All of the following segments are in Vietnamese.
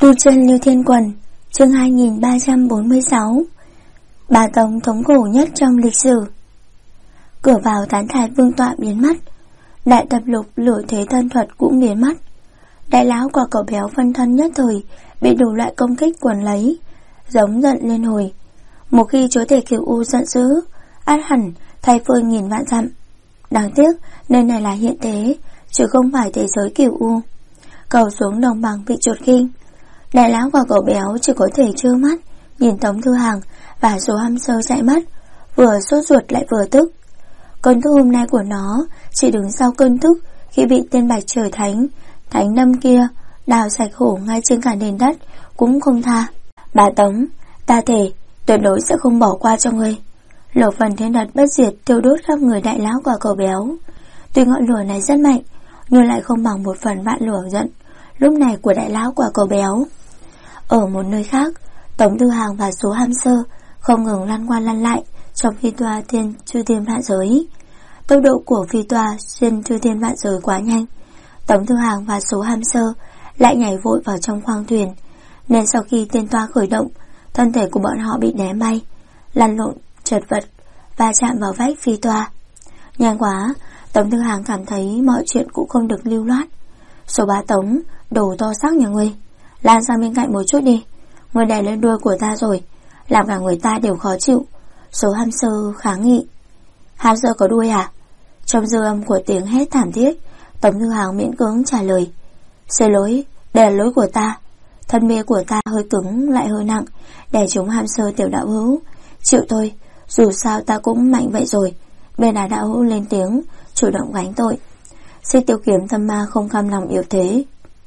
Tu chân Lưu Thiên Quần, chương 2346. Bà Tống thống khổ nhất trong lịch sử. Cửa vào tán thải vương tọa biến mất, đại tập lục lửa thế thân thuật cũng biến mất. Đại lão quả cậu béo phân thân nhất thời bị đủ loại công kích quần lấy, giống giận lên hồi. Một khi chúa tể Kiều U giận dữ, át hẳn thay phơi nghìn vạn dặm. Đáng tiếc nơi này là hiện thế, chứ không phải thế giới Kiều U. Cầu xuống đồng bằng bị chuột kinh. Đại lão và cậu béo chỉ có thể trơ mắt nhìn Tống Thư Hàng và số hamster chạy mất, vừa sốt ruột lại vừa tức. Cơn tức hôm nay của nó chỉ đứng sau cơn tức khi bị tên Bạch Trời Thánh Năm kia đào sạch hổ ngay trên cả nền đất cũng không tha. Bà Tống, ta thề tuyệt đối sẽ không bỏ qua cho ngươi. Lửa phần thiên đất bất diệt thiêu đốt khắp người đại lão và cậu béo. Tuy ngọn lửa này rất mạnh, nhưng lại không bằng một phần vạn lửa giận lúc này của đại lão quả cầu béo. Ở một nơi khác, Tống Thư Hàng và số hamster không ngừng lăn qua lăn lại trong phi toa chư thiên vạn giới. Tốc độ của phi toa xuyên chư thiên vạn giới quá nhanh, Tống Thư Hàng và số hamster lại nhảy vội vào trong khoang thuyền, nên sau khi tiên toa khởi động, thân thể của bọn họ bị ném bay, lăn lộn chật vật và chạm vào vách phi toa. Nhanh quá, Tống Thư Hàng cảm thấy mọi chuyện cũng không được lưu loát. Số bá Tống, đồ to xác nhà ngươi, lan sang bên cạnh một chút đi, ngươi đè lên đuôi của ta rồi, làm cả người ta đều khó chịu. Số hamster kháng nghị. Hamster có đuôi à? Trong dư âm của tiếng hét thảm thiết, Tống Thư Hàng miễn cưỡng trả lời. Xin lỗi, đây là lỗi của ta. Thân mê của ta hơi cứng lại hơi nặng, đè chúng hamster tiểu đạo hữu. Chịu thôi, dù sao ta cũng mạnh vậy rồi. Bên là đạo hữu lên tiếng, chủ động gánh tội. Xích Tiêu Kiếm Tâm Ma không cam lòng yếu thế,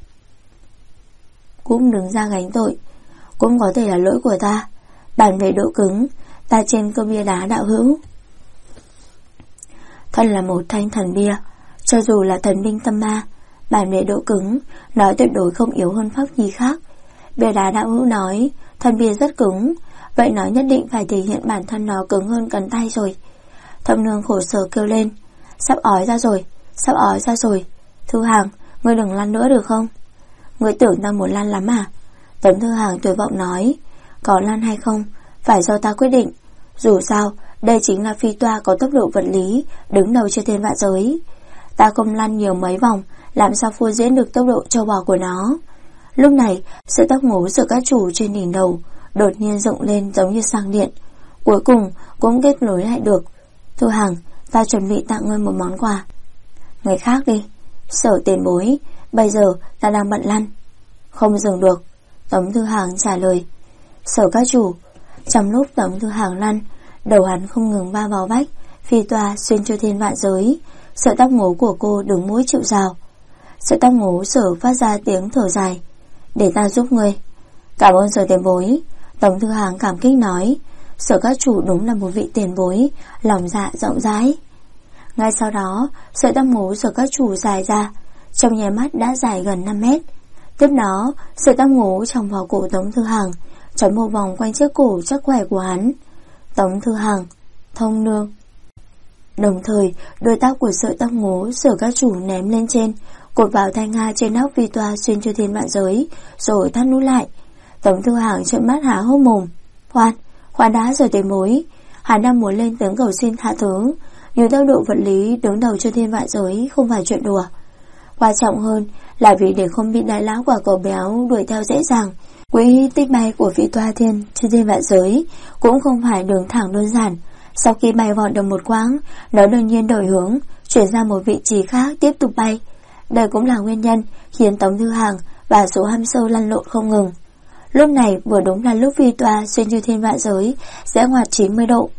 cũng đứng ra gánh tội. Cũng có thể là lỗi của ta. Bàn về độ cứng, ta trên cơ bia đá đạo hữu. Thân là một thanh thần bia, cho dù là thần binh tâm ma, bàn về độ cứng, nói tuyệt đối không yếu hơn pháp gì khác. Bia đá đạo hữu nói thân bia rất cứng, vậy nó nhất định phải thể hiện bản thân nó cứng hơn cánh tay rồi. Thâm Nương khổ sở kêu lên. Sắp ói ra rồi, sắp ói ra rồi. Thư Hàng, ngươi đừng lăn nữa được không? Ngươi tưởng ta muốn lăn lắm à? Tống Thư Hàng tuyệt vọng nói. Có lăn hay không phải do ta quyết định. Dù sao đây chính là phi toa có tốc độ vật lý đứng đầu trên thiên vạn giới. Ta không lăn nhiều mấy vòng, làm sao phô diễn được tốc độ châu bò của nó. Lúc này sợi tóc ngố giữa các chủ trên đỉnh đầu đột nhiên rộng lên giống như sang điện, cuối cùng cũng kết nối lại được. Thư Hàng, ta chuẩn bị tặng ngươi một món quà. Ngày khác đi. Sở tiền bối, bây giờ ta đang bận lăn. Không dừng được, Tống Thư Hàng trả lời. Sở các chủ. Trong lúc Tống Thư Hàng lăn, đầu hắn không ngừng va vào vách phi toa xuyên chư thiên vạn giới. Sợi tóc ngố của cô đứng mũi chịu rào. Sợi tóc ngố sở phát ra tiếng thở dài. Để ta giúp ngươi. Cảm ơn sở tiền bối. Tống Thư Hàng cảm kích nói. Sở các chủ đúng là một vị tiền bối, lòng dạ rộng rãi. Ngay sau đó, sợi tóc ngố sở các chủ dài ra, trong nháy mắt đã dài gần 5 mét. Tiếp đó, sợi tóc ngố trong vào cổ Tống Thư Hàng, trói một vòng quanh chiếc cổ chắc khỏe của hắn. Tống Thư Hàng, thông nương. Đồng thời, đôi tóc của sợi tóc ngố sở các chủ ném lên trên, cột vào thanh nga trên nóc phi toa xuyên chư thiên vạn giới, rồi thắt nút lại. Tống Thư Hàng trợn mắt há hốc mồm. Khoan đã rồi tiền bối. Hắn đang muốn lên tiếng cầu xin tha thứ, nhưng tốc độ vật lý đứng đầu chư thiên vạn giới không phải chuyện đùa. Quan trọng hơn là vì để không bị đại lão quả cầu béo đuổi theo dễ dàng, quỹ tích bay của phi toa chư thiên vạn giới cũng không phải đường thẳng đơn giản. Sau khi bay vọt được một quãng, nó đột nhiên đổi hướng, chuyển ra một vị trí khác tiếp tục bay. Đây cũng là nguyên nhân khiến Tống Thư Hàng và số hamster lăn lộn không ngừng. Lúc này vừa đúng là lúc phi toa xuyên chư thiên vạn giới sẽ ngoặt 90 độ.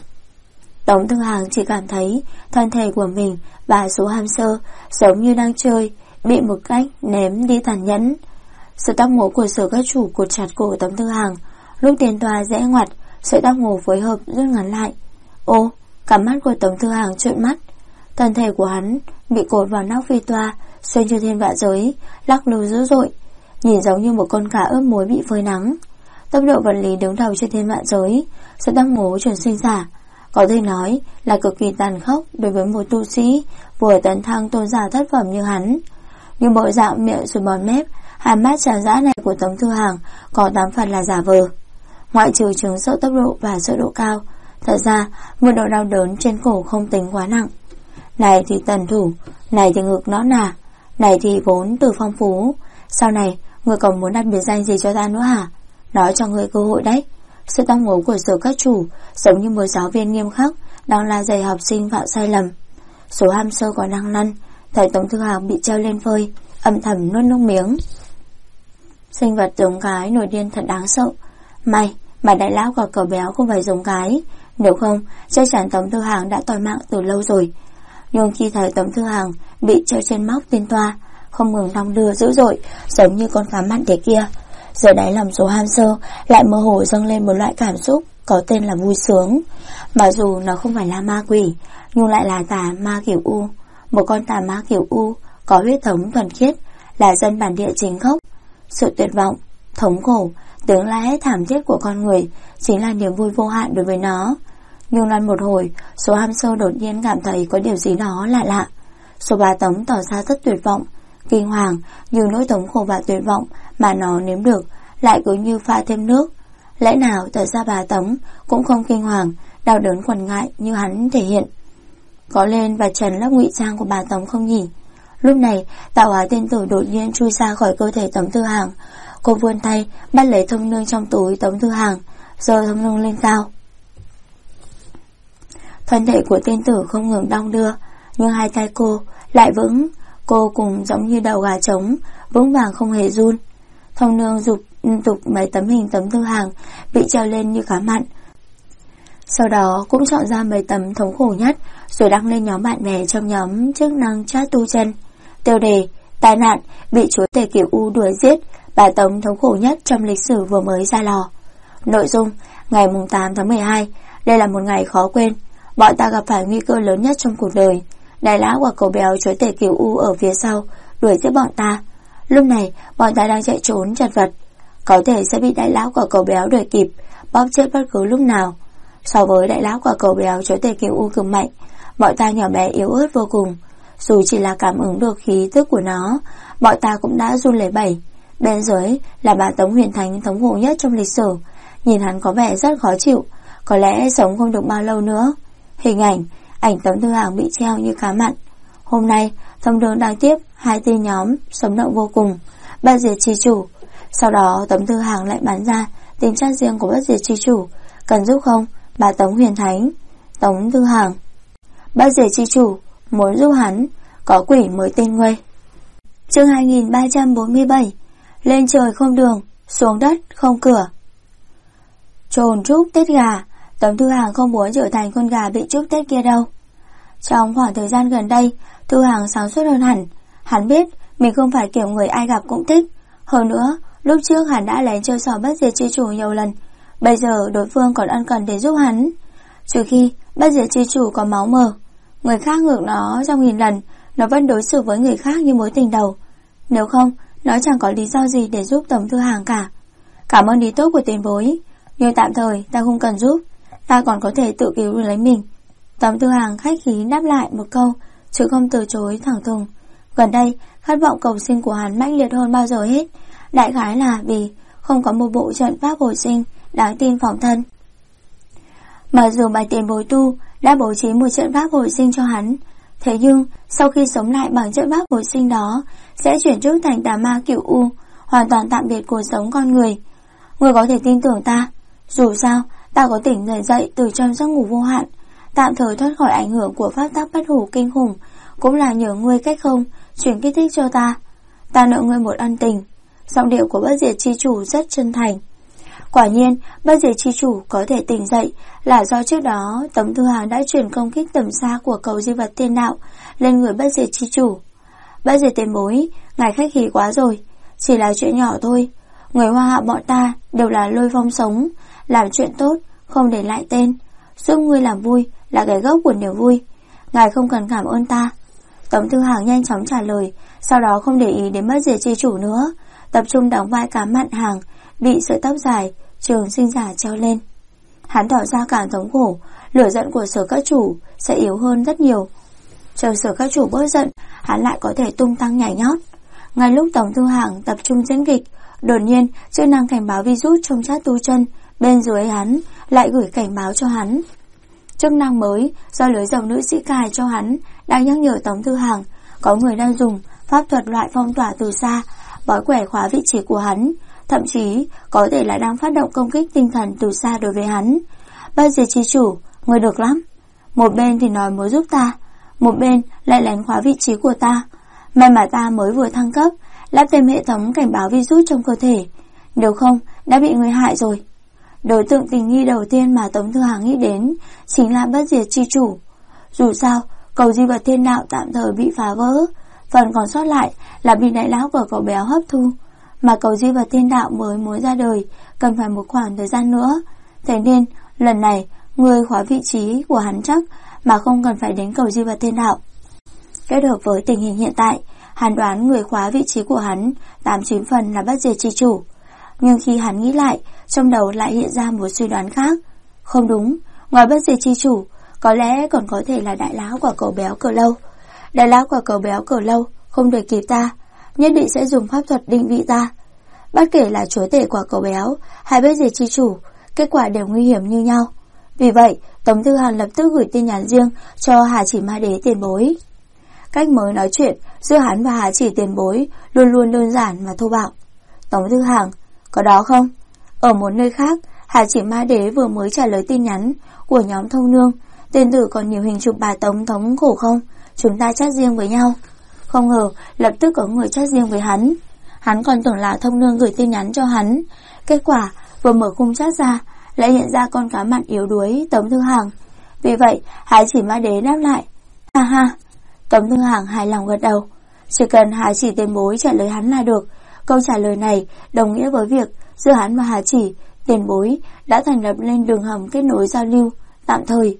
Tống Thư Hàng chỉ cảm thấy thân thể của mình và số hamster giống như đang chơi, bị một cách ném đi tàn nhẫn. Sợi tóc ngố của sở các chủ cột chặt cổ Tống Thư Hàng. Lúc tiền toa rẽ ngoặt, sợi tóc ngố phối hợp rút ngắn lại. Ô, cặp mắt của Tống Thư Hàng trợn mắt. Thân thể của hắn bị cột vào nóc phi toa xuyên chư thiên vạn giới, lắc lư dữ dội, nhìn giống như một con cá ướp muối bị phơi nắng. Tốc độ vật lý đứng đầu trên thiên vạn giới, sợi tóc ngố chuẩn sinh giả, có thể nói là cực kỳ tàn khốc đối với một tu sĩ vừa tấn thăng tôn giả thất phẩm như hắn. Nhưng bộ dạng miệng rồi bòn mép, Hàm mắt tràn dã này của Tống Thư Hàng có 8 phần là giả vờ. Ngoại trừ chứng sợ tốc độ và sợ độ cao, thật ra mức độ đau đớn trên cổ không tính quá nặng. Này thì tần thủ, này thì ngực nõn nà, này thì vốn từ phong phú. Sau này người còn muốn đặt biệt danh gì cho ta nữa hả? Nói cho người cơ hội đấy. Sự tông ngố của Sở Các Chủ giống như một giáo viên nghiêm khắc đang la dày học sinh phạm sai lầm. Số ham sơ còn đang lăn, thấy Tống Thư Hàng bị treo lên phơi, âm thầm nuốt nước miếng. Sinh vật giống cái nổi điên thật đáng sợ. May mà đại lão của cậu béo không phải giống cái, nếu không chắc chắn Tống Thư Hàng đã toi mạng từ lâu rồi. Nhưng khi thấy Tống Thư Hàng bị treo trên móc tiên toa, không ngừng đong đưa dữ dội giống như con cá mặn thế kia, giờ đáy lòng số ham sơ lại mơ hồ dâng lên một loại cảm xúc có tên là vui sướng. Mặc dù nó không phải là ma quỷ, nhưng lại là tà ma kiểu U. Một con tà ma kiểu U có huyết thống thuần khiết, là dân bản địa chính gốc. Sự tuyệt vọng, thống khổ, tiếng la hét thảm thiết của con người chính là niềm vui vô hạn đối với nó. Nhưng lăn một hồi, số ham sơ đột nhiên cảm thấy có điều gì đó lạ lạ. Số bà Tống tỏ ra rất tuyệt vọng, kinh hoàng, nhưng nỗi thống khổ và tuyệt vọng mà nó nếm được lại cứ như pha thêm nước. Lẽ nào thật ra bà Tống cũng không kinh hoàng, đau đớn quằn ngại như hắn thể hiện? Có lên và trần lớp ngụy trang của bà Tống không nhỉ? Lúc này tạo hóa tiên tử đột nhiên chui ra khỏi cơ thể Tống Thư Hàng. Cô vươn tay bắt lấy thông nương trong túi Tống Thư Hàng, giơ thông nương lên cao. Thân thể của tiên tử không ngừng đong đưa, nhưng hai tay cô lại vững. Cô cũng giống như đầu gà trống, vững vàng không hề run. Thông nương dục mấy tấm hình Tống Thư Hàng bị treo lên như cá mặn. Sau đó cũng chọn ra mấy tấm thống khổ nhất, rồi đăng lên nhóm bạn bè trong nhóm chức năng chat tu chân. Tiêu đề: tai nạn bị chúa tể kiểu U đuổi giết, bà Tống thống khổ nhất trong lịch sử vừa mới ra lò. Nội dung: ngày 8 tháng 12, đây là một ngày khó quên. Bọn ta gặp phải nguy cơ lớn nhất trong cuộc đời. Đại lão và cậu béo chúa tể kiểu U ở phía sau đuổi giết bọn ta. Lúc này bọn ta đang chạy trốn chật vật, có thể sẽ bị đại lão của cậu béo đuổi kịp, bóp chết bất cứ lúc nào. So với đại lão của cậu béo chúa tể kiểu U cực mạnh, bọn ta nhỏ bé yếu ớt vô cùng. Dù chỉ là cảm ứng được khí tức của nó, bọn ta cũng đã run lẩy bẩy. Bên dưới là bà Tống Huyền Thánh thống khổ nhất trong lịch sử. Nhìn hắn có vẻ rất khó chịu, có lẽ sống không được bao lâu nữa. Hình ảnh Tống Thư Hàng bị treo như cá mặn. Hôm nay thông đường đang tiếp 2 tin nhóm sống động vô cùng: Bất diệt chi chủ. Sau đó Tống Thư Hàng lại bắn ra tin chat riêng của Bất diệt chi chủ: cần giúp không bà Tống Huyền Thánh? Tống Thư Hàng: Bất diệt chi chủ muốn giúp hắn, có quỷ mới tin ngươi. Chương 2347. Lên trời không đường, xuống đất không cửa. Trồn trúc Tết gà. Tống Thư Hàng không muốn trở thành con gà bị trúc Tết kia đâu. Trong khoảng thời gian gần đây, Thư Hàng sáng suốt hơn hẳn. Hắn biết mình không phải kiểu người ai gặp cũng thích. Hơn nữa, lúc trước hắn đã lén chơi xỏ bất diệt chi chủ nhiều lần, bây giờ đối phương còn ân cần để giúp hắn. Trừ khi bất diệt chi chủ có máu mờ, người khác ngược nó trong 1000 lần, nó vẫn đối xử với người khác như mối tình đầu. Nếu không, nó chẳng có lý do gì để giúp Tống Thư Hàng cả. Cảm ơn ý tốt của tiền bối, nhưng tạm thời ta không cần giúp, ta còn có thể tự cứu lấy mình. Tống Thư Hàng khách khí đáp lại một câu, chứ không từ chối thẳng thừng. Gần đây, khát vọng cầu sinh của hắn mãnh liệt hơn bao giờ hết. Đại khái là vì không có một bộ trận pháp hồi sinh đáng tin phòng thân. Mặc dù bài tiền bối tu đã bố trí một trận pháp hồi sinh cho hắn, thế nhưng sau khi sống lại bằng trận pháp hồi sinh đó, sẽ chuyển chức thành tà ma kiểu U, hoàn toàn tạm biệt cuộc sống con người. Người có thể tin tưởng ta, dù sao ta có tỉnh dậy từ trong giấc ngủ vô hạn, tạm thời thoát khỏi ảnh hưởng của pháp tắc bất hủ kinh khủng, cũng là nhờ ngươi cách không chuyển kích thích cho ta. Ta nợ ngươi một ân tình. Giọng điệu của bất diệt chi chủ rất chân thành. Quả nhiên, bất diệt chi chủ có thể tỉnh dậy là do trước đó Tống Thư Hàng đã chuyển công kích tầm xa của cầu di vật tiên đạo lên người bất diệt chi chủ. Bất diệt tiền bối, ngài khách khí quá rồi, chỉ là chuyện nhỏ thôi. Người Hoa Hạ bọn ta đều là lôi phong sống, làm chuyện tốt, không để lại tên. Giúp ngươi làm vui là cái gốc của niềm vui. Ngài không cần cảm ơn ta. Tống Thư Hàng nhanh chóng trả lời, sau đó không để ý đến bất diệt chi chủ nữa, tập trung đóng vai cá mặn hàng bị sợi tóc dài trường sinh giả treo lên. Hắn tỏ ra càng thống khổ, lửa giận của Sở Các Chủ sẽ yếu hơn rất nhiều. Chờ Sở Các Chủ bớt giận, hắn lại có thể tung tăng nhảy nhót. Ngay lúc Tống Thư Hàng tập trung diễn kịch, đột nhiên chức năng cảnh báo virus trong chat tu chân bên dưới hắn lại gửi cảnh báo cho hắn. Chức năng mới do lưới dòng nữ sĩ cài cho hắn đang nhắc nhở Tống Thư Hàng có người đang dùng pháp thuật loại phong tỏa từ xa, bói quẻ khóa vị trí của hắn, thậm chí có thể là đang phát động công kích tinh thần từ xa đối với hắn. Bất diệt chi chủ, người được lắm. Một bên thì nói muốn giúp ta, một bên lại lén khóa vị trí của ta. May mà ta mới vừa thăng cấp, lắp thêm hệ thống cảnh báo virus trong cơ thể, nếu không đã bị người hại rồi. Đối tượng tình nghi đầu tiên mà Tống Thư Hàng nghĩ đến chính là bất diệt chi chủ. Dù sao, cầu di vật thiên đạo tạm thời bị phá vỡ, phần còn sót lại là bị đại lão của cậu béo hấp thu, mà cầu di vật thiên đạo mới muốn ra đời cần phải một khoảng thời gian nữa. Thế nên lần này người khóa vị trí của hắn chắc mà không cần phải đến cầu di vật thiên đạo. Kết hợp với tình hình hiện tại, hắn đoán người khóa vị trí của hắn 89 phần là bất diệt chi chủ. Nhưng khi hắn nghĩ lại, trong đầu lại hiện ra một suy đoán khác. Không đúng, ngoài bất diệt chi chủ, có lẽ còn có thể là đại lão quả cầu béo Cờ Lâu. Đại lão quả cầu béo Cờ Lâu không đuổi kịp ta, nhất định sẽ dùng pháp thuật định vị ta. Bất kể là chúa tể quả cầu béo hay bất diệt chi chủ, kết quả đều nguy hiểm như nhau. Vì vậy, Tống Thư Hàng lập tức gửi tin nhắn riêng cho Hà Chỉ Ma Đế tiền bối. Cách mới nói chuyện giữa hắn và Hà Chỉ tiền bối luôn luôn đơn giản và thô bạo. Tống Thư Hàng, có đó không? Ở một nơi khác, Hà Chỉ Ma Đế vừa mới trả lời tin nhắn của nhóm Thông Nương. Tên tử còn nhiều hình chụp bà Tống thống khổ không? Chúng ta chat riêng với nhau. Không ngờ lập tức có người chat riêng với hắn. Hắn còn tưởng là Thông Nương gửi tin nhắn cho hắn. Kết quả vừa mở khung chat ra lại hiện ra con cá mặn yếu đuối Tống Thư Hàng. Vì vậy Hà Chỉ Ma Đế đáp lại, ha ha. Tống Thư Hàng hài lòng gật đầu. Chỉ cần Hà Chỉ tiền bối trả lời hắn là được. Câu trả lời này đồng nghĩa với việc giữa hắn và Hà Chỉ tiền bối đã thành lập lên đường hầm kết nối giao lưu tạm thời.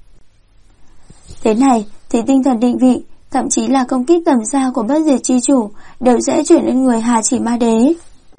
Thế này thì tinh thần định vị, thậm chí là công kích tầm xa của bất diệt chi chủ đều sẽ chuyển lên người Hà Chỉ Ma Đế.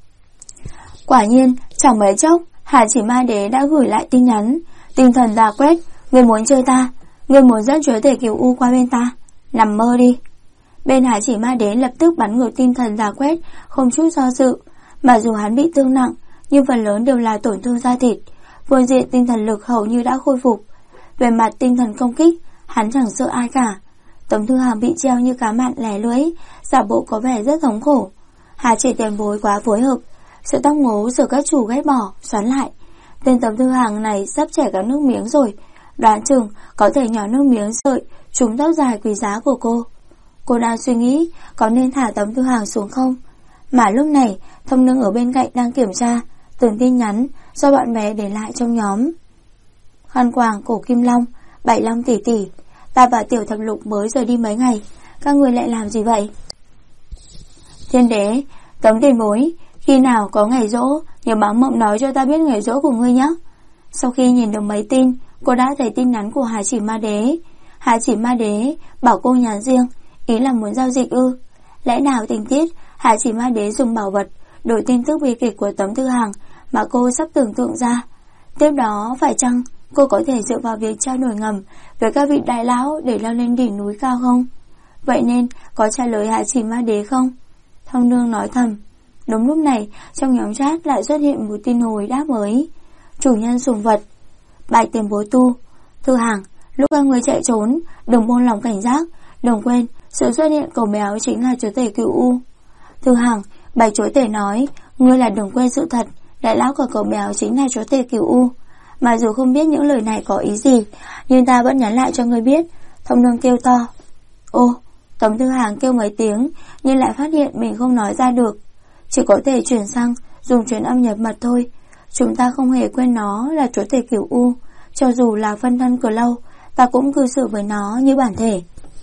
Quả nhiên, chẳng mấy chốc Hà Chỉ Ma Đế đã gửi lại tin nhắn. Tinh thần giả quét, người muốn chơi ta, người muốn dẫn chúa tể Kiều U qua bên ta, nằm mơ đi. Bên Hà Chỉ Ma Đế lập tức bắn ngược tinh thần giả quét, không chút do dự. Mà dù hắn bị thương nặng, nhưng phần lớn đều là tổn thương da thịt. Phương diện tinh thần lực hầu như đã khôi phục. Về mặt tinh thần công kích, hắn chẳng sợ ai cả. Tống Thư Hàng bị treo như cá mặn lẻ lưỡi, giả bộ có vẻ rất thống khổ. Hà Chỉ tiền bối quá phối hợp, sợi tóc ngố giờ các chủ ghét bỏ, xoắn lại. Tên Tống Thư Hàng này sắp chảy cả nước miếng rồi, đoán chừng có thể nhỏ nước miếng sợi trúng tóc dài quý giá của cô. Cô đang suy nghĩ có nên thả Tống Thư Hàng xuống không. Mà lúc này Thông Nương ở bên cạnh đang kiểm tra từng tin nhắn do bạn bè để lại trong nhóm. Khăn quàng cổ Kim Long, Bảy Long tỷ tỷ, ta và Tiểu Thập Lục mới rời đi mấy ngày, các người lại làm gì vậy? Thiên Đế, Tống tiền bối, khi nào có ngày giỗ nhớ báo mộng nói cho ta biết ngày giỗ của ngươi nhé. Sau khi nhìn được mấy tin, cô đã thấy tin nhắn của Hà Chỉ Ma Đế. Hà Chỉ Ma Đế bảo cô nhắn riêng, ý là muốn giao dịch ư? Lẽ nào tình tiết Hà Chỉ Ma Đế dùng bảo vật đổi tin tức bi kịch của Tống Thư Hàng mà cô sắp tưởng tượng ra? Tiếp đó phải chăng cô có thể dựa vào việc trao đổi ngầm với các vị đại lão để leo lên đỉnh núi cao không? Vậy nên có trả lời Hà Chỉ Ma Đế không? Thông Nương nói thầm. Đúng lúc này trong nhóm chat lại xuất hiện một tin hồi đáp mới. Chủ nhân sủng vật, Bạch tiền bối tu. Thư Hàng, lúc các người chạy trốn đừng buông lòng cảnh giác, đừng quên sự xuất hiện cầu béo chính là chúa tể Cửu U. Thư Hàng, Bạch chúa tể nói ngươi là đừng quên sự thật, đại lão của cầu béo chính là chúa tể Cửu U. Mà dù không biết những lời này có ý gì, nhưng ta vẫn nhắn lại cho ngươi biết. Thông Nương kêu to. Ô, Tống Thư Hàng kêu mấy tiếng nhưng lại phát hiện mình không nói ra được, chỉ có thể chuyển sang dùng truyền âm nhập mật thôi. Chúng ta không hề quên nó là chúa tể Cửu U, cho dù là phân thân Cờ Lâu, ta cũng cư xử với nó như bản thể.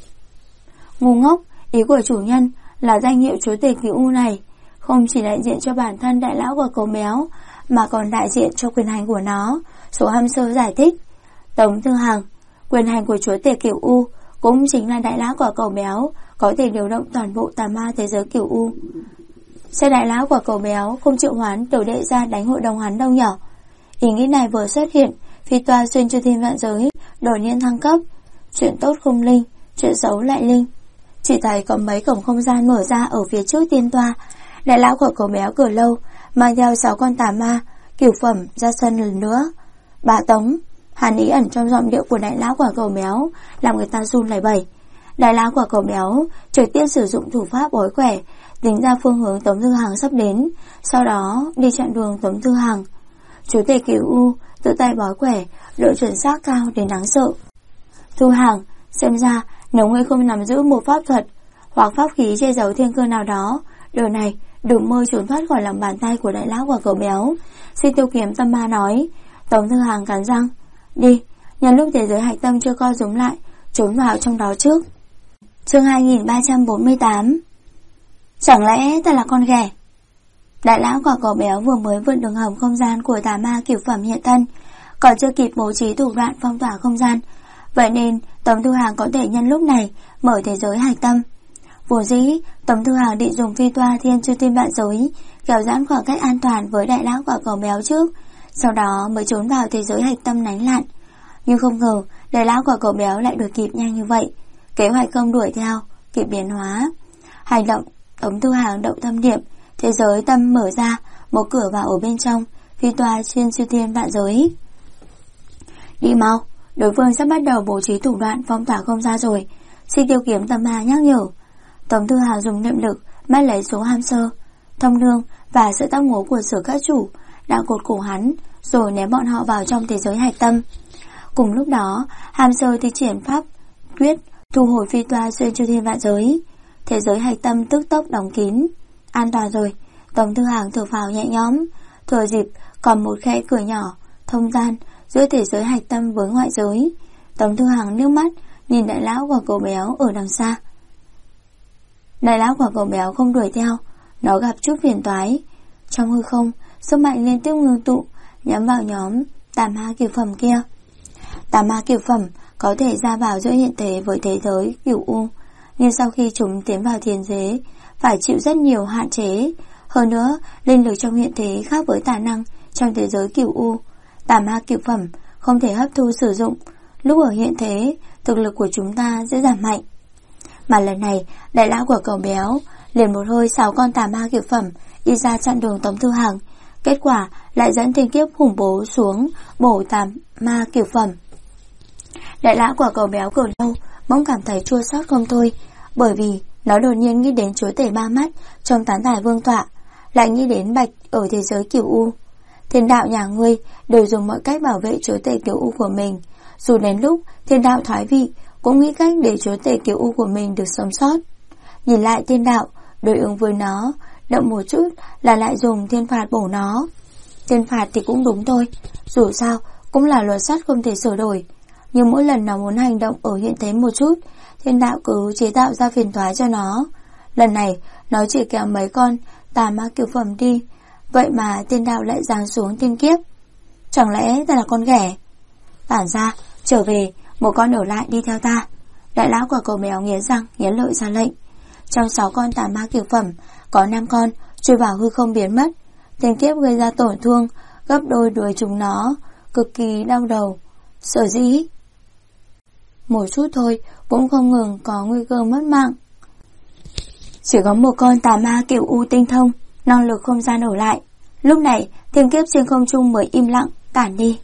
Ngu ngốc, ý của chủ nhân là danh hiệu chúa tể Cửu U này không chỉ đại diện cho bản thân đại lão của cầu béo, mà còn đại diện cho quyền hành của nó. Số Hamster giải thích. Tống Thư Hàng, quyền hành của chúa tể Cửu U cũng chính là đại lão của cầu béo có thể điều động toàn bộ tà ma thế giới Cửu U. Xe đại lão của cầu béo không chịu hoán tiểu đệ ra đánh hội đồng hắn đâu nhỏ. Ý nghĩ này vừa xuất hiện, phi toa xuyên chư thiên vạn giới đột nhiên thăng cấp. Chuyện tốt không linh, chuyện xấu lại linh. chỉ thấy có mấy cổng không gian mở ra ở phía trước tiên toa. Đại lão của cậu béo Cửa Lâu mang theo 6 con tà ma cửu phẩm ra sân lần nữa. Bà Tống, hàn ý ẩn trong giọng điệu của đại lão của cậu béo làm người ta run lẩy bẩy. Đại lão của cậu béo trực tiếp sử dụng thủ pháp bói quẻ, tính ra phương hướng Tống Thư Hàng sắp đến, sau đó đi chặn đường Tống Thư Hàng. Chú tể Cửu U tự tay bói quẻ, độ chuẩn xác cao đến đáng sợ. Thư Hàng, xem ra nếu ngươi không nắm giữ một pháp thuật hoặc pháp khí che giấu thiên cơ nào đó, điều này đừng mơ trốn thoát khỏi lòng bàn tay của đại lão của cậu béo. Xin Tiêu Kiếm Tâm Ma nói. Tống Thư Hàng cắn răng, đi, nhân lúc thế giới hạch tâm chưa co rúm lại, trốn vào trong đó trước. Chương 2348. Chẳng lẽ ta là con ghẻ? Đại lão của cậu béo vừa mới vượt đường hầm không gian của tà ma cửu phẩm hiện thân, còn chưa kịp bố trí thủ đoạn phong tỏa không gian, vậy nên Tống Thư Hàng có thể nhân lúc này mở thế giới hạch tâm. Vốn dĩ Tống Thư Hàng định dùng phi toa thiên chư thiên vạn giới kéo giãn khoảng cách an toàn với đại lão của cậu béo trước, sau đó mới trốn vào thế giới hạch tâm lánh lặn. Nhưng không ngờ đại lão của cậu béo lại đuổi kịp nhanh như vậy. Kế hoạch không đuổi theo kịp biến hóa. Hành động Tống Thư Hàng động tâm niệm, thế giới tâm mở ra, một cửa vào ở bên trong phi toa thiên chư thiên vạn giới. Đi mau, đối phương sắp bắt đầu bố trí thủ đoạn phong tỏa không gian rồi. Xin Tiêu Kiếm Tâm Ma nhắc nhở. Tống Thư Hàng dùng niệm lực bắt lấy số hamster, thông nương và sợi tóc ngố của Sở Các Chủ đang cột cổ hắn, rồi ném bọn họ vào trong thế giới hạch tâm. Cùng lúc đó, hamster thi triển pháp quyết thu hồi phi toa xuyên chư thiên vạn giới. Thế giới hạch tâm tức tốc đóng kín. An toàn rồi. Tống Thư Hàng thở phào nhẹ nhõm. Thừa dịp còn một khe cửa nhỏ thông gian giữa thế giới hạch tâm với ngoại giới, Tống Thư Hàng nước mắt nhìn đại lão của cậu béo ở đằng xa. Đại lão của cậu béo không đuổi theo, nó gặp chút phiền toái. Trong hư không, sức mạnh liên tiếp ngưng tụ nhắm vào nhóm tà ma cửu phẩm kia. Tà ma cửu phẩm có thể ra vào giữa hiện thế với thế giới cửu u, nhưng sau khi chúng tiến vào thiên giới phải chịu rất nhiều hạn chế. Hơn nữa, linh lực trong hiện thế khác với tài năng trong thế giới cửu u. Tà ma cửu phẩm không thể hấp thu sử dụng. Lúc ở hiện thế, thực lực của chúng ta sẽ giảm mạnh. Mà lần này, đại lão của cậu béo liền một hơi 6 con tà ma cửu phẩm đi ra chặn đường Tống Thư Hàng. Kết quả lại dẫn thiên kiếp khủng bố xuống bổ tà ma cửu phẩm. Đại lão của cậu béo Cửa Lâu bỗng cảm thấy chua xót không thôi, bởi vì nó đột nhiên nghĩ đến chúa tể ba mắt trong tán tài vương tọa, lại nghĩ đến Bạch ở thế giới cửu u. Thiên đạo nhà ngươi đều dùng mọi cách bảo vệ chúa tể cửu u của mình, dù đến lúc thiên đạo thoái vị cũng nghĩ cách để chúa tể cửu u của mình được sống sót. Nhìn lại thiên đạo đối ứng với nó, động một chút là lại dùng thiên phạt bổ nó. Thiên phạt thì cũng đúng thôi, dù sao cũng là luật sắt không thể sửa đổi. Nhưng mỗi lần nó muốn hành động ở hiện thế một chút, thiên đạo cứ chế tạo ra phiền toái cho nó. Lần này nó chỉ kéo mấy con tà ma cửu phẩm đi, vậy mà thiên đạo lại giáng xuống thiên kiếp. Chẳng lẽ ta là con ghẻ? Tản ra, trở về, một con ở lại đi theo ta. Đại lão của cậu béo nghiến răng nghiến lợi ra lệnh. Trong 6 con tà ma cửu phẩm có 5 con chui vào hư không biến mất. Thiên kiếp gây ra tổn thương gấp đôi đuổi chúng nó, cực kỳ đau đầu. Sở dĩ một chút thôi cũng không ngừng có nguy cơ mất mạng. Chỉ có một con tà ma cửu u tinh thông, năng lực không gian ở lại. Lúc này thiên kiếp trên không trung mới im lặng tản đi.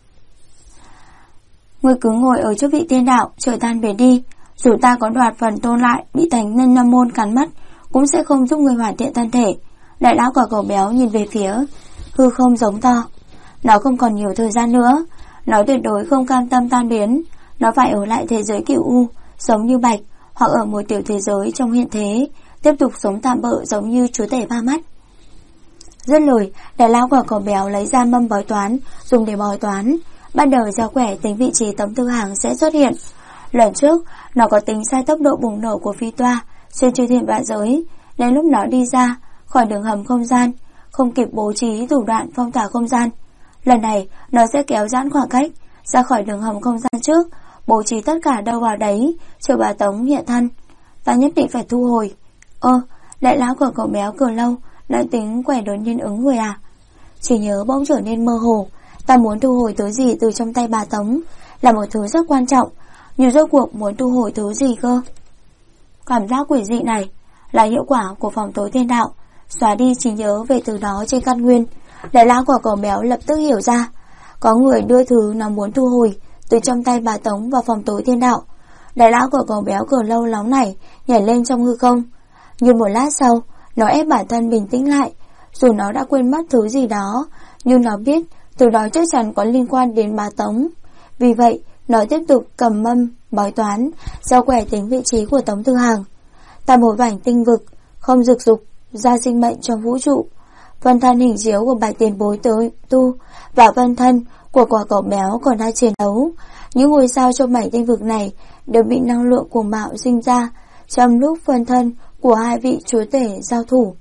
Ngươi cứ ngồi ở trước vị thiên đạo chờ tan về đi. Dù ta có đoạt phần tôn lại bị thành nhân Nam Môn cắn mất, cũng sẽ không giúp ngươi hoàn thiện thân thể. Đại lão của cậu béo nhìn về phía hư không giống to. Nó không còn nhiều thời gian nữa. Nó tuyệt đối không cam tâm tan biến. Nó phải ở lại thế giới cửu u, giống như Bạch, hoặc ở một tiểu thế giới trong hiện thế, tiếp tục sống tạm bợ giống như chúa tể ba mắt. Dứt lời, đại lão của cậu béo lấy ra mâm bói toán, dùng để bói toán, bắt đầu gieo quẻ tính vị trí Tống Thư Hàng sẽ xuất hiện. Lần trước, nó có tính sai tốc độ bùng nổ của phi toa xuyên chư thiên vạn giới, nên lúc nó đi ra khỏi đường hầm không gian, không kịp bố trí thủ đoạn phong tỏa không gian. Lần này, nó sẽ kéo giãn khoảng cách ra khỏi đường hầm không gian trước, bố trí tất cả đâu vào đấy, chờ bà Tống hiện thân. Ta nhất định phải thu hồi. Đại lão của cậu béo Cửa Lâu đã tính quẻ đột nhiên ứng người à? Chỉ nhớ bỗng trở nên mơ hồ. Ta muốn thu hồi thứ gì từ trong tay bà Tống là một thứ rất quan trọng, nhưng rốt cuộc muốn thu hồi thứ gì cơ? Cảm giác quỷ dị này là hiệu quả của phòng tối thiên đạo, xóa đi trí nhớ về từ đó trên căn nguyên. Đại lão quả cầu béo lập tức hiểu ra, có người đưa thứ nó muốn thu hồi từ trong tay bà Tống vào phòng tối thiên đạo. Đại lão quả cầu béo cờ lâu nóng này nhảy lên trong hư không. Nhưng một lát sau, nó ép bản thân bình tĩnh lại. Dù nó đã quên mất thứ gì đó, nhưng nó biết từ đó chắc chắn có liên quan đến bà Tống. Vì vậy, nó tiếp tục cầm mâm, bói toán, giao quẻ tính vị trí của Tống Thư Hàng. Tại một vảnh tinh vực, không rực dục, ra sinh mệnh trong vũ trụ. Vân thân hình chiếu của Bạch Tiền Bối tới tu và vân thân của quả cầu béo còn đang chiến đấu. Những ngôi sao trong mảnh tinh vực này đều bị năng lượng cuồng bạo sinh ra trong lúc phân thân của hai vị chúa tể giao thủ.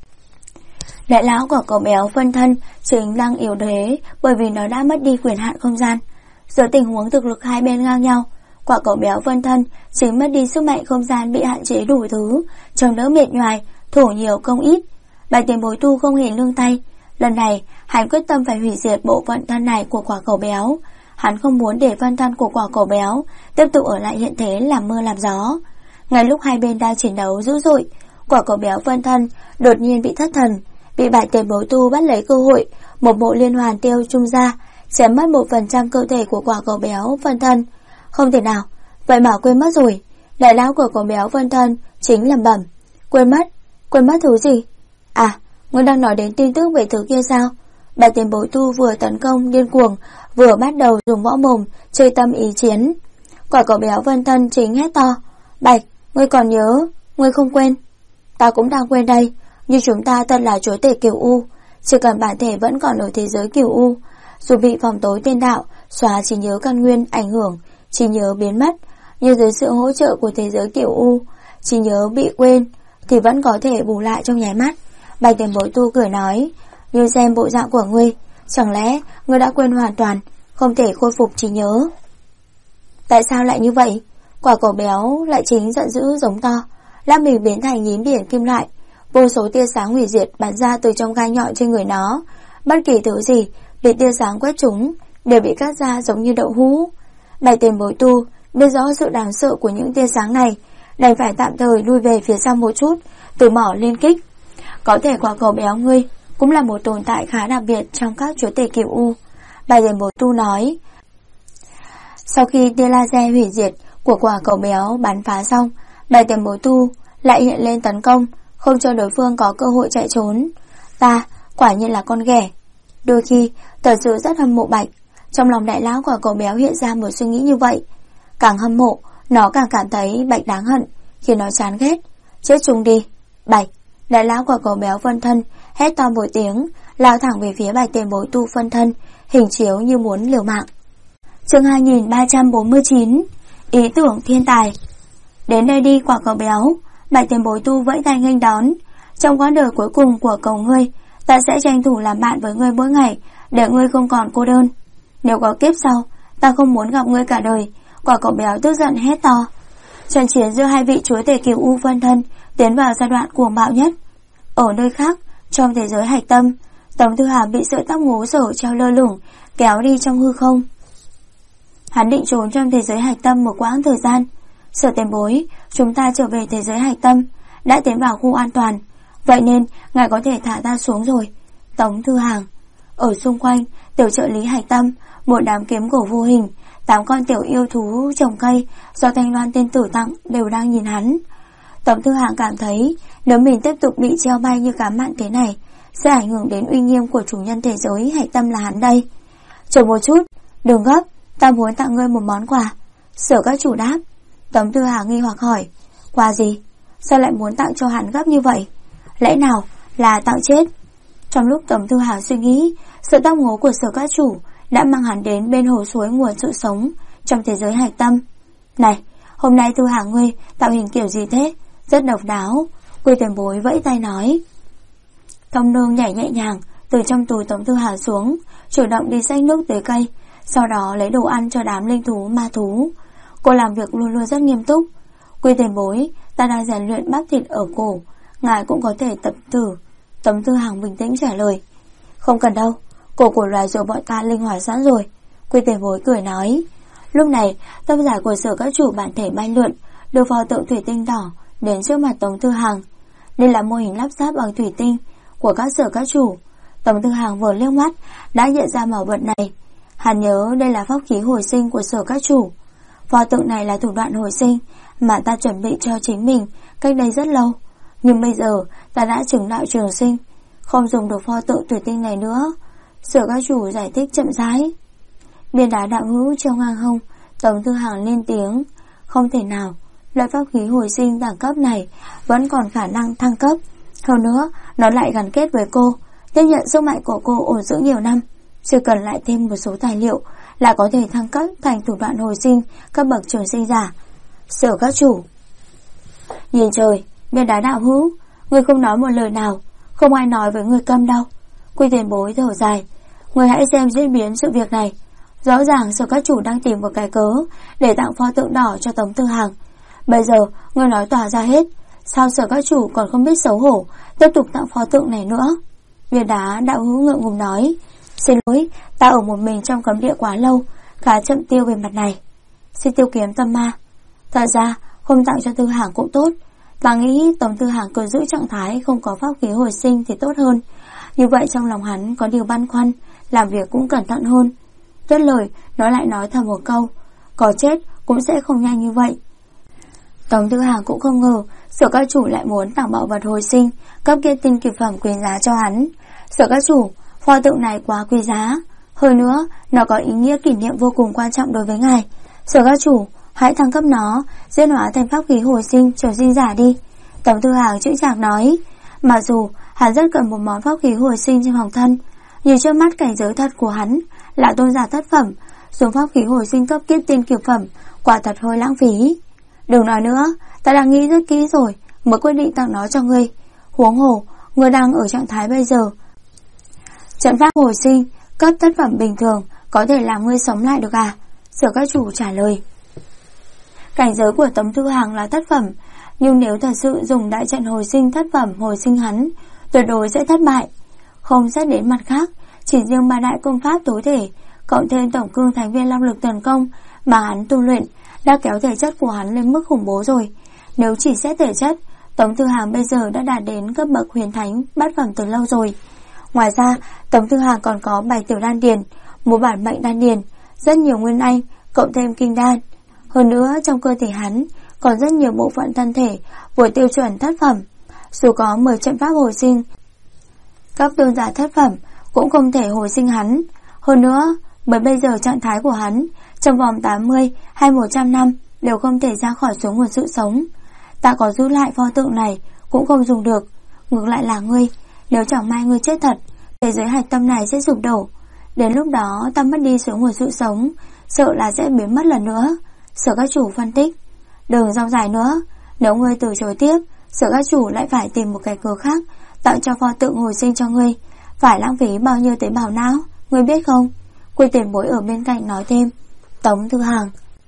Đại lão quả cầu béo phân thân chính đang yếu thế bởi vì nó đã mất đi quyền hạn không gian. Giữa tình huống thực lực hai bên ngang nhau, quả cầu béo phân thân chính mất đi sức mạnh không gian bị hạn chế đủ thứ, chống đỡ mệt nhoài, thổ nhiều công ít. Bạch Tiền Bối tu không hề nương tay. Lần này hắn quyết tâm phải hủy diệt bộ phận thân này của quả cầu béo. Hắn không muốn để phân thân của quả cầu béo tiếp tục ở lại hiện thế làm mưa làm gió. Ngay lúc hai bên đang chiến đấu dữ dội, quả cầu béo phân thân đột nhiên bị thất thần, bị Bạch Tiền Bối tu bắt lấy cơ hội, một bộ liên hoàn tiêu trung ra, chém mất 1% cơ thể của quả cầu béo phân thân. Không thể nào, vậy mà quên mất rồi. Đại lão của quả béo phân thân chính lẩm bẩm, quên mất thứ gì? À, ngươi đang nói đến tin tức về thứ kia sao? Bạch Tiền Bối tu vừa tấn công điên cuồng, vừa bắt đầu dùng võ mồm chơi tâm ý chiến. Quả cầu béo phân thân chính hét to, Bạch, ngươi còn nhớ, ngươi không quên. Ta cũng đang quên đây, nhưng chúng ta thật là chúa tể Cửu U. Chỉ cần bản thể vẫn còn ở thế giới Cửu U, dù bị phòng tối thiên đạo xóa trí nhớ căn nguyên ảnh hưởng, trí nhớ biến mất, nhưng dưới sự hỗ trợ của thế giới Cửu U, trí nhớ bị quên thì vẫn có thể bù lại trong nháy mắt. Bạch Tiền Bối tu cười nói, nhưng xem bộ dạng của ngươi, chẳng lẽ ngươi đã quên hoàn toàn, không thể khôi phục trí nhớ? Tại sao lại như vậy? Quả cầu béo lại chính giận dữ giống to, lát mình biến thành nhím biển kim loại, vô số tia sáng hủy diệt bắn ra từ trong gai nhọn trên người nó. Bất kỳ thứ gì bị tia sáng quét trúng đều bị cắt ra giống như đậu hũ. Bạch Tiền Bối tu biết rõ sự đáng sợ của những tia sáng này, đành phải tạm thời lui về phía sau một chút, từ bỏ liên kích. Có thể quả cầu béo ngươi cũng là một tồn tại khá đặc biệt trong các chúa tể Cửu U, Bạch Tiền Bối tu nói. Sau khi tia laser hủy diệt của quả cầu béo bắn phá xong, Bạch Tiền Bối tu lại hiện lên tấn công, không cho đối phương có cơ hội chạy trốn. Ta quả nhiên là con ghẻ. Đôi khi thật sự rất hâm mộ Bạch. Trong lòng đại lão quả cầu béo hiện ra một suy nghĩ như vậy. Càng hâm mộ, nó càng cảm thấy Bạch đáng hận, khiến nó chán ghét. Chết chúng đi, Bạch. Đại lão quả cầu béo phân thân hét to một tiếng, lao thẳng về phía Bạch Tiền Bối tu phân thân, hình chiếu như muốn liều mạng. Chương 2349, ý tưởng thiên tài. Đến đây đi quả cầu béo. Bạch Tiền Bối tu vẫy tay nghênh đón. Trong quãng đời cuối cùng của cầu ngươi, ta sẽ tranh thủ làm bạn với ngươi mỗi ngày, để ngươi không còn cô đơn. Nếu có kiếp sau, ta không muốn gặp ngươi cả đời. Quả cầu béo tức giận hét to. Trận chiến giữa hai vị chúa tể Cửu U phân thân tiến vào giai đoạn cuồng bạo nhất. Ở nơi khác, trong thế giới hạch tâm, Tống Thư Hàng bị sợi tóc ngố sở treo lơ lửng kéo đi trong hư không. Hắn định trốn trong thế giới hạch tâm một quãng thời gian. Sở Tiền Bối, chúng ta trở về thế giới hạch tâm, đã tiến vào khu an toàn, vậy nên ngài có thể thả ta xuống rồi. Tống Thư Hàng. Ở xung quanh tiểu trợ lý hạch tâm, một đám kiếm cổ vô hình, 8 con tiểu yêu thú trồng cây do Thanh Loan tiên tử tặng đều đang nhìn hắn. Tống Thư Hàng cảm thấy nếu mình tiếp tục bị treo bay như cá mặn thế này sẽ ảnh hưởng đến uy nghiêm của chủ nhân thế giới hạch tâm là hắn đây. Chờ một chút, đừng gấp, ta muốn tặng ngươi một món quà. Sở các chủ đáp. Tống Thư Hàng nghi hoặc hỏi, quà gì? Sao lại muốn tặng cho hắn gấp như vậy? Lẽ nào là tặng chết? Trong lúc Tống Thư Hàng suy nghĩ, sự tóc ngố của sở các chủ đã mang hắn đến bên hồ suối nguồn sự sống trong thế giới hạch tâm. Này, hôm nay Thư Hàng ngươi tạo hình kiểu gì thế? Rất độc đáo. Quy Tiền Bối vẫy tay nói. Thông nương nhảy nhẹ nhàng từ trong túi Tống Thư Hàng xuống, chủ động đi xách nước tới cây, sau đó lấy đồ ăn cho đám linh thú ma thú. Cô làm việc luôn luôn rất nghiêm túc. Quy Tiền Bối, ta đang rèn luyện bắp thịt ở cổ, ngài cũng có thể tập thử. Tống Thư Hàng bình tĩnh trả lời. Không cần đâu, cổ của loài rùa bọn ta linh hoạt sẵn rồi. Quy Tiền Bối cười nói. Lúc này tâm giải của sở các chủ bản thể bay lượn, đưa pho tượng thủy tinh đỏ đến trước mặt Tống Tư Hằng. Đây là mô hình lắp ráp bằng thủy tinh của các sở các chủ. Tống Tư Hằng vừa liếc mắt đã nhận ra bảo vật này. Hắn nhớ đây là pháp khí hồi sinh của sở các chủ. Pho tượng này là thủ đoạn hồi sinh mà ta chuẩn bị cho chính mình cách đây rất lâu, nhưng bây giờ ta đã chứng đạo trường sinh, không dùng được pho tượng thủy tinh này nữa. Sở các chủ giải thích chậm rãi. Biên đá đạo hữu treo ngang hông. Tống Tư Hằng lên tiếng. Không thể nào, loại pháp khí hồi sinh đẳng cấp này vẫn còn khả năng thăng cấp. Hơn nữa, nó lại gắn kết với cô, tiếp nhận sức mạnh của cô ổn dưỡng nhiều năm. Chỉ cần lại thêm một số tài liệu là có thể thăng cấp thành thủ đoạn hồi sinh cấp bậc trường sinh giả. Sở các chủ. Nhìn trời, biên đá đạo hữu, người không nói một lời nào, không ai nói với người câm đâu. Quy tiền bối thở dài. Người hãy xem diễn biến sự việc này. Rõ ràng sở các chủ đang tìm một cái cớ để tặng pho tượng đỏ cho Tống Tư Hằng. Bây giờ người nói tỏa ra hết, sao sở các chủ còn không biết xấu hổ tiếp tục tặng pho tượng này nữa? Biên đá đạo hữu ngượng ngùng nói. Xin lỗi, ta ở một mình trong cấm địa quá lâu, khá chậm tiêu về mặt này. Xin tiêu kiếm tâm ma. Thật ra không tặng cho Tư Hằng cũng tốt. Ta nghĩ Tống Tư Hằng cứ giữ trạng thái không có pháp khí hồi sinh thì tốt hơn. Như vậy trong lòng hắn có điều băn khoăn, làm việc cũng cẩn thận hơn. Rất lời, nó lại nói thầm một câu, có chết cũng sẽ không nhanh như vậy. Tống Tư Hằng cũng không ngờ sở các chủ lại muốn tặng bảo vật hồi sinh cấp kết tinh cực phẩm quý giá cho hắn. Sở các chủ, pho tượng này quá quý giá, hơn nữa nó có ý nghĩa kỷ niệm vô cùng quan trọng đối với ngài. Sở các chủ, hãy thăng cấp nó, diễn hóa thành pháp khí hồi sinh trường sinh giả đi. Tống Tư Hằng chững chạc nói. Mặc dù hắn rất cần một món pháp khí hồi sinh trong phòng thân, nhưng trước mắt cảnh giới thật của hắn là tôn giả thất phẩm, dùng pháp khí hồi sinh cấp kết tinh cực phẩm quả thật hơi lãng phí. Đừng nói nữa, ta đang nghĩ rất kỹ rồi mới quyết định tặng nó cho ngươi. Huống hồ, ngươi đang ở trạng thái bây giờ. Trận pháp hồi sinh cấp thất phẩm bình thường có thể làm ngươi sống lại được à? Sở các chủ trả lời. Cảnh giới của Tống Tư Hằng là thất phẩm, nhưng nếu thật sự dùng đại trận hồi sinh thất phẩm hồi sinh hắn, tuyệt đối sẽ thất bại. Không xét đến mặt khác, chỉ riêng ba đại công pháp tối thể cộng thêm tổng cương thánh viên long lực tấn công mà hắn tu luyện đã kéo thể chất của hắn lên mức khủng bố rồi. Nếu chỉ xét thể chất, Tống Tư Hằng bây giờ đã đạt đến cấp bậc huyền thánh bát phẩm từ lâu rồi. Ngoài ra, Tống Tư Hằng còn có 7 tiểu đan điền, một bản mệnh đan điền, rất nhiều nguyên anh, cộng thêm kinh đan. Hơn nữa, trong cơ thể hắn còn rất nhiều bộ phận thân thể vừa tiêu chuẩn thất phẩm. Dù có 10 trận pháp hồi sinh cấp tôn giả thất phẩm cũng không thể hồi sinh hắn. Hơn nữa, bởi bây giờ trạng thái của hắn trong vòng 80 hay 100 năm đều không thể ra khỏi số nguồn sự sống. Ta có giữ lại pho tượng này cũng không dùng được. Ngược lại là ngươi, nếu chẳng may ngươi chết thật, thế giới hạch tâm này sẽ sụp đổ. Đến lúc đó ta mất đi số nguồn sự sống, sợ là sẽ biến mất lần nữa. Sở các chủ phân tích. Đừng rong dài nữa, nếu ngươi từ chối tiếp, sở các chủ lại phải tìm một cái cớ khác tặng cho pho tượng hồi sinh cho ngươi. Phải lãng phí bao nhiêu tế bào não, ngươi biết không? Quy tiền bối ở bên cạnh nói thêm. Tống Tư Hằng.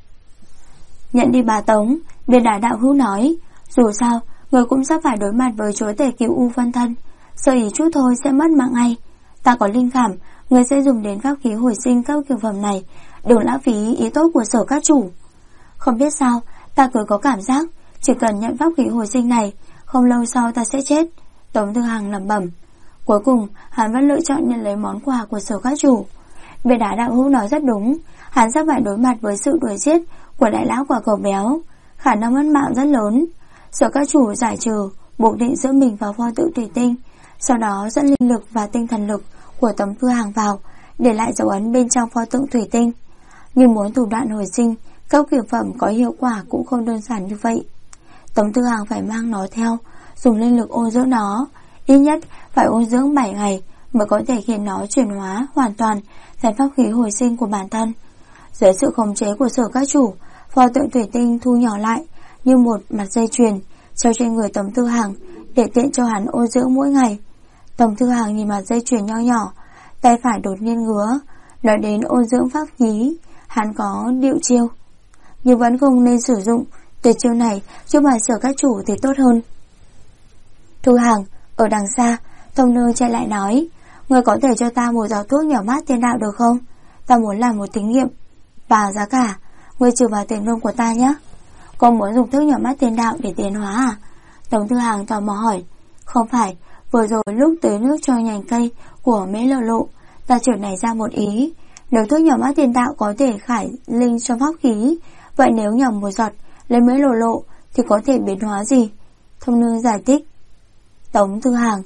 Nhận đi bà Tống. Biên đá đạo hữu nói. Dù sao, ngươi cũng sắp phải đối mặt với chúa tể cứu u phân thân, sơ ý chút thôi sẽ mất mạng ngay. Ta có linh cảm ngươi sẽ dùng đến pháp khí hồi sinh cấp cực phẩm này. Đừng lãng phí ý tốt của sở các chủ. Không biết sao, ta cứ có cảm giác chỉ cần nhận pháp khí hồi sinh này, không lâu sau ta sẽ chết. Tống Tư Hằng lẩm bẩm. Cuối cùng hắn vẫn lựa chọn nhận lấy món quà của sở các chủ. Biên đá đạo hữu nói rất đúng, hắn sắp phải đối mặt với sự đuổi giết của đại lão quả cầu béo, khả năng mất mạng rất lớn. Sở các chủ giải trừ, buộc định giữa mình vào pho tượng thủy tinh, sau đó dẫn linh lực và tinh thần lực của Tống Tư Hằng vào, để lại dấu ấn bên trong pho tượng thủy tinh. Nhưng muốn thủ đoạn hồi sinh cấp cực phẩm có hiệu quả cũng không đơn giản như vậy. Tống Tư Hằng phải mang nó theo, dùng linh lực ôn dưỡng nó, ít nhất phải ôn dưỡng 7 ngày mới có thể khiến nó chuyển hóa hoàn toàn thành pháp khí hồi sinh của bản thân. Dưới sự khống chế của sở các chủ, pho tượng thủy tinh thu nhỏ lại như một mặt dây chuyền treo trên người Tống Tư Hằng để tiện cho hắn ôn dưỡng mỗi ngày. Tống Tư Hằng nhìn mặt dây chuyền nho nhỏ, tay phải đột nhiên ngứa. Nói đến ôn dưỡng pháp khí, hắn có điệu chiêu, nhưng vẫn không nên sử dụng tuyệt chiêu này trước mặt sở các chủ thì tốt hơn. Thu Hằng ở đằng xa, Thông Nương chạy lại nói. Người có thể cho ta một giọt thuốc nhỏ mát tiên đạo được không? Ta muốn làm một thí nghiệm và giá cả, ngươi trừ vào tiền lương của ta nhé. Con muốn dùng thuốc nhỏ mát tiên đạo để tiến hóa à? Tống Thư Hàng tò mò hỏi. Không phải, vừa rồi lúc tưới nước cho nhành cây của Mễ Lộ Lộ, ta chợt nảy ra một ý. Nếu thuốc nhỏ mắt tiền đạo có thể khải linh cho pháp khí, vậy nếu nhỏ một giọt lên Mễ Lộ Lộ thì có thể biến hóa gì? Thông nương giải thích. Tống Thư Hàng,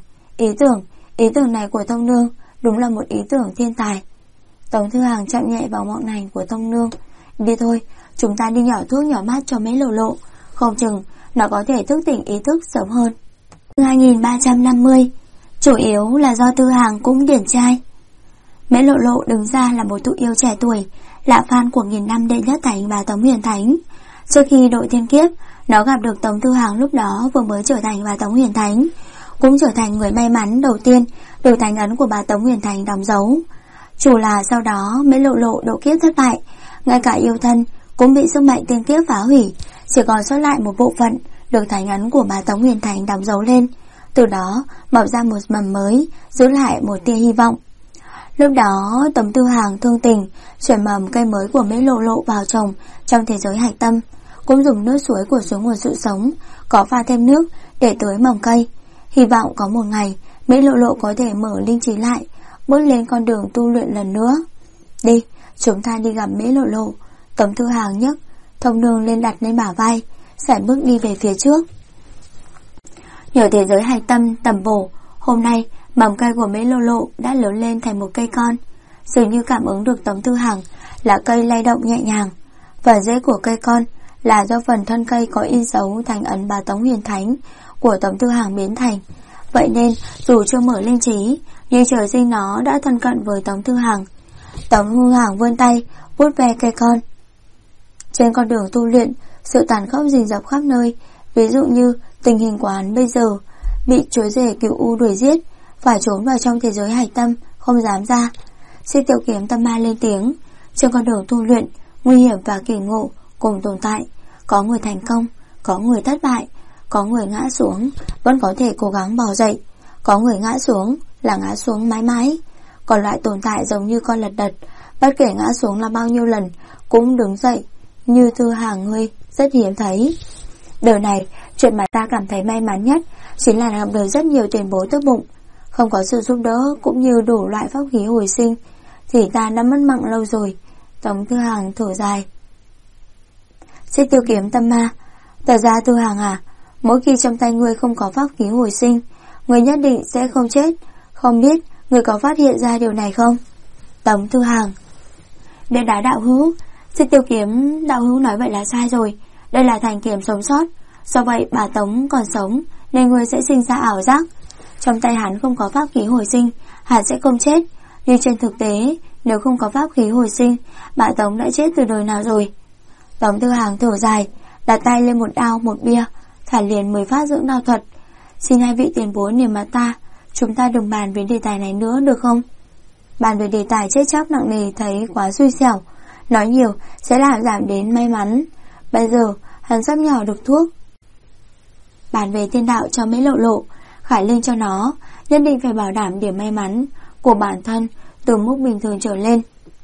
ý tưởng này của thông nương đúng là một ý tưởng thiên tài. Tống Thư Hàng chạm nhẹ vào ngọn ngành của thông nương. Đi thôi, chúng ta đi nhỏ thuốc nhỏ mắt cho Mễ Lộ Lộ, không chừng nó có thể thức tỉnh ý thức sớm hơn. 2350. Chủ yếu là do Thư Hàng cũng điển trai. Mễ Lộ Lộ đứng ra là một thụ yêu trẻ tuổi, là fan của nghìn năm đệ nhất thánh và Tống Huyền Thánh. Trước khi đội thiên kiếp, nó gặp được Tống Thư Hàng lúc đó vừa mới trở thành bà Tống Huyền Thánh, cũng trở thành người may mắn đầu tiên được thánh ấn của bà Tống Huyền Thánh đóng dấu. Chủ là sau đó Mễ Lộ Lộ độ kiếp thất bại, ngay cả yêu thân cũng bị sức mạnh tiên kiếp phá hủy, chỉ còn sót lại một bộ phận được thánh ấn của bà Tống Huyền Thánh đóng dấu lên. Từ đó mọc ra một mầm mới, giữ lại một tia hy vọng. Lúc đó Tống Thư Hàng thương tình chuyển mầm cây mới của Mễ Lộ Lộ vào trồng trong thế giới hạch tâm, cũng dùng nước suối của suối nguồn sự sống có pha thêm nước để tưới mầm cây, hy vọng có một ngày Mễ Lộ Lộ có thể mở linh trí lại, bước lên con đường tu luyện lần nữa. Đi, chúng ta đi gặp Mễ Lộ Lộ. Tống Thư Hàng nhấc thông nương lên đặt lên bả vai, sải bước đi về phía trước. Nhiều thế giới hạch tâm tầm bổ, hôm nay mầm cây của Mễ Lộ Lộ đã lớn lên thành một cây con. Dường như cảm ứng được Tống Thư Hàng, lá cây lay động nhẹ nhàng, và rễ của cây con là do phần thân cây có in dấu thành ấn bà Tống Huyền Thánh của Tống Thư Hàng biến thành. Vậy nên dù chưa mở linh trí, nhưng trời sinh nó đã thân cận với Tống Thư Hàng. Tống Thư Hàng vươn tay vuốt ve cây con. Trên con đường tu luyện, sự tàn khốc rình rập khắp nơi. Ví dụ như tình hình của hắn bây giờ, bị chúa rể Cửu U đuổi giết, phải trốn vào trong thế giới hạch tâm, không dám ra. Xích Tiêu Kiếm Tâm Ma lên tiếng. Trên con đường tu luyện, nguy hiểm và kỳ ngộ cùng tồn tại. Có người thành công, có người thất bại, có người ngã xuống vẫn có thể cố gắng bò dậy, có người ngã xuống là ngã xuống mãi mãi. Còn loại tồn tại giống như con lật đật, bất kể ngã xuống là bao nhiêu lần cũng đứng dậy, như Thư Hàng ngươi rất hiếm thấy. Đời này, chuyện mà ta cảm thấy may mắn nhất chính là gặp được rất nhiều tiền bối tốt bụng. Không có sự giúp đỡ cũng như đủ loại pháp khí hồi sinh thì ta đã mất mạng lâu rồi. Tống Thư Hàng thở dài. Xích Tiêu Kiếm Tâm Ma, tờ ra Thư Hàng à, mỗi khi trong tay ngươi không có pháp khí hồi sinh, ngươi nhất định sẽ không chết. Không biết ngươi có phát hiện ra điều này không? Tống Thư Hàng. Bia đá đạo hữu. Xích Tiêu Kiếm đạo hữu nói vậy là sai rồi. Đây là thành kiếm sống sót, do vậy bà Tống còn sống nên ngươi sẽ sinh ra ảo giác. Trong tay hắn không có pháp khí hồi sinh, hắn sẽ không chết. Nhưng trên thực tế, nếu không có pháp khí hồi sinh, bà Tống đã chết từ đời nào rồi. Tống Thư Hàng thở dài, đặt tay lên một đao một bia, thả liền 10 phát dưỡng đao thuật. Xin hai vị tiền bối niềm mặt ta, chúng ta đừng bàn về đề tài này nữa được không? Bàn về đề tài chết chóc nặng nề thấy quá xui xẻo, nói nhiều sẽ làm giảm đến may mắn. Bây giờ hắn sắp nhỏ được thuốc. Bàn về tiên đạo cho Mễ Lộ Lộ, khải linh cho nó, nhất định phải bảo đảm điểm may mắn của bản thân từ mức bình thường trở lên.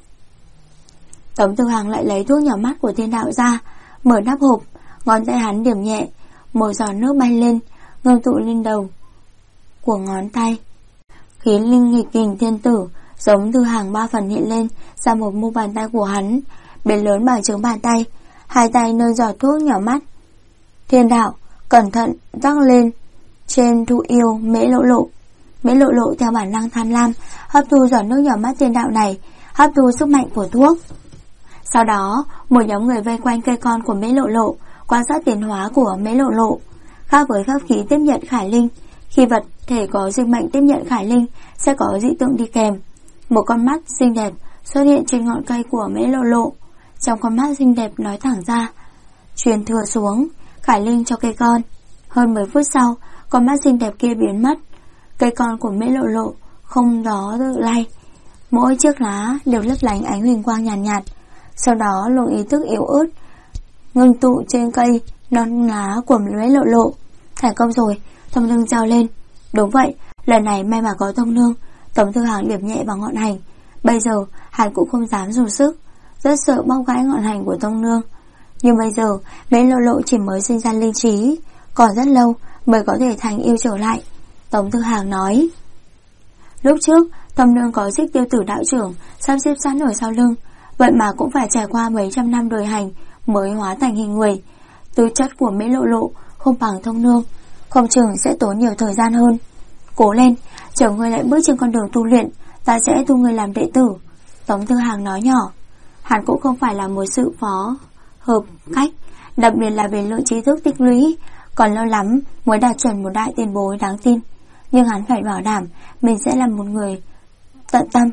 Tống Thư Hàng lại lấy thuốc nhỏ mắt của tiên đạo ra, mở nắp hộp, ngón tay hắn điểm nhẹ, một giọt nước bay lên, ngưng tụ lên đầu của ngón tay. Khí linh nghịch kình thiên tử giống Thư Hàng 3 phần hiện lên ra một mu bàn tay của hắn, biến lớn bằng trứng bàn tay, hai tay nâng giọt thuốc nhỏ mắt. Thiên đạo cẩn thận rắc lên trên thụ yêu Mễ Lộ Lộ. Mễ Lộ Lộ theo bản năng tham lam hấp thu giọt nước nhỏ mắt thiên đạo này, hấp thu sức mạnh của thuốc. Sau đó một nhóm người vây quanh cây con của Mễ Lộ Lộ, quan sát tiến hóa của Mễ Lộ Lộ. Khác với pháp khí tiếp nhận khải linh, khi vật thể có sinh mệnh tiếp nhận khải linh sẽ có dị tượng đi kèm. Một con mắt xinh đẹp xuất hiện trên ngọn cây của Mễ Lộ Lộ. Trong con mắt xinh đẹp nói thẳng ra, truyền thừa xuống khải linh cho cây con. Hơn 10 phút sau, con mắt xinh đẹp kia biến mất. Cây con của Mễ Lộ Lộ không gió tự lay, mỗi chiếc lá đều lấp lánh ánh huỳnh quang nhàn nhạt. Sau đó luồng ý thức yếu ớt ngưng tụ trên cây non lá của Mễ Lộ Lộ. Thành công rồi, thông nương reo lên. Đúng vậy, lần này may mà có thông nương. Tống Thư Hàng điểm nhẹ vào ngọn hành. Bây giờ hắn cũng không dám dùng sức, rất sợ bóc gãy ngọn hành của thông nương. Nhưng bây giờ Mễ Lộ Lộ chỉ mới sinh ra linh trí, còn rất lâu mới có thể thành yêu trở lại. Tống Tư Hàng nói. Lúc trước Tâm Nương có Xích Tiêu Tử đạo trưởng sắp xếp sẵn ở sau lưng, vậy mà cũng phải trải qua mấy trăm năm đời hành mới hóa thành hình người. Tư chất của Mễ Lộ Lộ không bằng Thông Nương, không chừng sẽ tốn nhiều thời gian hơn. Cố lên, chờ ngươi lại bước trên con đường tu luyện, ta sẽ thu ngươi làm đệ tử. Tống Tư Hàng nói nhỏ. Hắn cũng không phải là một sự phó hợp cách, đặc biệt là về lượng trí thức tích lũy, còn lâu lắm mới đạt chuẩn một đại tiền bối đáng tin. Nhưng hắn phải bảo đảm mình sẽ là một người tận tâm.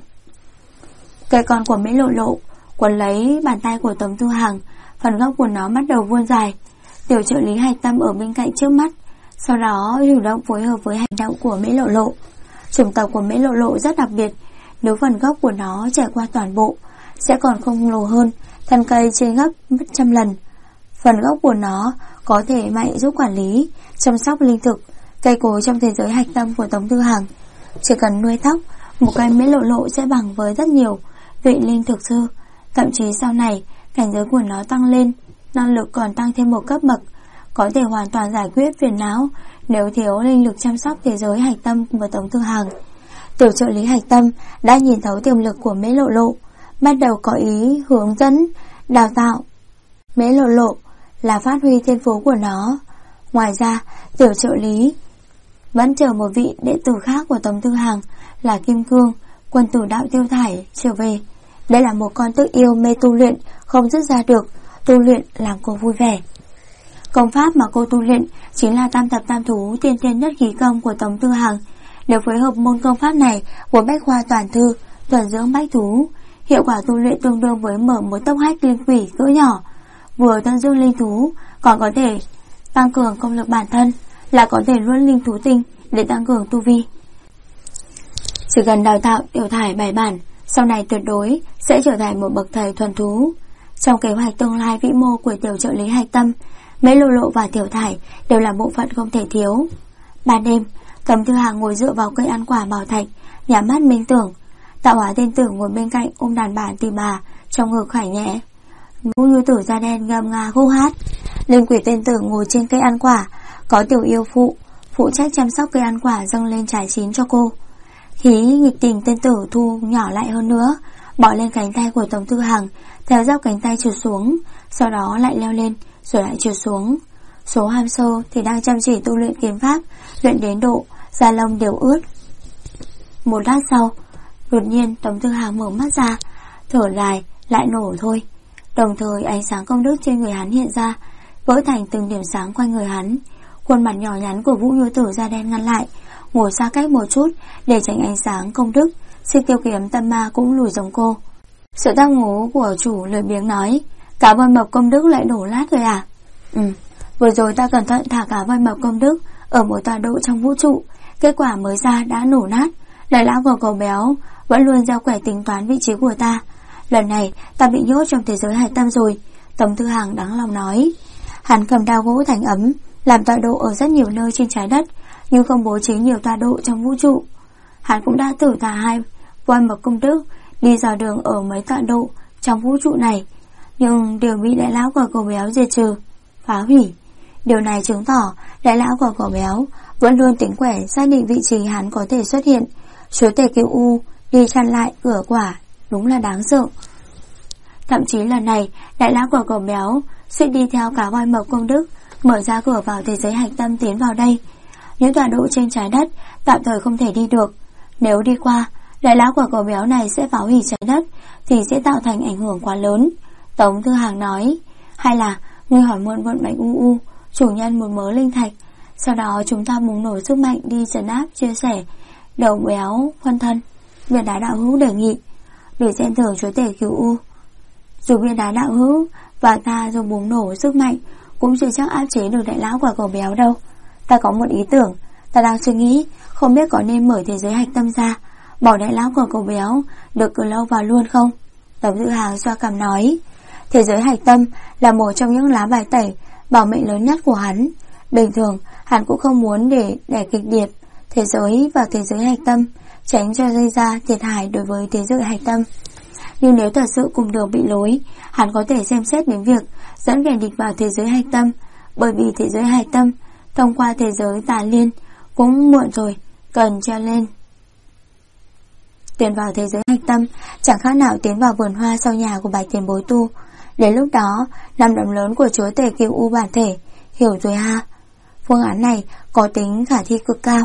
Cây con của Mễ Lộ Lộ quấn lấy bàn tay của Tống Tư Hàng, phần gốc của nó bắt đầu vươn dài. Tiểu trợ lý Hạch Tâm ở bên cạnh trước mắt, sau đó chủ động phối hợp với hành động của Mễ Lộ Lộ. Chủng tộc của Mễ Lộ Lộ rất đặc biệt, nếu phần gốc của nó trải qua toàn bộ sẽ còn khổng lồ hơn thân cây trên gấp 100 lần. Phần gốc của nó có thể mạnh giúp quản lý, chăm sóc linh thực, cây cối trong thế giới Hạch Tâm của Tống Tư Hàng. Chỉ cần nuôi thóc, một cây Mễ Lộ Lộ sẽ bằng với rất nhiều vị linh thực sư. Thậm chí sau này cảnh giới của nó tăng lên, năng lực còn tăng thêm một cấp bậc, có thể hoàn toàn giải quyết phiền não nếu thiếu linh lực chăm sóc thế giới Hạch Tâm của Tống Tư Hàng. Tiểu trợ lý Hạch Tâm đã nhìn thấu tiềm lực của Mễ Lộ Lộ, bắt đầu có ý hướng dẫn, đào tạo Mễ Lộ Lộ là phát huy thiên phú của nó. Ngoài ra, tiểu trợ lý vẫn chờ một vị đệ tử khác của Tống Tư Hàng là Kim Cương, quân tử đạo Tiêu Thải trở về. Đây là một con tức yêu mê tu luyện, không dứt ra được, tu luyện làm cô vui vẻ. Công pháp mà cô tu luyện chính là Tam Thập Tam Thú Tiên Thiên Nhất Khí Công của Tống Tư Hàng. Nếu phối hợp môn công pháp này của Bách Khoa Toàn Thư, thuần dưỡng bách thú, hiệu quả tu luyện tương đương với mở một tốc hách linh quỷ cỡ nhỏ, vừa thuần dưỡng linh thú, còn có thể tăng cường công lực bản thân, là có thể luân linh thú tinh để tăng cường tu vi. Chỉ cần đào tạo Tiểu Thải bài bản, sau này tuyệt đối sẽ trở thành một bậc thầy thuần thú. Trong kế hoạch tương lai vĩ mô của tiểu trợ lý Hạch Tâm, Mễ Lộ Lộ và Tiểu Thải đều là bộ phận không thể thiếu. Ban đêm, Tống Tư Hàng ngồi dựa vào cây ăn quả bảo thạch, nhắm mắt minh tưởng. Tạo Hóa Tiên Tử ngồi bên cạnh ôm đàn bản tỳ bà, trong ngực khải nhẹ. Vũ Như Tử da đen ngâm nga khúc hát. Linh Quỷ Tiên Tử ngồi trên cây ăn quả, có tiểu yêu phụ trách chăm sóc cây ăn quả dâng lên trái chín cho cô. Khí nghịch tình Tiên Tử thu nhỏ lại hơn nữa, bỏ lên cánh tay của Tống Tư Hàng, theo dốc cánh tay trượt xuống, sau đó lại leo lên, rồi lại trượt xuống. Số Ham Sơ thì đang chăm chỉ tu luyện kiếm pháp, luyện đến độ da lông đều ướt. Một lát sau, đột nhiên Tống Tư Hàng mở mắt ra, thở dài lại nổ thôi. Đồng thời ánh sáng công đức trên người hắn hiện ra, vỡ thành từng điểm sáng quanh người hắn. Khuôn mặt nhỏ nhắn của Vũ Như Tử da đen ngăn lại, ngồi xa cách một chút để tránh ánh sáng công đức. Xích Tiêu Kiếm Tâm Ma cũng lùi giống cô. Sự tác ngố của chủ lười biếng nói, cá voi mập công đức lại đổ lát rồi à? Vừa rồi ta cẩn thận thả cá voi mập công đức ở một tọa độ trong vũ trụ, kết quả mới ra đã nổ nát. Đại lão của cậu béo vẫn luôn gieo quẻ tính toán vị trí của ta. Lần này ta bị nhốt trong thế giới Hạch Tâm rồi. Tống Tư Hàng đáng lòng nói. Hắn cầm đao gỗ thành ấm, làm tọa độ ở rất nhiều nơi trên trái đất, nhưng không bố trí nhiều tọa độ trong vũ trụ. Hắn cũng đã thử thả hai voi mập công đức đi dò đường ở mấy tọa độ trong vũ trụ này, nhưng đều bị đại lão của cậu béo diệt trừ, phá hủy. Điều này chứng tỏ đại lão của cậu béo vẫn luôn tính quẻ xác định vị trí hắn có thể xuất hiện. Chúa tể Kiều U đi chặn lại cửa quả, đúng là đáng sợ. Thậm chí lần này đại lão của cậu béo suýt đi theo cá voi mập công đức, mở ra cửa vào thế giới Hạch Tâm tiến vào đây. Những tọa độ trên trái đất tạm thời không thể đi được. Nếu đi qua, đại lão của cậu béo này sẽ phá hủy trái đất, thì sẽ tạo thành ảnh hưởng quá lớn. Tống Tư Hàng nói, hay là ngươi hỏi mượn vận mệnh UU chủ nhân một mớ linh thạch, sau đó chúng ta bùng nổ sức mạnh đi trấn áp chia sẻ đầu béo phân thân. Viên Đá Đạo Hữu đề nghị để xem thưởng chúa tể Kiều U. Dù Viên Đá Đạo Hữu và ta dùng bùng nổ sức mạnh cũng chưa chắc áp chế được đại lão của cậu béo đâu. Ta có một ý tưởng, ta đang suy nghĩ không biết có nên mở thế giới Hạch Tâm ra, bỏ đại lão của cậu béo được cử lâu vào luôn không? Tống Tư Hàng xoa cằm nói, thế giới Hạch Tâm là một trong những lá bài tẩy bảo mệnh lớn nhất của hắn. Bình thường hắn cũng không muốn để kịch liệt thế giới và thế giới Hạch Tâm, tránh cho gây ra thiệt hại đối với thế giới Hạch Tâm. Nhưng nếu thật sự cùng đường bị lối, hắn có thể xem xét đến việc dẫn kẻ địch vào thế giới Hạch Tâm, bởi vì thế giới Hạch Tâm thông qua thế giới tà liên. Cũng muộn rồi, cần treo lên. Tiến vào thế giới hạch tâm chẳng khác nào tiến vào vườn hoa sau nhà của bạch tiền bối tu. Đến lúc đó, nắm đấm lớn của chúa tể Cửu U bản thể. Hiểu rồi ha. Phương án này có tính khả thi cực cao.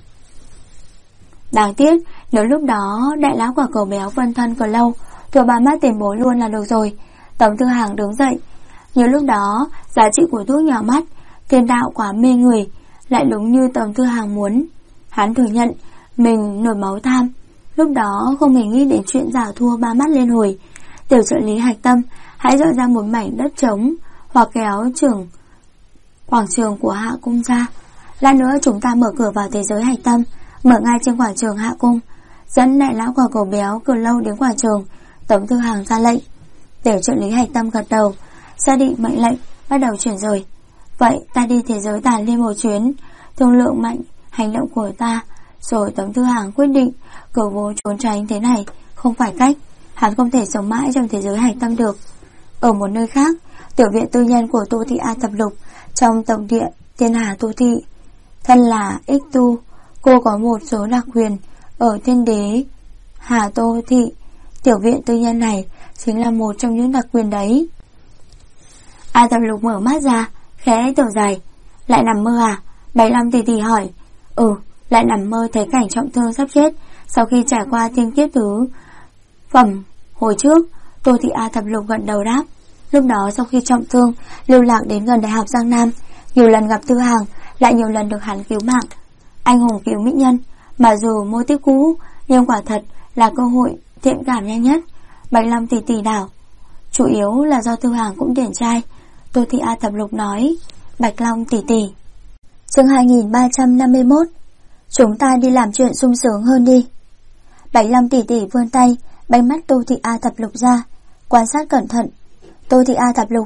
Đáng tiếc, nếu lúc đó đại lão quả cầu béo phân thân còn lâu, thừa bà mắt tiền bối luôn là được rồi. Tống Thư Hàng đứng dậy. Như lúc đó, giá trị của thuốc nhỏ mắt, thiên đạo quá mê người, lại đúng như Tống Thư Hàng muốn. Hắn thừa nhận mình nổi máu tham. Lúc đó không hề nghĩ đến chuyện giả thua ba mắt lên hồi. Tiểu trợ lý hạch tâm, hãy dọn ra một mảnh đất trống, hoặc kéo quảng trường của Hạ Cung ra. Lát nữa chúng ta mở cửa vào thế giới hạch tâm, mở ngay trên quảng trường Hạ Cung, dẫn đại lão quả cầu béo Cửu Lâu đến quảng trường. Tống Thư Hàng ra lệnh. Tiểu trợ lý hạch tâm gật đầu, xác định mệnh lệnh, bắt đầu chuyển rời. Vậy ta đi thế giới tà liên một chuyến, thương lượng mạnh hành động của ta. Rồi Tống Thư Hàng quyết định cửu vô trốn tránh thế này không phải cách. Hắn không thể sống mãi trong thế giới hạch tâm được. Ở một nơi khác, tiểu viện tư nhân của Tô Thị A Thập Lục, trong tổng điện Thiên Hà Tô Thị. Thân là Ích Tu, cô có một số đặc quyền ở Thiên Đế Hà Tô Thị. Tiểu viện tư nhân này chính là một trong những đặc quyền đấy. A Thập Lục mở mắt ra, khẽ thở dài. Lại nằm mơ à? Bạch Long tỉ tỉ hỏi. Lại nằm mơ thấy cảnh trọng thương sắp chết sau khi trải qua thiên kiếp thứ phẩm hồi trước. Tô Thị A Thập Lục gật đầu đáp. Lúc đó sau khi trọng thương, lưu lạc đến gần Đại học Giang Nam, nhiều lần gặp Thư Hàng, lại nhiều lần được hắn cứu mạng. Anh hùng cứu mỹ nhân, mà dù mô típ cũ, nhưng quả thật là cơ hội thiện cảm nhanh nhất. Bạch Long tỉ tỉ đảo, chủ yếu là do Thư Hàng cũng điển trai. Tô Thị A Thập Lục nói. Bạch Long tỉ tỉ. Chương 2351. Chúng ta đi làm chuyện sung sướng hơn đi. Bạch Long tỉ tỉ vươn tay, bánh mắt Tô Thị A Thập Lục ra, quan sát cẩn thận. Tô Thị A Thập Lục.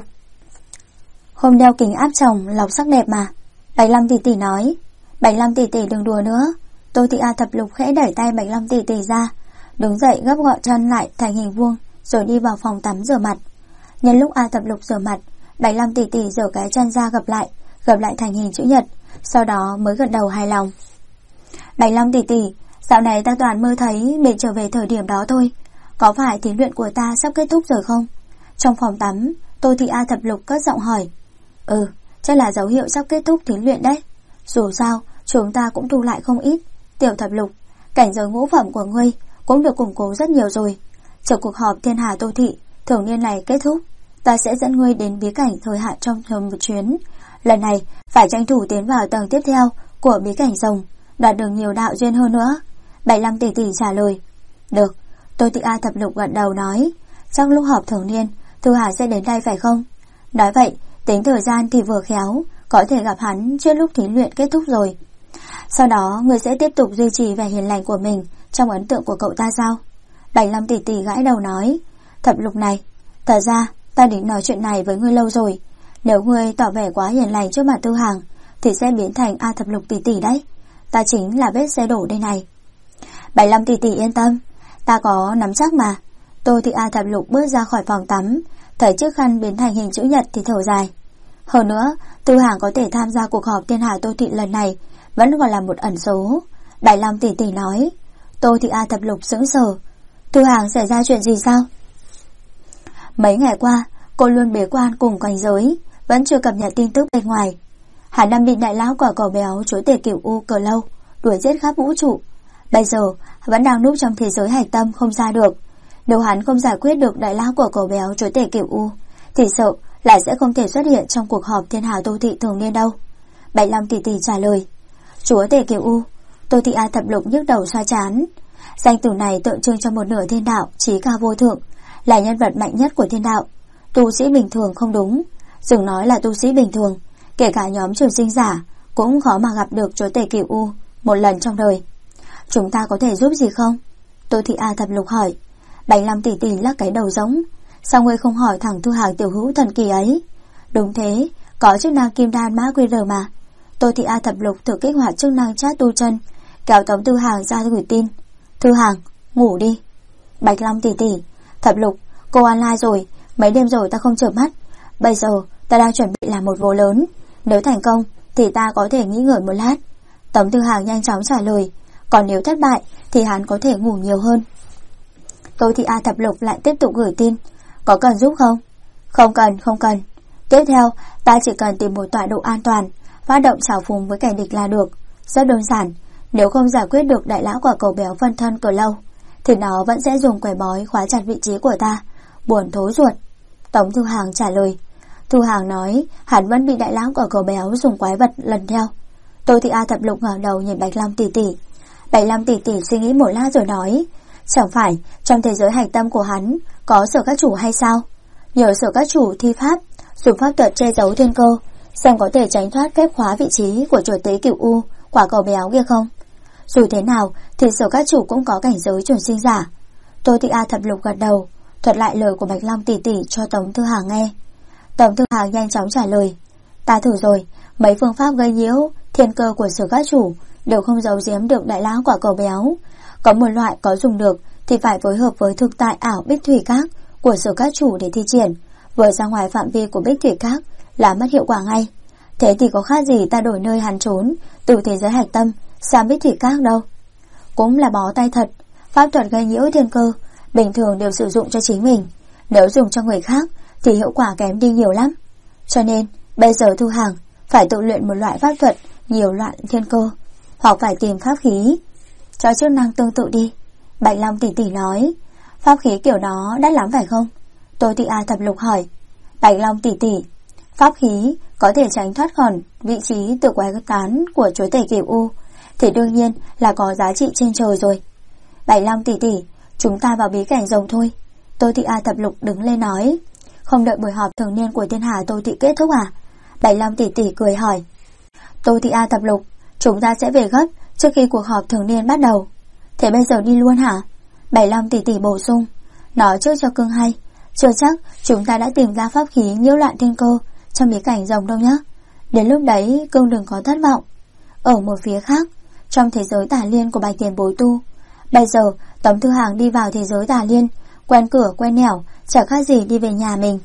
Hôm đeo kính áp tròng lọc sắc đẹp mà. Bạch Long tỉ tỉ nói. Bạch Long tỉ tỉ đừng đùa nữa. Tô Thị A Thập Lục khẽ đẩy tay Bạch Long tỉ tỉ ra, đứng dậy gấp gọn chân lại thành hình vuông, rồi đi vào phòng tắm rửa mặt. Nhân lúc A Thập Lục rửa mặt, Bạch Long tỉ tỉ giở cái chân ra gập lại thành hình chữ nhật, sau đó mới gật đầu hài lòng. Bạch Long tỉ tỉ, dạo này ta toàn mơ thấy mình trở về thời điểm đó thôi. Có phải thí luyện của ta sắp kết thúc rồi không? Trong phòng tắm, Tô Thị A Thập Lục cất giọng hỏi. Chắc là dấu hiệu sắp kết thúc thí luyện đấy. Dù sao, chúng ta cũng thu lại không ít. Tiểu Thập Lục, cảnh giới ngũ phẩm của ngươi cũng được củng cố rất nhiều rồi. Chờ cuộc họp Thiên Hà Tô Thị thường niên này kết thúc, ta sẽ dẫn ngươi đến bí cảnh thời hạn trong một chuyến. Lần này phải tranh thủ tiến vào tầng tiếp theo của bí cảnh rồng, đoạt được nhiều đạo duyên hơn nữa. Bạch Long tỉ tỉ trả lời. Được. Tô Thị A Thập Lục gật đầu nói. Chắc lúc họp thường niên Thư Hà sẽ đến đây phải không? Nói vậy, tính thời gian thì vừa khéo, có thể gặp hắn trước lúc thí luyện kết thúc rồi. Sau đó ngươi sẽ tiếp tục duy trì vẻ hiền lành của mình trong ấn tượng của cậu ta sao? Bạch Long tỉ tỉ gãi đầu nói. Thập Lục này, thật ra ta định nói chuyện này với ngươi lâu rồi. Nếu ngươi tỏ vẻ quá hiền lành trước mặt Thư Hàng thì sẽ biến thành A Thập Lục tỉ tỉ đấy. Ta chính là vết xe đổ đây này. Bạch Long tỉ tỉ yên tâm, ta có nắm chắc mà. Tô Thị A Thập Lục bước ra khỏi phòng tắm, thấy chiếc khăn biến thành hình chữ nhật thì thở dài. Hơn nữa, Thư Hàng có thể tham gia cuộc họp Thiên Hà Tô Thị lần này vẫn còn là một ẩn số. Bạch Long tỉ tỉ nói. Tô Thị A Thập Lục sững sờ. Thư Hàng xảy ra chuyện gì sao? Mấy ngày qua, cô luôn bế quan cùng cảnh giới, vẫn chưa cập nhật tin tức bên ngoài. Hắn đang bị đại lão quả cầu béo chúa tể Cửu U Cờ Lâu đuổi giết khắp vũ trụ. Bây giờ vẫn đang núp trong thế giới hạch tâm không ra được. Nếu hắn không giải quyết được đại lão của cầu béo chúa tể Cửu U thì sợ lại sẽ không thể xuất hiện trong cuộc họp Thiên Hà Tô Thị thường niên đâu. Bạch Long tỉ tỉ trả lời. Chúa tể Cửu U. Tô Thị A Thập Lục nhức đầu xoa chán. Danh từ này tượng trưng cho một nửa thiên đạo chí cao vô thượng, là nhân vật mạnh nhất của thiên đạo. Tu sĩ bình thường không đúng, đừng nói là tu sĩ bình thường, kể cả nhóm trường sinh giả cũng khó mà gặp được chúa tể Cửu U một lần trong đời. Chúng ta có thể giúp gì không? Tô Thị A Thập Lục hỏi. Bạch Long tỉ tỉ lắc cái đầu giống. Sao ngươi không hỏi thẳng Thư Hàng tiểu hữu thần kỳ ấy? Đúng thế, có chức năng kim đan mã QR mà. Tô Thị A Thập Lục thử kích hoạt chức năng chat tu chân, kéo Tống Thư Hàng ra gửi tin. Thư Hàng, ngủ đi. Bạch Long tỉ tỉ. Thập Lục, cô online rồi, mấy đêm rồi ta không chợp mắt. Bây giờ ta đang chuẩn bị làm một vố lớn. Nếu thành công thì ta có thể nghỉ ngơi một lát. Tống Thư Hàng nhanh chóng trả lời. Còn nếu thất bại thì hắn có thể ngủ nhiều hơn. Tô Thị A Thập Lục lại tiếp tục gửi tin. Có cần giúp không? Không cần. Tiếp theo, ta chỉ cần tìm một tọa độ an toàn, phát động trảo phùng với kẻ địch là được. Rất đơn giản. Nếu không giải quyết được đại lão quả cầu béo phân thân Cờ Lâu, thì nó vẫn sẽ dùng quẻ bói khóa chặt vị trí của ta. Buồn thối ruột. Tống Thư Hàng trả lời. Thư Hàng nói hắn vẫn bị đại lão quả cầu béo dùng quái vật lần theo. Tô Thị A Thập Lục ngẩng đầu nhìn Bạch Long tỷ tỷ. Bạch Long tỷ tỷ suy nghĩ một lát rồi nói, chẳng phải trong thế giới hạch tâm của hắn có Sở Các Chủ hay sao? Nhờ Sở Các Chủ thi pháp, dùng pháp thuật che giấu thiên cơ, xem có thể tránh thoát phép khóa vị trí của chuột tế Cửu U quả cầu béo kia không? Dù thế nào thì Sở Các Chủ cũng có cảnh giới chuẩn sinh giả. Tô Thị A Thập Lục gật đầu, thuật lại lời của Bạch Long tỷ tỷ cho Tống Thư Hàng nghe. Tống Thư Hàng nhanh chóng trả lời. Ta thử rồi, mấy phương pháp gây nhiễu thiên cơ của Sở Các Chủ đều không giấu giếm được đại lão quả cầu béo. Có một loại có dùng được thì phải phối hợp với thực tại ảo Bích Thủy Các của Sở Các Chủ để thi triển. Vừa ra ngoài phạm vi của Bích Thủy Các là mất hiệu quả ngay. Thế thì có khác gì ta đổi nơi hắn trốn từ thế giới hạch tâm sang Bích Thủy Các đâu. Cũng là bó tay thật. Pháp thuật gây nhiễu thiên cơ bình thường đều sử dụng cho chính mình, nếu dùng cho người khác thì hiệu quả kém đi nhiều lắm. Cho nên bây giờ Thư Hàng phải tự luyện một loại pháp thuật nhiều loạn thiên cơ, hoặc phải tìm pháp khí cho chức năng tương tự đi. Bạch Long tỷ tỷ nói. Pháp khí kiểu đó đắt lắm phải không? Tô Thị A Thập Lục hỏi. Bạch Long tỷ tỷ, pháp khí có thể tránh thoát khỏi vị trí tự quái tán của chúa tể Cửu U thì đương nhiên là có giá trị trên trời rồi. Bạch Long tỷ tỷ, chúng ta vào bí cảnh rồng thôi. Tô Thị A Thập Lục đứng lên nói. Không đợi buổi họp thường niên của Thiên Hà Tô Thị kết thúc à? Bạch Long tỷ tỷ cười hỏi. Tô Thị A Thập Lục, chúng ta sẽ về gấp trước khi cuộc họp thường niên bắt đầu. Thế bây giờ đi luôn hả? Bạch Long tỷ tỷ bổ sung. Nói trước cho cưng hay, chưa chắc chúng ta đã tìm ra pháp khí nhiễu loạn thiên cơ trong bí cảnh rồng đâu nhá. Đến lúc đấy cưng đừng có thất vọng. Ở một phía khác, trong thế giới tà liên của Bạch Tiền Bối tu, bây giờ Tống Thư Hàng đi vào thế giới tà liên, quen cửa quen nẻo, chẳng khác gì đi về nhà mình.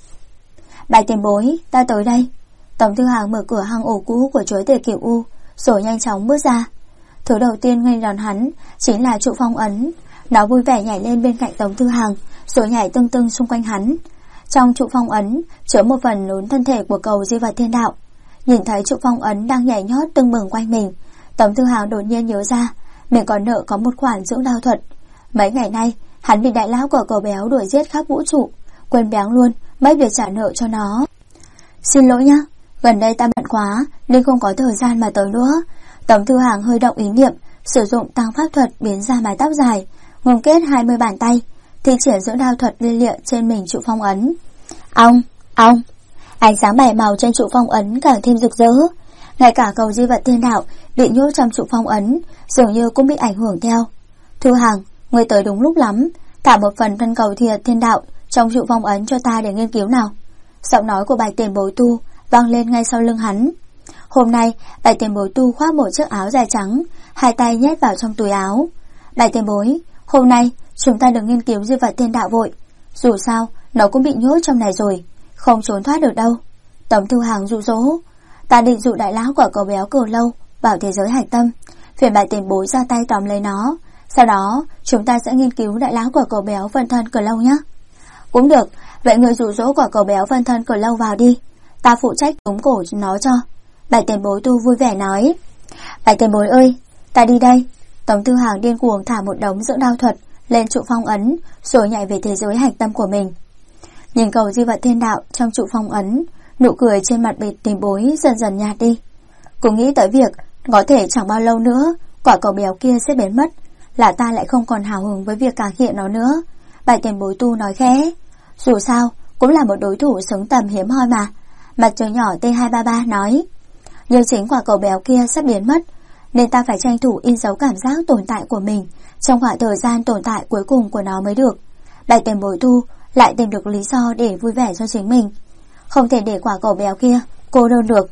Bạch Tiền Bối, ta tới đây. Tống Thư Hàng mở cửa hang ổ cũ của chúa tể Cửu U, rồi nhanh chóng bước ra. Thứ đầu tiên nghênh đón hắn chính là trụ phong ấn. Nó vui vẻ nhảy lên bên cạnh Tống Thư Hàng, rồi nhảy tưng tưng xung quanh hắn. Trong trụ phong ấn chứa một phần lớn thân thể của cầu Di Vật Thiên Đạo. Nhìn thấy trụ phong ấn đang nhảy nhót tưng bừng quanh mình, Tống Thư Hàng đột nhiên nhớ ra mình còn nợ có một khoản dưỡng đao thuật. Mấy ngày nay hắn bị đại lão của cầu béo đuổi giết khắp vũ trụ, quên béng luôn mất việc trả nợ cho nó. Xin lỗi nhá, gần đây ta bận quá nên không có thời gian mà tới nữa. Tống Thư Hàng hơi động ý niệm, sử dụng tăng pháp thuật biến ra mái tóc dài, ngưng kết 20 bàn tay, thi triển dưỡng đao thuật liên lịa trên mình trụ phong ấn. Ong, ong, ánh sáng bảy màu trên trụ phong ấn càng thêm rực rỡ. Ngay cả cầu Di Vật Thiên Đạo bị nhốt trong trụ phong ấn dường như cũng bị ảnh hưởng theo. Thư Hàng, người tới đúng lúc lắm, thả một phần thân cầu Thiên Đạo trong trụ phong ấn cho ta để nghiên cứu nào. Giọng nói của Bạch Tiền Bối tu vang lên ngay sau lưng hắn. Hôm nay Bạch Tiền Bối tu khoác một chiếc áo dài trắng, hai tay nhét vào trong túi áo. Bạch Tiền Bối, hôm nay chúng ta đừng nghiên cứu Di Vật Thiên Đạo vội, dù sao nó cũng bị nhốt trong này rồi, không trốn thoát được đâu. Tống Thư Hàng dụ dỗ. Ta định dụ đại lão của cầu béo Cờ Lâu vào thế giới hạch tâm, phiền Bạch Tiền Bối ra tay tóm lấy nó. Sau đó chúng ta sẽ nghiên cứu đại lão của cầu béo phân thân Cờ Lâu nhé. Cũng được, vậy người dụ dỗ của cầu béo phân thân Cờ Lâu vào đi, ta phụ trách túm cổ nó cho. Bạch Tiền Bối tu vui vẻ nói. Bạch Tiền Bối ơi, ta đi đây. Tống Thư Hàng điên cuồng thả một đống dưỡng đao thuật lên trụ phong ấn, rồi nhảy về thế giới hạch tâm của mình. Nhìn cầu Di Vật Thiên Đạo trong trụ phong ấn, nụ cười trên mặt Bạch Tiền Bối dần dần nhạt đi. Cũng nghĩ tới việc có thể chẳng bao lâu nữa quả cầu béo kia sẽ biến mất, là ta lại không còn hào hứng với việc cải thiện nó nữa. Bạch Tiền Bối tu nói khẽ. Dù sao cũng là một đối thủ xứng tầm hiếm hoi mà. Mặt trời nhỏ T233 nói. Nhưng chính quả cầu béo kia sắp biến mất, nên ta phải tranh thủ in dấu cảm giác tồn tại của mình trong khoảng thời gian tồn tại cuối cùng của nó mới được. Bạch Tiền Bối tu lại tìm được lý do để vui vẻ cho chính mình. Không thể để quả cầu béo kia cô đơn được.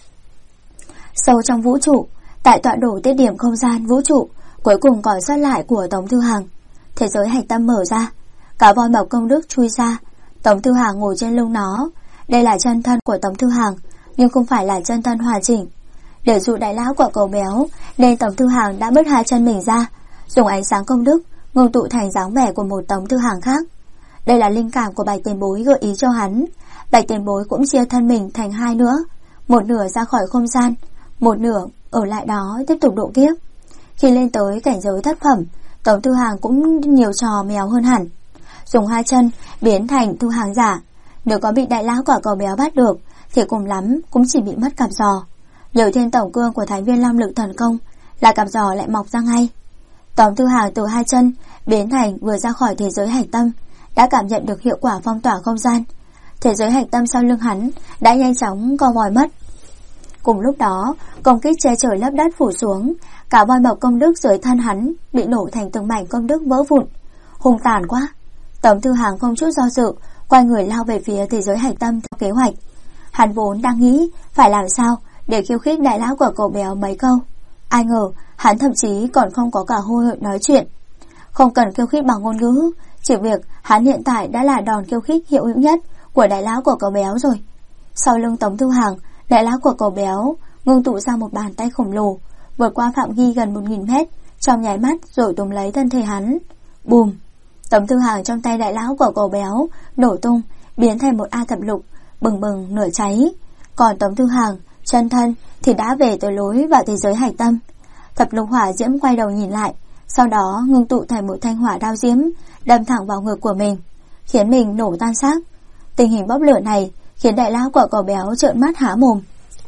Sâu trong vũ trụ, tại tọa độ tiết điểm không gian vũ trụ cuối cùng còn sót lại của Tống Thư Hàng, thế giới hạch tâm mở ra. Cả voi mộc công đức chui ra. Tống Thư Hàng ngồi trên lưng nó. Đây là chân thân của Tống Thư Hàng, nhưng không phải là chân thân hoàn chỉnh. Để dụ đại lão quả cầu béo, nên Tống Thư Hàng đã bứt hai chân mình ra, dùng ánh sáng công đức ngưng tụ thành dáng vẻ của một Tống Thư Hàng khác. Đây là linh cảm của Bạch Tiền Bối gợi ý cho hắn. Bạch Tiền Bối cũng chia thân mình thành hai nữa, một nửa ra khỏi không gian, một nửa ở lại đó tiếp tục độ kiếp. Khi lên tới cảnh giới thất phẩm, Tống Thư Hàng cũng nhiều trò mèo hơn hẳn, dùng hai chân biến thành Thư Hàng giả. Nếu có bị đại lão quả cầu béo bắt được thì cùng lắm cũng chỉ bị mất cặp giò. Liều Thiên Tổng Cương của Thánh Viên Long Lực Thần Công là cặp giò lại mọc ra ngay. Tống Thư Hàng từ hai chân biến thành vừa ra khỏi thế giới hạch tâm, đã cảm nhận được hiệu quả phong tỏa không gian. Thế giới hạch tâm sau lưng hắn đã nhanh chóng co vòi mất. Cùng lúc đó, công kích che trời lấp đất phủ xuống, cả voi mộc công đức dưới thân hắn bị nổ thành từng mảnh công đức vỡ vụn, hung tàn quá. Tống Thư Hàng không chút do dự, quay người lao về phía thế giới hạch tâm theo kế hoạch. Hắn vốn đang nghĩ phải làm sao để khiêu khích đại lão của cậu béo mấy câu, ai ngờ hắn thậm chí còn không có cả cơ hội nói chuyện. Không cần khiêu khích bằng ngôn ngữ, chỉ việc hắn hiện tại đã là đòn khiêu khích hiệu hữu nhất của đại lão của cậu béo rồi. Sau lưng Tống Thư Hàng, đại lão của cậu béo ngưng tụ ra một bàn tay khổng lồ, vượt qua phạm vi gần 1000 mét, trong nháy mắt rồi túm lấy thân thể hắn. Bùm! Tống Thư Hàng trong tay đại lão của cậu béo nổ tung, biến thành một A thập lục, bừng bừng nửa cháy. Còn Tống Thư Hàng chân thân thì đã về tới lối vào thế giới hạch tâm. Thập lục hỏa diễm quay đầu nhìn lại, sau đó ngưng tụ thành một thanh hỏa đao diễm, đâm thẳng vào ngực của mình, khiến mình nổ tan xác. Tình hình bốc lửa này khiến đại lão của cậu béo trợn mắt há mồm.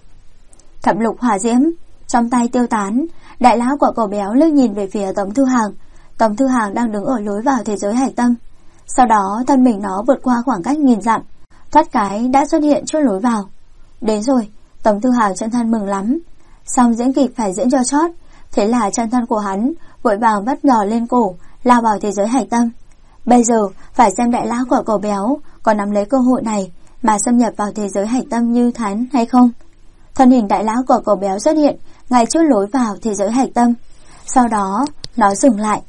Thập lục hỏa diễm trong tay tiêu tán, đại lão của cậu béo liếc nhìn về phía Tống Thư Hàng. Tống Thư Hàng đang đứng ở lối vào thế giới hạch tâm. Sau đó thân mình nó vượt qua khoảng cách 1000 dặm, thoát cái đã xuất hiện trước lối vào. Đến rồi. Tống Thư Hàng chân thân mừng lắm. Xong diễn kịch phải diễn cho chót, thế là chân thân của hắn vội vàng bắt giò lên cổ, lao vào thế giới hạch tâm. Bây giờ phải xem đại lão của cậu béo có nắm lấy cơ hội này mà xâm nhập vào thế giới hạch tâm như hắn hay không. Thân hình đại lão của cậu béo xuất hiện ngay trước lối vào thế giới hạch tâm. Sau đó nó dừng lại.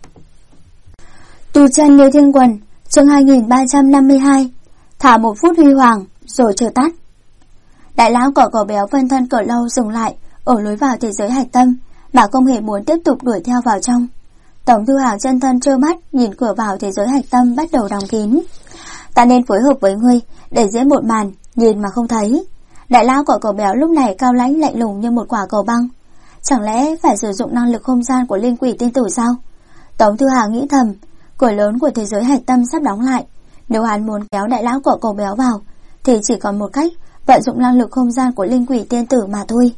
Tu chân Liêu Thiên Quần, chương 2352. Thả một phút huy hoàng rồi chờ tắt. Đại lão của cậu béo phân thân cỡ lâu dừng lại ở lối vào thế giới hạch tâm, mà không hề muốn tiếp tục đuổi theo vào trong. Tống Thư Hàng chân thân trơ mắt nhìn cửa vào thế giới hạch tâm bắt đầu đóng kín. Ta nên phối hợp với ngươi để diễn một màn nhìn mà không thấy. Đại lão của cậu béo lúc này cao lãnh lạnh lùng như một quả cầu băng. Chẳng lẽ phải sử dụng năng lực không gian của linh quỷ tiên tử sao? Tống Thư Hàng nghĩ thầm, cửa lớn của thế giới hạch tâm sắp đóng lại. Nếu hắn muốn kéo đại lão của cậu béo vào thì chỉ còn một cách, vận dụng năng lực không gian của linh quỷ tiên tử mà thôi.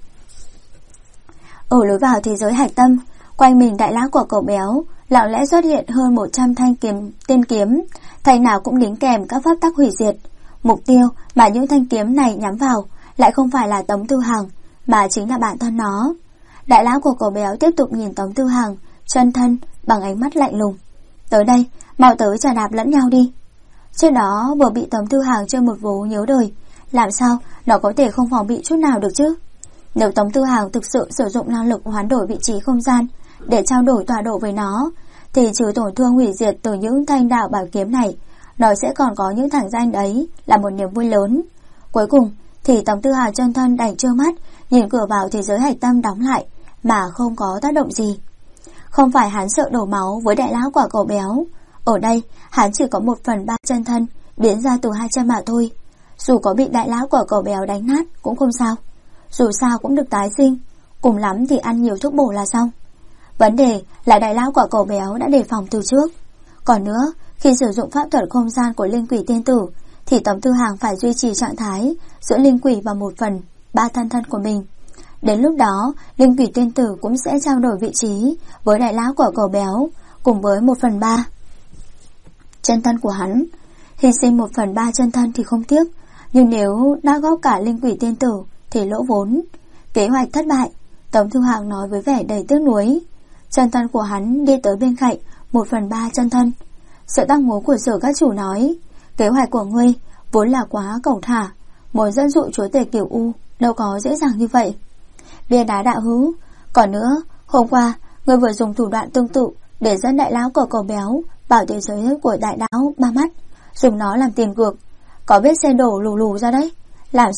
Ở lối vào thế giới hạch tâm, quanh mình đại lão của cậu béo lặng lẽ xuất hiện hơn 100 thanh tiên kiếm, thanh nào cũng đính kèm các pháp tắc hủy diệt. Mục tiêu mà những thanh kiếm này nhắm vào lại không phải là Tống Thư Hàng, mà chính là bản thân nó. Đại lão của cậu béo tiếp tục nhìn Tống Thư Hàng chân thân bằng ánh mắt lạnh lùng. Tới đây, mau tới trà đạp lẫn nhau đi. Trước đó vừa bị Tống Thư Hàng chơi một vố nhớ đời, làm sao nó có thể không phòng bị chút nào được chứ? Nếu Tống Thư Hàng thực sự sử dụng năng lực hoán đổi vị trí không gian để trao đổi tọa độ với nó, thì trừ tổn thương hủy diệt từ những thanh đạo bảo kiếm này, nó sẽ còn có những thẳng danh đấy là một niềm vui lớn. Cuối cùng thì Tống Thư Hàng chân thân đành trơ mắt nhìn cửa vào thế giới hạch tâm đóng lại mà không có tác động gì. Không phải hắn sợ đổ máu với đại lão quả cầu béo, ở đây hắn chỉ có 1/3 chân thân biến ra từ hai chân mà thôi. Dù có bị đại lão của cậu béo đánh nát cũng không sao, dù sao cũng được tái sinh, cùng lắm thì ăn nhiều thuốc bổ là xong. Vấn đề là đại lão của cậu béo đã đề phòng từ trước. Còn nữa, khi sử dụng pháp thuật không gian của linh quỷ tiên tử thì Tống Thư Hàng phải duy trì trạng thái giữa linh quỷ và 1/3 thân của mình. Đến lúc đó, linh quỷ tiên tử cũng sẽ trao đổi vị trí với đại lão của cậu béo cùng với 1/3 chân thân của hắn. Hy sinh 1/3 chân thân thì không tiếc, nhưng nếu đã góp cả linh quỷ tiên tử thì lỗ vốn. Kế hoạch thất bại, Tống Thư Hàng nói với vẻ đầy tiếc nuối. Chân thân của hắn đi tới bên cạnh 1/3 chân thân. Sự tăng ngố của Sở các chủ nói, kế hoạch của ngươi vốn là quá cẩu thả, muốn dẫn dụ chúa tể Kiều U đâu có dễ dàng như vậy. Bia đá đạo hữu, còn nữa, hôm qua ngươi vừa dùng thủ đoạn tương tự để dẫn đại lão của cậu béo vào thế giới của đại lão ba mắt, dùng nó làm tiền cược, có biết xe đổ lù lù ra đấy. Làm sao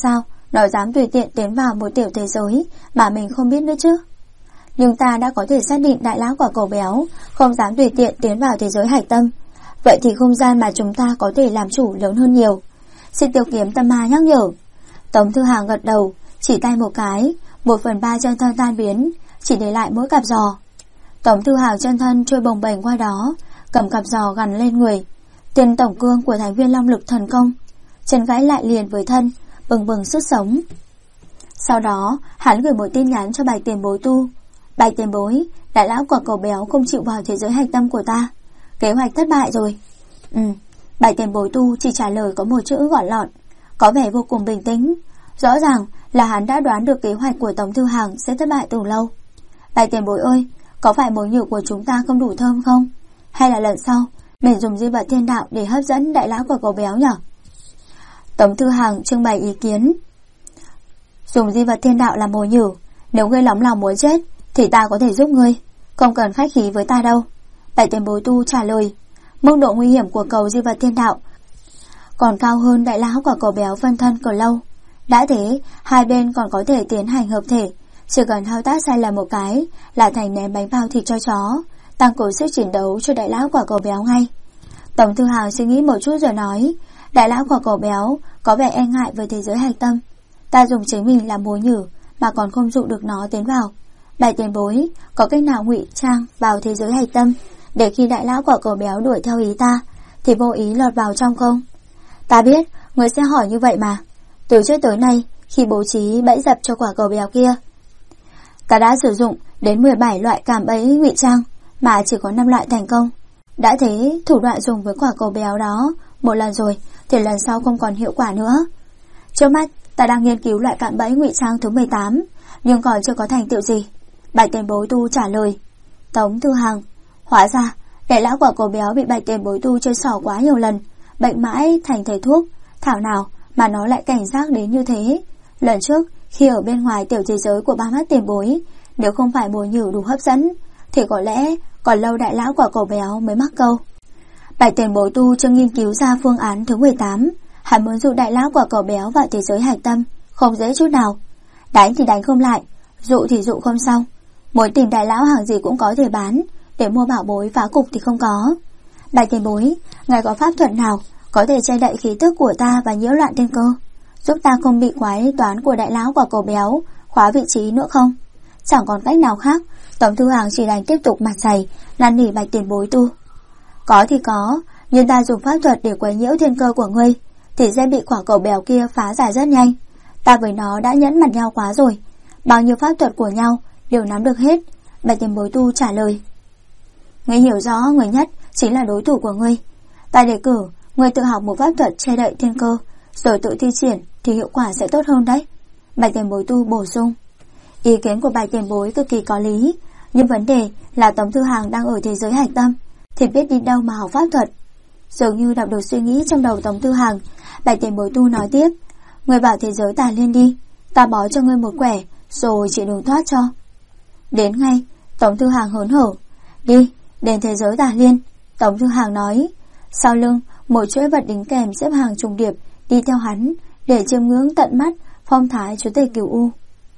Nó dám tùy tiện tiến vào một tiểu thế giới mà mình không biết nữa chứ. Nhưng ta đã có thể xác định đại lão quả cầu béo không dám tùy tiện tiến vào thế giới hải tâm. Vậy thì không gian mà chúng ta có thể làm chủ lớn hơn nhiều. Xin Tiểu Kiếm Tâm Ma nhắc nhở. Tống Thư Hàng gật đầu, chỉ tay một cái, 1/3 chân thân tan biến, chỉ để lại mỗi cặp giò. Tống Thư Hàng chân thân trôi bồng bềnh qua đó, cầm cặp giò gắn lên người. Tiền tổng cương của Thánh Viên Long Lực thần công, chân gãy lại liền với thân, bừng bừng sức sống. Sau đó, hắn gửi một tin nhắn cho Bạch Tiền Bối tu. Bạch Tiền Bối, đại lão quả cầu béo không chịu vào thế giới hạch tâm của ta. Kế hoạch thất bại rồi. Bạch Tiền Bối tu chỉ trả lời có một chữ gọn lọn, có vẻ vô cùng bình tĩnh. Rõ ràng là hắn đã đoán được kế hoạch của Tống Thư Hàng sẽ thất bại từ lâu. Bạch Tiền Bối ơi, có phải mối nhử của chúng ta không đủ thơm không? Hay là lần sau mình dùng di vật thiên đạo để hấp dẫn đại lão quả cầu béo nhỉ? Tống Thư Hàng trưng bày ý kiến. Dùng di vật thiên đạo làm mồi nhử, nếu ngươi nóng lòng muốn chết thì ta có thể giúp ngươi, không cần khách khí với ta đâu. Bạch Tiền Bối tu trả lời. Mức độ nguy hiểm của cầu di vật thiên đạo còn cao hơn đại lão quả cầu béo phân thân cầu lâu. Đã thế, hai bên còn có thể tiến hành hợp thể, chỉ cần thao tác sai lầm một cái là thành ném bánh bao thịt cho chó, tăng cường sức chiến đấu cho đại lão quả cầu béo ngay. Tống Thư Hàng suy nghĩ một chút rồi nói, đại lão quả cầu béo có vẻ e ngại với thế giới hạch tâm, ta dùng chính mình làm mồi nhử mà còn không dụ được nó tiến vào. Bạch Tiền Bối, có cách nào ngụy trang vào thế giới hạch tâm để khi đại lão quả cầu béo đuổi theo ý ta thì vô ý lọt vào trong không? Ta biết người sẽ hỏi như vậy mà. Từ trước tới nay, khi bố trí bẫy dập cho quả cầu béo kia, ta đã sử dụng đến 17 loại cảm bẫy ngụy trang mà chỉ có 5 loại thành công. Đã thế, thủ đoạn dùng với quả cầu béo đó một lần rồi thì lần sau không còn hiệu quả nữa. Trước mắt ta đang nghiên cứu loại cạm bẫy ngụy trang thứ 18, nhưng còn chưa có thành tựu gì. Bạch Tiền Bối tu trả lời. Tống Thư Hàng, hóa ra đại lão quả cầu béo bị Bạch Tiền Bối tu chơi xỏ quá nhiều lần, bệnh mãi thành thầy thuốc. Thảo nào mà nó lại cảnh giác đến như thế. Lần trước khi ở bên ngoài tiểu thế giới của Ba Mắt Tiền Bối, nếu không phải mồi nhử đủ hấp dẫn thì có lẽ còn lâu đại lão quả cầu béo mới mắc câu. Bạch Tiền Bối tu chưa nghiên cứu ra phương án thứ 18. Hắn muốn dụ đại lão quả cầu béo vào thế giới hạch tâm không dễ chút nào. Đánh thì đánh không lại, dụ thì dụ không xong. Muốn tìm đại lão hàng gì cũng có thể bán, để mua bảo bối phá cục thì không có. Bạch Tiền Bối, ngài có pháp thuật nào có thể che đậy khí tức của ta và nhiễu loạn thiên cơ, giúp ta không bị quái toán của đại lão quả cầu béo khóa vị trí nữa không? Chẳng còn cách nào khác, Tống Thư Hàng chỉ đành tiếp tục mặt dày năn nỉ Bạch Tiền Bối tu. Có thì có, nhưng ta dùng pháp thuật để quấy nhiễu thiên cơ của ngươi thì sẽ bị quả cầu béo kia phá giải rất nhanh. Ta với nó đã nhẫn mặt nhau quá rồi, bao nhiêu pháp thuật của nhau đều nắm được hết. Bạch Tiền Bối tu trả lời. Ngươi hiểu rõ người nhất chính là đối thủ của ngươi. Ta đề cử ngươi tự học một pháp thuật che đậy thiên cơ, rồi tự thi triển thì hiệu quả sẽ tốt hơn đấy. Bạch Tiền Bối tu bổ sung. Ý kiến của Bạch Tiền Bối cực kỳ có lý, nhưng vấn đề là Tống Thư Hàng đang ở thế giới hạch tâm thì biết đi đâu mà học pháp thuật. Dường như đọc được suy nghĩ trong đầu Tống Thư Hàng, Bạch Tiền Bối tu nói tiếp. Ngươi vào thế giới Tà Liên đi, ta bó cho ngươi một quẻ rồi chỉ đường thoát cho. Đến ngay. Tống Thư Hàng hớn hở. Đi, đến thế giới Tà Liên. Tống Thư Hàng nói. Sau lưng một chuỗi vật đính kèm xếp hàng trùng điệp đi theo hắn để chiêm ngưỡng tận mắt phong thái chúa tể Cửu U.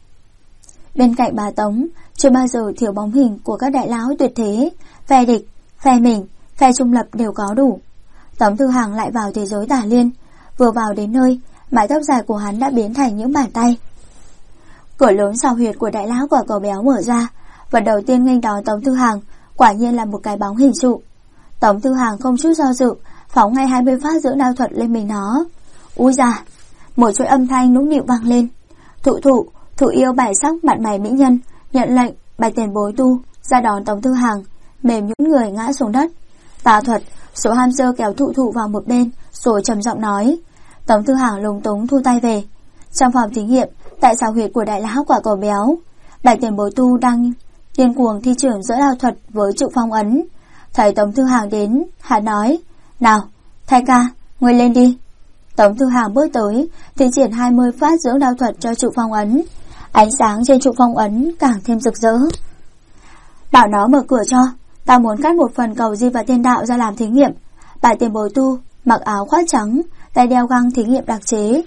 Bên cạnh bà Tống chưa bao giờ thiếu bóng hình của các đại lão tuyệt thế, phe địch, phe mình, phe trung lập đều có đủ. Tống Thư Hàng lại vào thế giới Tà Liên. Vừa vào đến nơi, mái tóc dài của hắn đã biến thành những bàn tay. Cửa lớn sau huyệt của đại lão quả cầu béo mở ra, và đầu tiên nghênh đón Tống Thư Hàng quả nhiên là một cái bóng hình trụ. Tống Thư Hàng không chút do dự phóng ngay 20 phát dưỡng đao thuật lên mình nó. Úi da, một chuỗi âm thanh nũng nịu vang lên. Thụ yêu bảy sắc mặt mày mỹ nhân nhận lệnh. Bạch Tiền Bối tu ra đón Tống Thư Hàng, mềm nhũn người ngã xuống đất. Tà thuật, số ham dơ kéo thụ vào một bên rồi trầm giọng nói. Tống Thư Hàng lúng túng thu tay về. Trong phòng thí nghiệm tại sao huyệt của đại lão quả cầu béo, Bạch Tiền Bối tu đang điên cuồng thi triển giữa đao thuật với trụ phong ấn. Thấy Tống Thư Hàng đến, hắn nói. Nào, thay ca, ngươi lên đi. Tống Thư Hàng bước tới thi triển 20 phát dưỡng đao thuật cho trụ phong ấn. Ánh sáng trên trụ phong ấn càng thêm rực rỡ. Bảo nó mở cửa cho, ta muốn cắt một phần cầu di vật thiên đạo ra làm thí nghiệm. Bạch Tiền Bối tu mặc áo khoác trắng, tay đeo găng thí nghiệm đặc chế.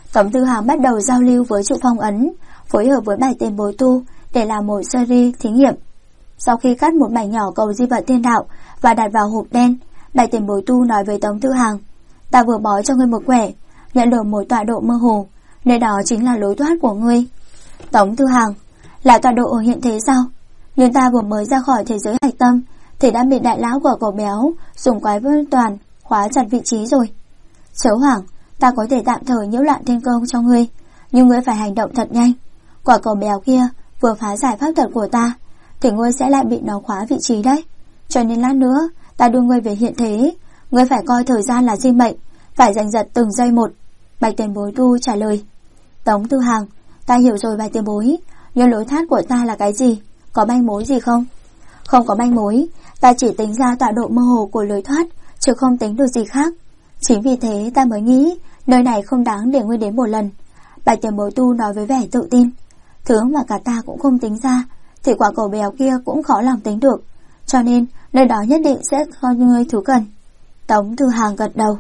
Tống Thư Hàng bắt đầu giao lưu với trụ phong ấn, phối hợp với 7 tiền bối tu để làm một series thí nghiệm. Sau khi cắt một mảnh nhỏ cầu di vật thiên đạo và đặt vào hộp đen, 7 tiền bối tu nói với Tống Thư Hàng: ta vừa bó cho ngươi một quẻ, nhận được một tọa độ mơ hồ, nơi đó chính là lối thoát của ngươi. Tống Thư Hàng: là tọa độ ở hiện thế sao? Nhưng ta vừa mới ra khỏi thế giới hạch tâm thì đã bị đại lão của cậu béo dùng quái vân toàn khóa chặt vị trí rồi. Chớ hoảng, ta có thể tạm thời nhiễu loạn thiên công cho ngươi, nhưng ngươi phải hành động thật nhanh. Quả cầu béo kia vừa phá giải pháp thuật của ta thì ngươi sẽ lại bị nó khóa vị trí đấy. Cho nên lát nữa ta đưa ngươi về hiện thế, ngươi phải coi thời gian là sinh mệnh, phải giành giật từng giây một. Bạch tiền bối tu trả lời. Tống Thư Hàng: ta hiểu rồi Bạch tiền bối, nhưng lối thoát của ta là cái gì? Có manh mối gì không? Không có manh mối, ta chỉ tính ra tọa độ mơ hồ của lối thoát, chứ không tính được gì khác. Chính vì thế ta mới nghĩ nơi này không đáng để ngươi đến một lần. Bạch tiền bối tu nói với vẻ tự tin. Thứ mà cả ta cũng không tính ra thì quả cầu béo kia cũng khó lòng tính được, cho nên nơi đó nhất định sẽ có ngươi thứ cần. Tống Thư Hàng gật đầu.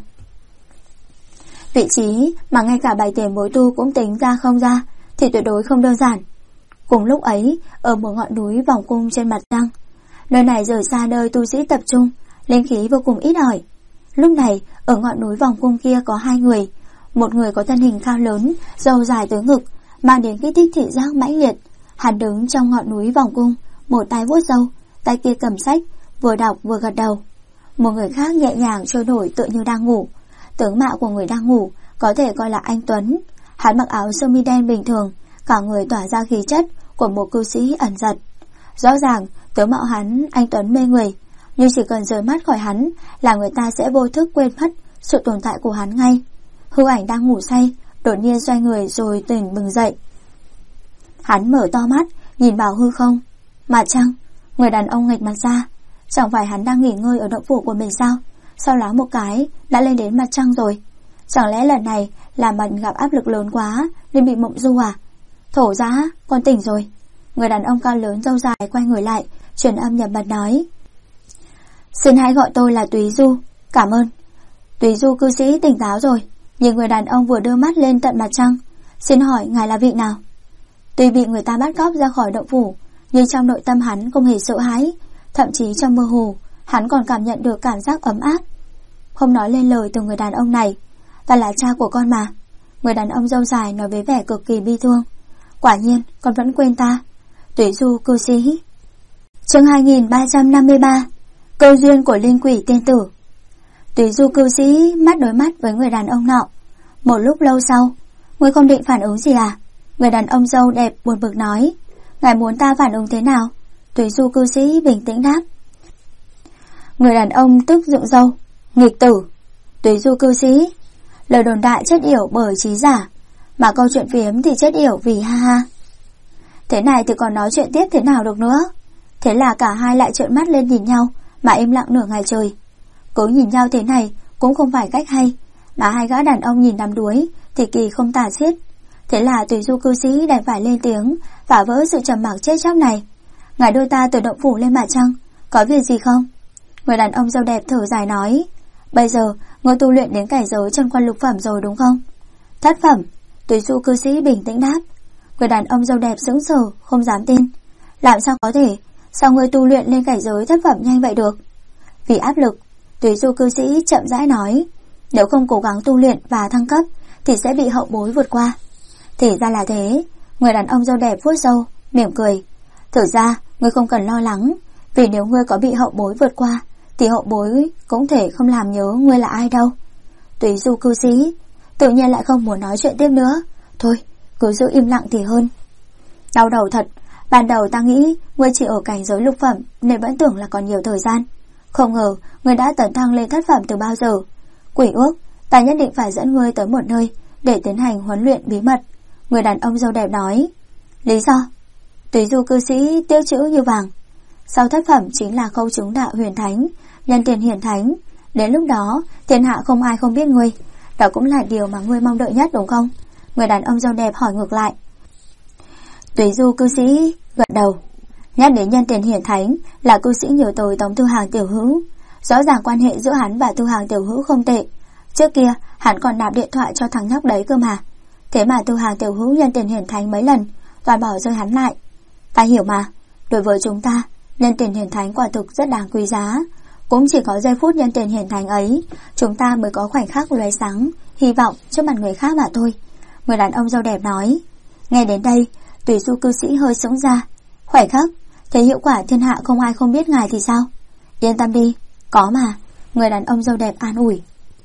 Vị trí mà ngay cả Bạch tiền bối tu cũng tính ra không ra thì tuyệt đối không đơn giản. Cùng lúc ấy, ở một ngọn núi vòng cung trên mặt trăng, nơi này rời xa nơi tu sĩ tập trung, linh khí vô cùng ít ỏi. Lúc này, ở ngọn núi vòng cung kia có 2 người. Một người có thân hình cao lớn, râu dài tới ngực, mang đến kích thích thị giác mãnh liệt. Hắn đứng trong ngọn núi vòng cung, một tay vuốt râu, tay kia cầm sách, vừa đọc vừa gật đầu. Một người khác nhẹ nhàng trôi nổi tựa như đang ngủ. Tướng mạo của người đang ngủ có thể coi là anh Tuấn. Hắn mặc áo sơ mi đen bình thường, cả người tỏa ra khí chất của một cư sĩ ẩn giật. Rõ ràng tướng mạo hắn anh Tuấn mê người, nhưng chỉ cần rời mắt khỏi hắn là người ta sẽ vô thức quên mất sự tồn tại của hắn ngay. Hư ảnh đang ngủ say đột nhiên xoay người rồi tỉnh bừng dậy. Hắn mở to mắt nhìn vào hư không. Mặt trăng. Người đàn ông nghệch mặt ra. Chẳng phải hắn đang nghỉ ngơi ở động phủ của mình sao? Sau đó một cái đã lên đến mặt trăng rồi. Chẳng lẽ lần này là mình gặp áp lực lớn quá nên bị mộng du à? Thổ ra, con tỉnh rồi. Người đàn ông cao lớn râu dài quay người lại, truyền âm nhập mật nói: xin hãy gọi tôi là Túy Du. Cảm ơn. Túy Du cư sĩ tỉnh táo rồi, nhìn người đàn ông vừa đưa mắt lên tận mặt trăng. Xin hỏi ngài là vị nào? Tuy bị người ta bắt cóc ra khỏi động phủ, nhưng trong nội tâm hắn không hề sợ hãi. Thậm chí trong mơ hồ hắn còn cảm nhận được cảm giác ấm áp. Không nói lên lời từ người đàn ông này. Ta là cha của con mà. Người đàn ông râu dài nói với vẻ cực kỳ bi thương. Quả nhiên con vẫn quên ta. Túy Du cư sĩ. Chương 2353. Cơ duyên của linh quỷ tiên tử. Túy Du cư sĩ mắt đối mắt với người đàn ông nọ. Một lúc lâu sau: ngươi không định phản ứng gì à? Người đàn ông râu đẹp buồn bực nói. Ngài muốn ta phản ứng thế nào? Túy Du cư sĩ bình tĩnh đáp. Người đàn ông tức dựng râu. Nghịch tử. Túy Du cư sĩ. Lời đồn đại chết yểu bởi trí giả, mà câu chuyện phiếm thì chết yểu vì ha ha. Thế này thì còn nói chuyện tiếp thế nào được nữa? Thế là cả hai lại trợn mắt lên nhìn nhau mà im lặng nửa ngày trời. Cứ nhìn nhau thế này cũng không phải cách hay, mà hai gã đàn ông nhìn đắm đuối thì kỳ không tả xiết. Thế là Túy Du cư sĩ đành phải lên tiếng phá vỡ sự trầm mặc chết chóc này. Ngài đưa ta từ động phủ lên mặt trăng, có việc gì không? Người đàn ông râu đẹp thở dài nói. Bây giờ ngươi tu luyện đến cảnh giới chân quan lục phẩm rồi đúng không? Thất phẩm. Túy Du cư sĩ bình tĩnh đáp. Người đàn ông râu đẹp sững sờ không dám tin. Làm sao có thể? Sao ngươi tu luyện lên cảnh giới thất phẩm nhanh vậy được? Vì áp lực. Túy Du cư sĩ chậm rãi nói. Nếu không cố gắng tu luyện và thăng cấp thì sẽ bị hậu bối vượt qua. Thì ra là thế. Người đàn ông râu đẹp vuốt râu mỉm cười. Thử ra ngươi không cần lo lắng, vì nếu ngươi có bị hậu bối vượt qua thì hậu bối cũng thể không làm nhớ ngươi là ai đâu. Túy Du cư sĩ tự nhiên lại không muốn nói chuyện tiếp nữa. Thôi cứ giữ im lặng thì hơn. Đau đầu thật. Ban đầu ta nghĩ ngươi chỉ ở cảnh giới lục phẩm nên vẫn tưởng là còn nhiều thời gian. Không ngờ ngươi đã tấn thăng lên thất phẩm từ bao giờ. Quỷ ước, ta nhất định phải dẫn ngươi tới một nơi để tiến hành huấn luyện bí mật. Người đàn ông râu đẹp nói. Lý do? Túy Du cư sĩ tiêu chữ như vàng. Sau thất phẩm chính là khâu chứng đạo huyền thánh, nhân tiền hiển thánh. Đến lúc đó thiên hạ không ai không biết ngươi. Đó cũng là điều mà ngươi mong đợi nhất đúng không? Người đàn ông râu đẹp hỏi ngược lại. Túy Du cư sĩ gật đầu. Nhắc đến nhân tiền hiển thánh là cư sĩ nhớ tới Tống Thư Hàng tiểu hữu. Rõ ràng quan hệ giữa hắn và Thư Hàng tiểu hữu không tệ. Trước kia hắn còn nạp điện thoại cho thằng nhóc đấy cơ mà. Thế mà Tư Hàng tiểu hữu nhân tiền hiển thánh mấy lần, toàn bỏ rơi hắn lại. Ta hiểu mà, đối với chúng ta, nhân tiền hiển thánh quả thực rất đáng quý giá. Cũng chỉ có giây phút nhân tiền hiển thánh ấy, chúng ta mới có khoảnh khắc lóe sáng, hy vọng trước mặt người khác mà thôi. Người đàn ông dâu đẹp nói. Nghe đến đây, Tùy Du cư sĩ hơi sững ra. Khoảnh khắc, thế hiệu quả thiên hạ không ai không biết ngài thì sao? Yên tâm đi, có mà. Người đàn ông dâu đẹp an ủi.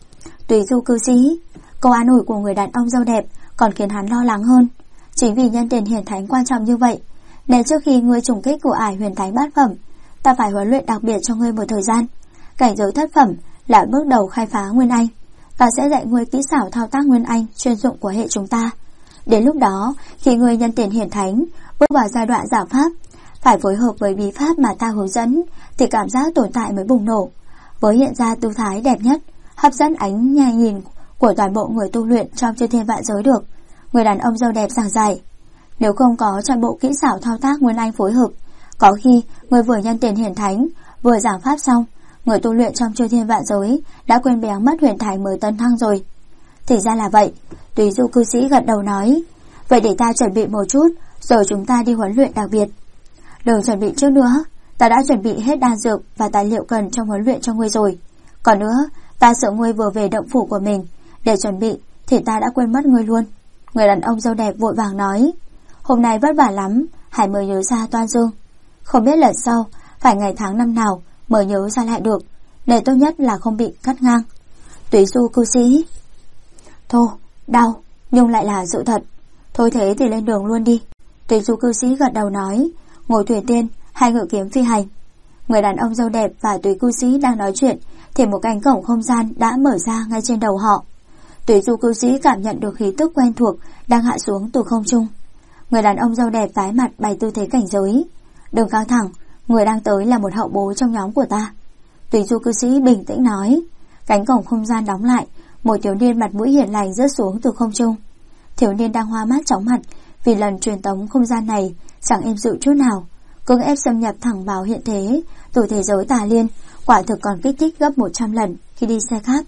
Tùy Du cư sĩ, câu an ủi của người đàn ông dâu đẹp còn khiến hắn lo lắng hơn. Chính vì nhân tiền hiển thánh quan trọng như vậy, nên trước khi ngươi trùng kích của ải huyền thánh bát phẩm, ta phải huấn luyện đặc biệt cho ngươi một thời gian. Cảnh giới thất phẩm là bước đầu khai phá Nguyên Anh. Ta sẽ dạy ngươi kỹ xảo thao tác Nguyên Anh chuyên dụng của hệ chúng ta. Đến lúc đó, khi ngươi nhân tiền hiển thánh bước vào giai đoạn giảng pháp, phải phối hợp với bí pháp mà ta hướng dẫn, thì cảm giác tồn tại mới bùng nổ, với hiện ra tư thái đẹp nhất, hấp dẫn ánh nhà nhìn của toàn bộ người tu luyện trong chư thiên vạn giới được. Người đàn ông dâu đẹp giảng giải. Nếu không có toàn bộ kỹ xảo thao tác Nguyên Anh phối hợp, có khi người vừa nhân tiền hiển thánh vừa giảng pháp xong, người tu luyện trong chư thiên vạn giới đã quên béng mất huyền thánh mới tấn thăng rồi. Thì ra là vậy. Tùy Du cư sĩ gật đầu nói. Vậy để ta chuẩn bị một chút, rồi chúng ta đi huấn luyện đặc biệt. Đừng chuẩn bị trước nữa, ta đã chuẩn bị hết đan dược và tài liệu cần trong huấn luyện cho ngươi rồi. Còn nữa, ta sợ ngươi vừa về động phủ của mình để chuẩn bị thì ta đã quên mất ngươi luôn. Người đàn ông dâu đẹp vội vàng nói. Hôm nay vất vả lắm, Hải mới nhớ ra Toan Dương. Không biết lần sau phải ngày tháng năm nào mới nhớ ra lại được, nên tốt nhất là không bị cắt ngang. Tùy Du cư sĩ. Thôi, đau, nhưng lại là sự thật. Thôi thế thì lên đường luôn đi. Tùy Du cư sĩ gật đầu nói. Ngồi thuyền tiên, hai ngự kiếm phi hành. Người đàn ông dâu đẹp và Tùy cư sĩ đang nói chuyện thì một cánh cổng không gian đã mở ra ngay trên đầu họ. Tùy Du cư sĩ cảm nhận được khí tức quen thuộc đang hạ xuống từ không trung. Người đàn ông dâu đẹp tái mặt bày tư thế cảnh giới. Đừng căng thẳng, người đang tới là một hậu bối trong nhóm của ta. Tùy Du cư sĩ bình tĩnh nói. Cánh cổng không gian đóng lại, một thiếu niên mặt mũi hiền lành rớt xuống từ không trung. Thiếu niên đang hoa mắt chóng mặt vì lần truyền tống không gian này chẳng êm dịu chút nào, cưỡng ép xâm nhập thẳng vào hiện thế từ thế giới tà liên, quả thực còn kích thích gấp 100 lần khi đi xe khác.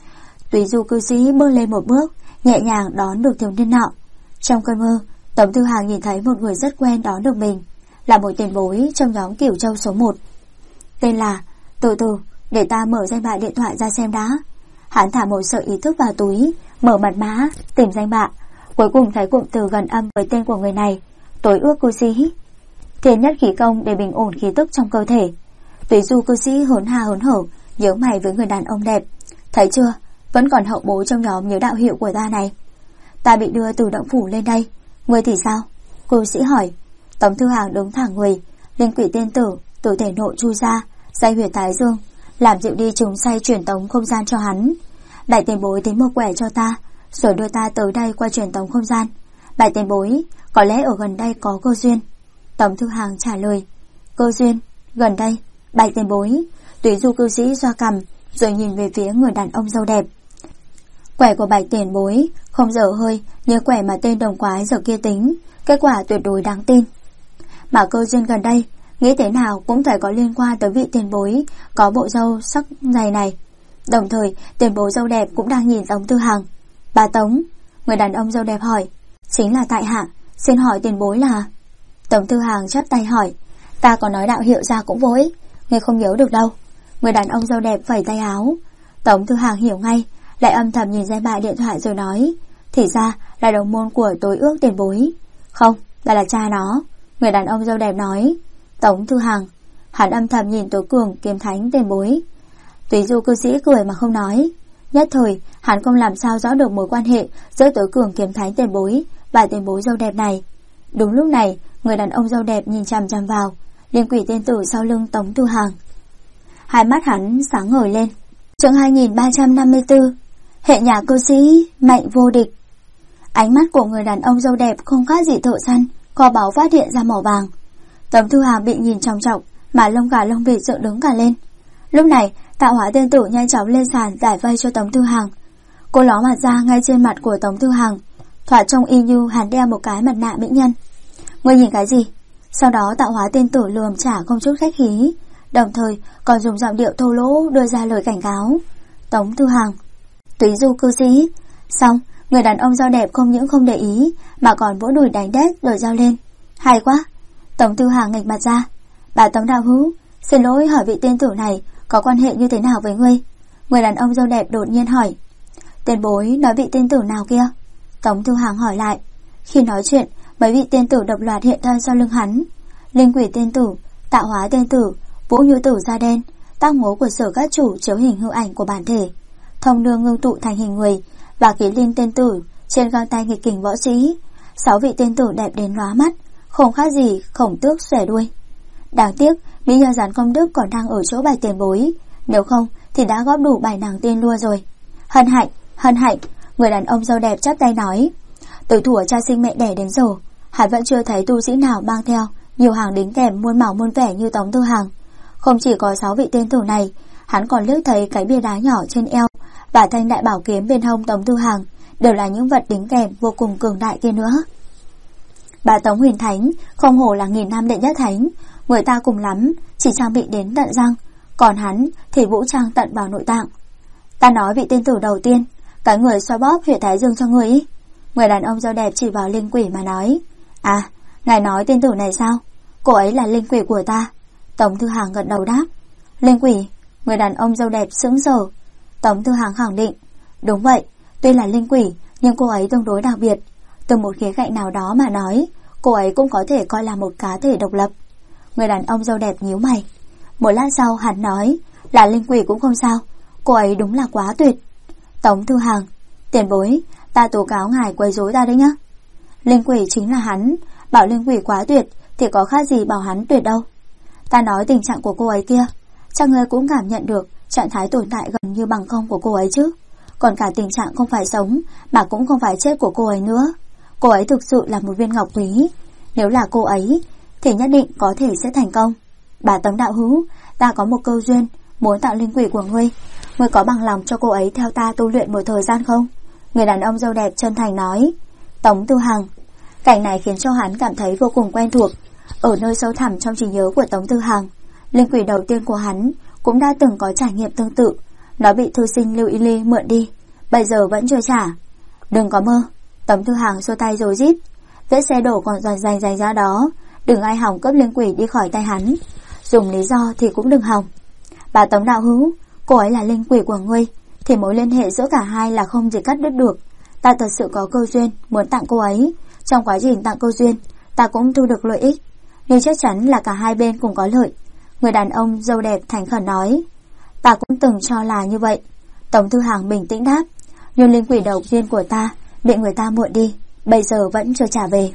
Tùy Du cư sĩ bước lên một bước, nhẹ nhàng đón được thiếu niên nọ. Trong cơn mơ, Tống Thư Hàng nhìn thấy một người rất quen đón được mình, là một tiền bối trong nhóm Cửu Châu số 1. Tên là Từ từ, để ta mở danh bạ điện thoại ra xem đã. Hắn thả một sợi ý thức vào túi, mở mật mã, tìm danh bạ, cuối cùng thấy cụm từ gần âm với tên của người này. Tối ước cư sĩ, thiên nhất khí công để bình ổn khí tức trong cơ thể. Tùy Du cư sĩ hớn ha hớn hở, nhớ mày với người đàn ông đẹp. Thấy chưa, vẫn còn hậu bối trong nhóm nhớ đạo hiệu của ta này. Ta bị đưa từ động phủ lên đây, ngươi thì sao? Cư sĩ hỏi. Tống Thư Hàng đứng thẳng người, linh quỷ tiên tử từ thể nội chui ra, dây huyệt thái dương, làm dịu đi trùng say truyền tống không gian cho hắn. Đại tiền bối tính một quẻ cho ta, rồi đưa ta tới đây qua truyền tống không gian. Đại tiền bối, có lẽ ở gần đây có cơ duyên. Tống Thư Hàng trả lời. Cơ duyên, gần đây, đại tiền bối. Tùy Du cư sĩ xoa cằm, rồi nhìn về phía người đàn ông dâu đẹp. Quẻ của bạch tiền bối không dở hơi như quẻ mà tên đồng quái giờ kia tính, kết quả tuyệt đối đáng tin. Mà cơ duyên gần đây, nghĩ thế nào cũng phải có liên quan tới vị tiền bối có bộ râu sắc dày này. Đồng thời, tiền bối dâu đẹp cũng đang nhìn Tống Thư Hàng. Bà Tống, người đàn ông dâu đẹp hỏi. Chính là tại hạ, xin hỏi tiền bối là... Tống Thư Hàng chắp tay hỏi. Ta có nói đạo hiệu ra cũng vô ích, ngươi không nhớ được đâu. Người đàn ông dâu đẹp vẩy tay áo. Tống Thư Hàng hiểu ngay, lại âm thầm nhìn danh bạ điện thoại rồi nói. Thì ra là đồng môn của tối ước tiền bối. Không, là cha nó. Người đàn ông dâu đẹp nói. Tống Thư Hàng. Hắn âm thầm nhìn Tối Cường kiếm thánh tiền bối. Tùy Du cư sĩ cười mà không nói. Nhất thời hắn không làm sao rõ được mối quan hệ giữa Tối Cường kiếm thánh tiền bối và tiền bối dâu đẹp này. Đúng lúc này, người đàn ông dâu đẹp nhìn chằm chằm vào liên quỷ tiên tử sau lưng Tống Thư Hàng. Hai mắt hắn sáng ngời lên. Chương 2354. Hệ nhà cư sĩ mạnh vô địch. Ánh mắt của người đàn ông dâu đẹp không khác gì thợ săn kho báu phát hiện ra mỏ vàng. Tống Thư Hàng bị nhìn trọng trọng mà lông gà lông vịt dựng đứng cả lên. Lúc này Tạo Hóa tiên tử nhanh chóng lên sàn giải vây cho Tống Thư Hàng. Cô ló mặt ra ngay trên mặt của Tống Thư Hàng, thoạt trông y như hắn đeo một cái mặt nạ mỹ nhân. Ngươi nhìn cái gì? Sau đó Tạo Hóa tiên tử lườm trả không chút khách khí, đồng thời còn dùng giọng điệu thô lỗ đưa ra lời cảnh cáo. Tống Thư Hàng. Tùy Du cư sĩ. Xong, Người đàn ông dâu đẹp không những không để ý mà còn vỗ đùi đánh đét rồi reo lên: Hay quá! Tống Tư Hàng nghịch mặt ra: Bà Tống đạo hữu, xin lỗi, hỏi vị tiên tử này có quan hệ như thế nào với ngươi? Người đàn ông dâu đẹp đột nhiên hỏi. Tiền bối nói vị tiên tử nào kia? Tống Tư Hàng hỏi lại. Khi nói chuyện, mấy vị tiên tử độc loạt hiện thân sau lưng hắn. Linh Quỷ tiên tử, Tạo Hóa tiên tử, Vũ Như tử da đen, tác ngố của Sở Các chủ chiếu hình hư ảnh của bản thể, Thông Nương ngưng tụ thành hình người, và Khí Linh tiên tử trên găng tay nghịch kình võ sĩ. 6 vị tiên tử đẹp đến lóa mắt, không khác gì Khổng Tước xòe đuôi. Đáng tiếc mỹ nhân gián công đức còn đang ở chỗ bài tiền bối, nếu không thì đã góp đủ bài nàng tiên lua rồi. Hân hạnh. Người đàn ông dâu đẹp chắp tay nói. Từ thuở cha sinh mẹ đẻ đến giờ, hắn vẫn chưa thấy tu sĩ nào mang theo nhiều hàng đính kèm muôn màu muôn vẻ như Tống Tư Hàng. Không chỉ có 6 vị tiên tử này, hắn còn liếc thấy cái bia đá nhỏ trên eo và thanh đại bảo kiếm bên hông Tống Tư Hàng đều là những vật đính kèm vô cùng cường đại kia nữa. Bà Tống Huyền Thánh không hổ là 1000 năm đệ nhất thánh, người ta cùng lắm chỉ trang bị đến tận răng, còn hắn thì vũ trang tận vào nội tạng. Ta nói vị tiên tử đầu tiên, cái người xoa bóp huyệt thái dương cho người ý. Người đàn ông dâu đẹp chỉ vào Linh Quỷ mà nói. À, ngài nói tiên tử này sao? Cô ấy là Linh Quỷ của ta. Tống Tư Hàng gật đầu đáp. Linh Quỷ? Người đàn ông dâu đẹp sững sờ. Tống Tư Hàng khẳng định. Đúng vậy, tuy là Linh Quỷ nhưng cô ấy tương đối đặc biệt. Từ một khía cạnh nào đó mà nói, cô ấy cũng có thể coi là một cá thể độc lập. Người đàn ông dâu đẹp nhíu mày. Một lát sau hắn nói, là Linh Quỷ cũng không sao, cô ấy đúng là quá tuyệt. Tống Tư Hàng, tiền bối, ta tố cáo ngài quấy rối ta đấy nhá. Linh Quỷ chính là hắn, bảo Linh Quỷ quá tuyệt thì có khác gì bảo hắn tuyệt đâu. Ta nói tình trạng của cô ấy kia, chắc ngươi cũng cảm nhận được trạng thái tồn tại gần như bằng không của cô ấy chứ. Còn cả tình trạng không phải sống mà cũng không phải chết của cô ấy nữa. Cô ấy thực sự là một viên ngọc quý. Nếu là cô ấy thì nhất định có thể sẽ thành công. Bà Tống đạo hữu, ta có một câu duyên muốn tặng Linh Quỷ của ngươi. Ngươi có bằng lòng cho cô ấy theo ta tu luyện một thời gian không? Người đàn ông dâu đẹp chân thành nói. Tống Tư Hàng. Cảnh này khiến cho hắn cảm thấy vô cùng quen thuộc. Ở nơi sâu thẳm trong trí nhớ của Tống Tư Hàng, Linh Quỷ đầu tiên của hắn cũng đã từng có trải nghiệm tương tự. Nó bị thư sinh Lưu Y Ly mượn đi, bây giờ vẫn chưa trả. Đừng có mơ. Tống Tư Hàng xua tay rồi rít. Vết xe đổ còn dành ra đó, đừng ai hỏng cướp Linh Quỷ đi khỏi tay hắn. Dùng lý do thì cũng đừng hỏng. Bà Tống đạo hữu, cô ấy là Linh Quỷ của ngươi thì mối liên hệ giữa cả hai là không gì cắt đứt được. Ta thật sự có cơ duyên muốn tặng cô ấy. Trong quá trình tặng cơ duyên, ta cũng thu được lợi ích, nhưng chắc chắn là cả hai bên cùng có lợi. Người đàn ông dâu đẹp thành khẩn nói. Ta cũng từng cho là như vậy. Tống Tư Hàng bình tĩnh đáp. Nhưng Linh Quỷ đầu tiên của ta bị người ta mượn đi, bây giờ vẫn chưa trả về.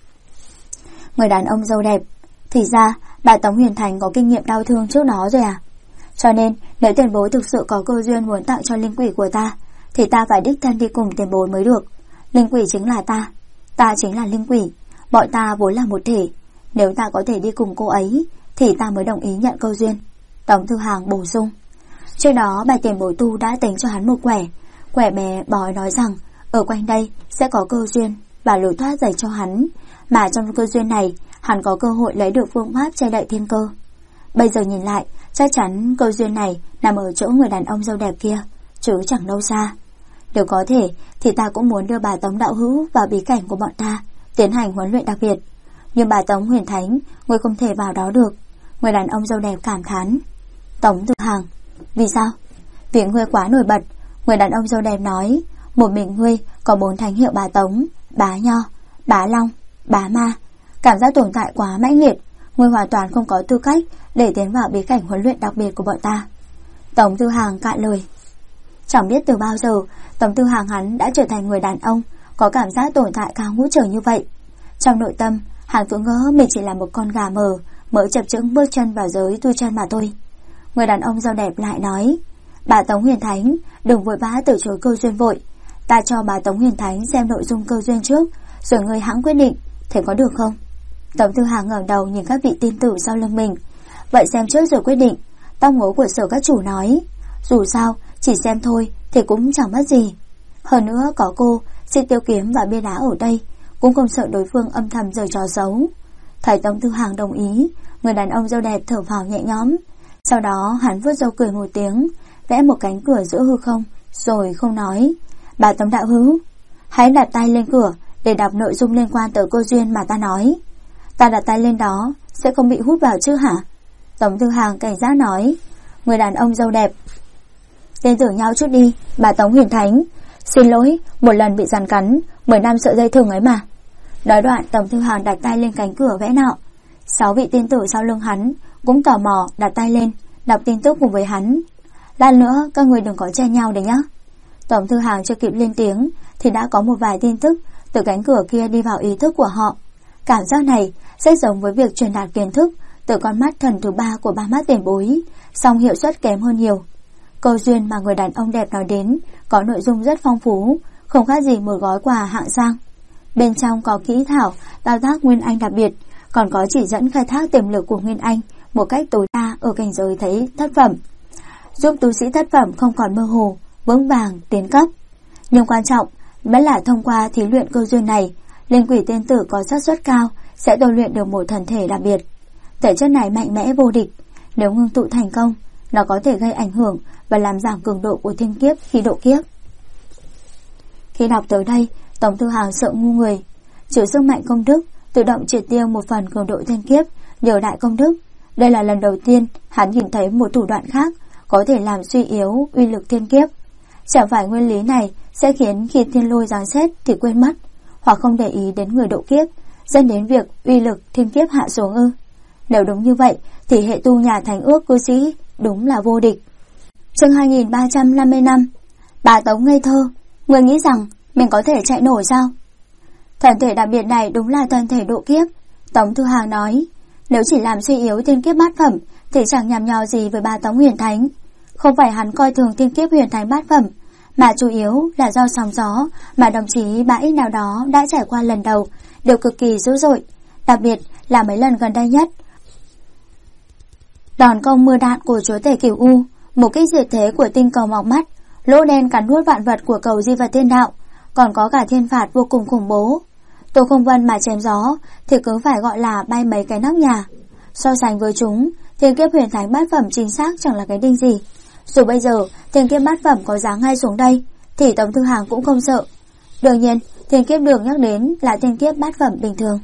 Người đàn ông dâu đẹp. Thì ra bà Tống Huyền Thành có kinh nghiệm đau thương trước đó rồi à? Cho nên nếu tiền bối thực sự có cơ duyên muốn tặng cho Linh Quỷ của ta thì ta phải đích thân đi cùng tiền bối mới được. Linh Quỷ chính là ta chính là Linh Quỷ, bọn ta vốn là một thể. Nếu ta có thể đi cùng cô ấy thì ta mới đồng ý nhận câu duyên. Tống Tư Hàng bổ sung. Trước đó bài tiền bối tu đã tính cho hắn một quẻ bé bói nói rằng ở quanh đây sẽ có cơ duyên và lối thoát dành cho hắn, mà trong cơ duyên này hắn có cơ hội lấy được phương pháp che đậy thiên cơ. Bây giờ nhìn lại, chắc chắn cơ duyên này nằm ở chỗ người đàn ông dâu đẹp kia, chứ chẳng đâu xa. Nếu có thể thì ta cũng muốn đưa bà Tống đạo hữu vào bí cảnh của bọn ta, tiến hành huấn luyện đặc biệt. Nhưng bà Tống Huyền Thánh, ngươi không thể vào đó được. Người đàn ông dâu đẹp cảm thán. Tống Tư Hàng. Vì sao? Vì ngươi quá nổi bật. Người đàn ông dâu đẹp nói. Một mình ngươi có 4 thánh hiệu bà Tống, Bá Nho, Bá Long, Bá Ma. Cảm giác tồn tại quá mãnh liệt, ngươi hoàn toàn không có tư cách để tiến vào bí cảnh huấn luyện đặc biệt của bọn ta. Tống Tư Hàng cạn lời. Chẳng biết từ bao giờ Tống Tư Hàng hắn đã trở thành người đàn ông có cảm giác tồn tại cao ngút trời như vậy. Trong nội tâm hắn cứ ngỡ mình chỉ là một con gà mờ mới chập chững bước chân vào giới tu chân mà thôi. Người đàn ông dâu đẹp lại nói. Bà Tống Huyền Thánh, đừng vội vã từ chối cơ duyên vội. Ta cho bà Tống Huyền Thánh xem nội dung cơ duyên trước, rồi ngươi hãng quyết định, thế có được không? Tống Tư Hàng ngẩng đầu nhìn các vị tiên tử sau lưng mình. Vậy xem trước rồi quyết định. Tóc ngố của Sở Các chủ nói. Dù sao chỉ xem thôi thì cũng chẳng mất gì. Hơn nữa có cô, Xích Tiêu Kiếm và bia đá ở đây, cũng không sợ đối phương âm thầm giở trò xấu. Thấy Tống Tư Hàng đồng ý, người đàn ông dâu đẹp thở phào nhẹ nhõm. Sau đó hắn vuốt râu cười một tiếng, vẽ một cánh cửa giữa hư không, rồi không nói. Bà Tống đạo hữu. Hãy đặt tay lên cửa để đọc nội dung liên quan tới cô duyên mà ta nói. Ta đặt tay lên đó sẽ không bị hút vào chứ hả? Tống Thư Hàng cảnh giác nói. Người đàn ông dâu đẹp. Tin tưởng nhau chút đi, bà Tống Huyền Thánh. Xin lỗi, một lần bị giàn cắn, 10 năm sợi dây thừng ấy mà. Nói đoạn, Tống Thư Hàng đặt tay lên cánh cửa vẽ nọ. 6 vị tiên tử sau lưng hắn cũng tò mò đặt tay lên, đọc tin tức cùng với hắn. Lát nữa, các người đừng có chen nhau đấy nhá. Tống Thư Hàng chưa kịp lên tiếng thì đã có một vài tin tức từ cánh cửa kia đi vào ý thức của họ. Cảm giác này rất giống với việc truyền đạt kiến thức từ con mắt thần thứ 3 của ba mắt tiền bối, song hiệu suất kém hơn nhiều. Câu duyên mà người đàn ông đẹp nói đến có nội dung rất phong phú, không khác gì một gói quà hạng sang. Bên trong có kỹ thảo, thao tác Nguyên Anh đặc biệt, còn có chỉ dẫn khai thác tiềm lực của Nguyên Anh một cách tối đa ở cảnh giới thấy thất phẩm, giúp tu sĩ thất phẩm không còn mơ hồ, vững vàng tiến cấp. Nhưng quan trọng vẫn là thông qua thí luyện câu duyên này, Linh Quỷ tiên tử có xác suất cao sẽ tu luyện được một thần thể đặc biệt. Thể chất này mạnh mẽ vô địch, nếu ngưng tụ thành công, nó có thể gây ảnh hưởng và làm giảm cường độ của thiên kiếp khi độ kiếp. Khi đọc tới đây, Tống Thư Hàng sợ ngu người. Chịu sức mạnh công đức, tự động triệt tiêu một phần cường độ thiên kiếp, điều đại công đức. Đây là lần đầu tiên hắn nhìn thấy một thủ đoạn khác có thể làm suy yếu uy lực thiên kiếp. Chẳng phải nguyên lý này sẽ khiến khi thiên lôi giáng xét thì quên mất, hoặc không để ý đến người độ kiếp, dẫn đến việc uy lực thiên kiếp hạ xuống ư? Nếu đúng như vậy thì hệ tu nhà Thánh Ước cư sĩ đúng là vô địch. Chương 2355. Bà Tống ngây thơ, người nghĩ rằng mình có thể chạy nổi sao? Thần thể đặc biệt này đúng là thần thể độ kiếp. Tống Thư Hàng nói, nếu chỉ làm suy yếu thiên kiếp bát phẩm thì chẳng nhằm nhò gì với bà Tống Huyền Thánh. Không phải hắn coi thường thiên kiếp huyền thánh bát phẩm, mà chủ yếu là do sóng gió mà đồng chí bãi nào đó đã trải qua lần đầu đều cực kỳ dữ dội, đặc biệt là mấy lần gần đây nhất. Đòn công mưa đạn của chúa tể Cửu U, một kích diệt thế của tinh cầu mọc mắt, lỗ đen cắn nuốt vạn vật của cầu Di Vật Thiên Đạo, còn có cả thiên phạt vô cùng khủng bố. Tô Không Vân mà chém gió thì cứ phải gọi là bay mấy cái nóc nhà. So sánh với chúng, thiên kiếp huyền thánh bát phẩm chính xác chẳng là cái đinh gì. Dù bây giờ thiên kiếp bát phẩm có giáng ngay xuống đây thì Tống Thư Hàng cũng không sợ. Đương nhiên, thiên kiếp được nhắc đến là thiên kiếp bát phẩm bình thường.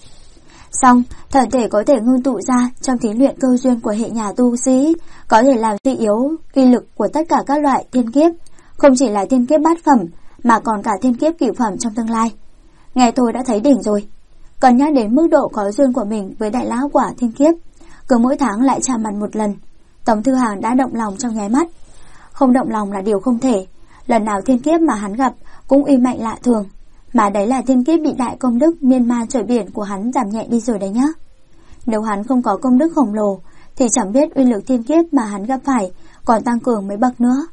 Song, thần thể có thể ngưng tụ ra trong thí luyện cơ duyên của hệ nhà tu sĩ, có thể làm suy yếu uy lực của tất cả các loại thiên kiếp, không chỉ là thiên kiếp bát phẩm mà còn cả thiên kiếp cửu phẩm trong tương lai. Nghe tôi đã thấy đỉnh rồi. Cần nhắc đến mức độ có duyên của mình với đại lão quả thiên kiếp, cứ mỗi tháng lại chạm mặt một lần, Tống Thư Hàng đã động lòng trong nháy mắt. Không động lòng là điều không thể. Lần nào thiên kiếp mà hắn gặp cũng uy mạnh lạ thường, mà đấy là thiên kiếp bị đại công đức miên man trời biển của hắn giảm nhẹ đi rồi đấy nhá. Nếu hắn không có công đức khổng lồ thì chẳng biết uy lực thiên kiếp mà hắn gặp phải còn tăng cường mấy bậc nữa.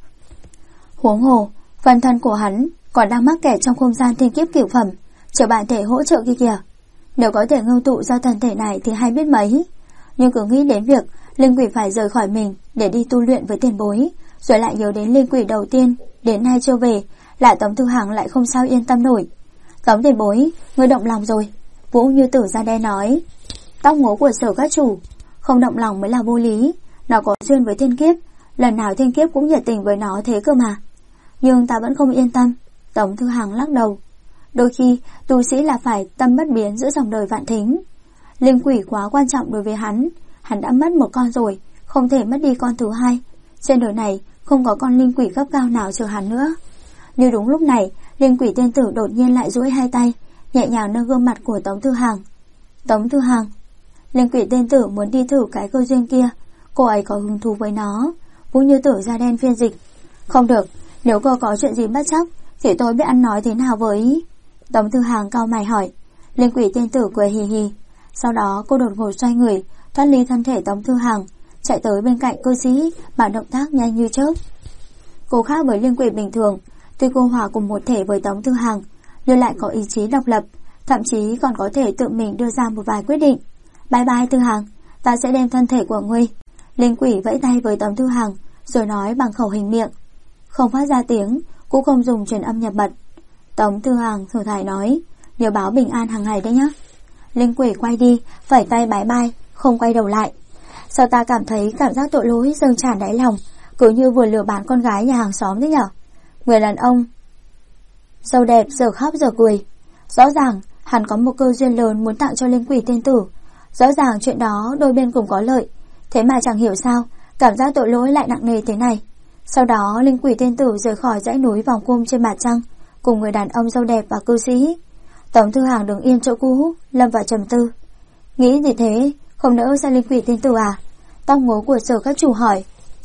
Huống hồ, phần thân của hắn còn đang mắc kẹt trong không gian thiên kiếp cửu phẩm, chờ bản thể hỗ trợ kia kìa. Nếu có thể ngưng tụ ra thần thể này thì hay biết mấy. Nhưng cứ nghĩ đến việc linh quỷ phải rời khỏi mình để đi tu luyện với tiền bối, rồi lại nhớ đến linh quỷ đầu tiên đến nay chưa về, lại Tống Thư Hàng lại không sao yên tâm nổi. Tống tiền bối, ngươi động lòng rồi. Vũ Như Tử da đen nói. Tóc ngố của Sở các chủ, không động lòng mới là vô lý. Nó có duyên với thiên kiếp, lần nào thiên kiếp cũng nhiệt tình với nó thế cơ mà. Nhưng ta vẫn không yên tâm. Tống Thư Hàng lắc đầu. Đôi khi tu sĩ là phải tâm bất biến giữa dòng đời vạn thính. Linh quỷ quá quan trọng đối với hắn. Hắn đã mất một con rồi, không thể mất đi con thứ hai. Trên đời này không có con linh quỷ cấp cao nào chờ hắn nữa. Như đúng lúc này, linh quỷ tiên tử đột nhiên lại duỗi hai tay, nhẹ nhàng nâng gương mặt của Tống Thư Hàng. Tống Thư Hàng. Linh quỷ tiên tử muốn đi thử cái cơ duyên kia, cô ấy có hứng thú với nó. Vũ Như Tử da đen phiên dịch. Không được, nếu cô có chuyện gì bất chắc thì tôi biết ăn nói thế nào với... Tống Thư Hàng cau mày hỏi. Linh quỷ tiên tử cười hì hì. Sau đó cô đột ngột xoay người, thoát ly thân thể Tống Thư Hàng, chạy tới bên cạnh cư sĩ bằng động tác nhanh như chớp. Cô khác với linh quỷ bình thường, tuy cô hòa cùng một thể với Tống Thư Hàng, nhưng lại có ý chí độc lập, thậm chí còn có thể tự mình đưa ra một vài quyết định. Bye bye Thư Hàng, ta sẽ đem thân thể của ngươi. Linh quỷ vẫy tay với Tống Thư Hàng, rồi nói bằng khẩu hình miệng, không phát ra tiếng, cũng không dùng truyền âm nhập mật. Tống Thư Hàng thở dài nói, nhớ báo bình an hàng ngày đấy nhá. Linh quỷ quay đi, phẩy tay bye bye, không quay đầu lại. Sao ta cảm thấy cảm giác tội lỗi dâng tràn đáy lòng, cứ như vừa lừa bán con gái nhà hàng xóm thế nhở? Người đàn ông Dâu đẹp giờ khóc giờ cười. Rõ ràng hắn có một cơ duyên lớn muốn tặng cho linh quỷ tiên tử. Rõ ràng chuyện đó đôi bên cùng có lợi. Thế mà chẳng hiểu sao cảm giác tội lỗi lại nặng nề thế này. Sau đó linh quỷ tiên tử rời khỏi dãy núi vòng cung trên mặt trăng cùng người đàn ông dâu đẹp và cư sĩ. Tống Thư Hàng đứng yên chỗ cũ, lâm vào trầm tư. Nghĩ gì thế, không nỡ ra linh quỷ tiên tử à? Tóc ngố của Sở các chủ hỏi.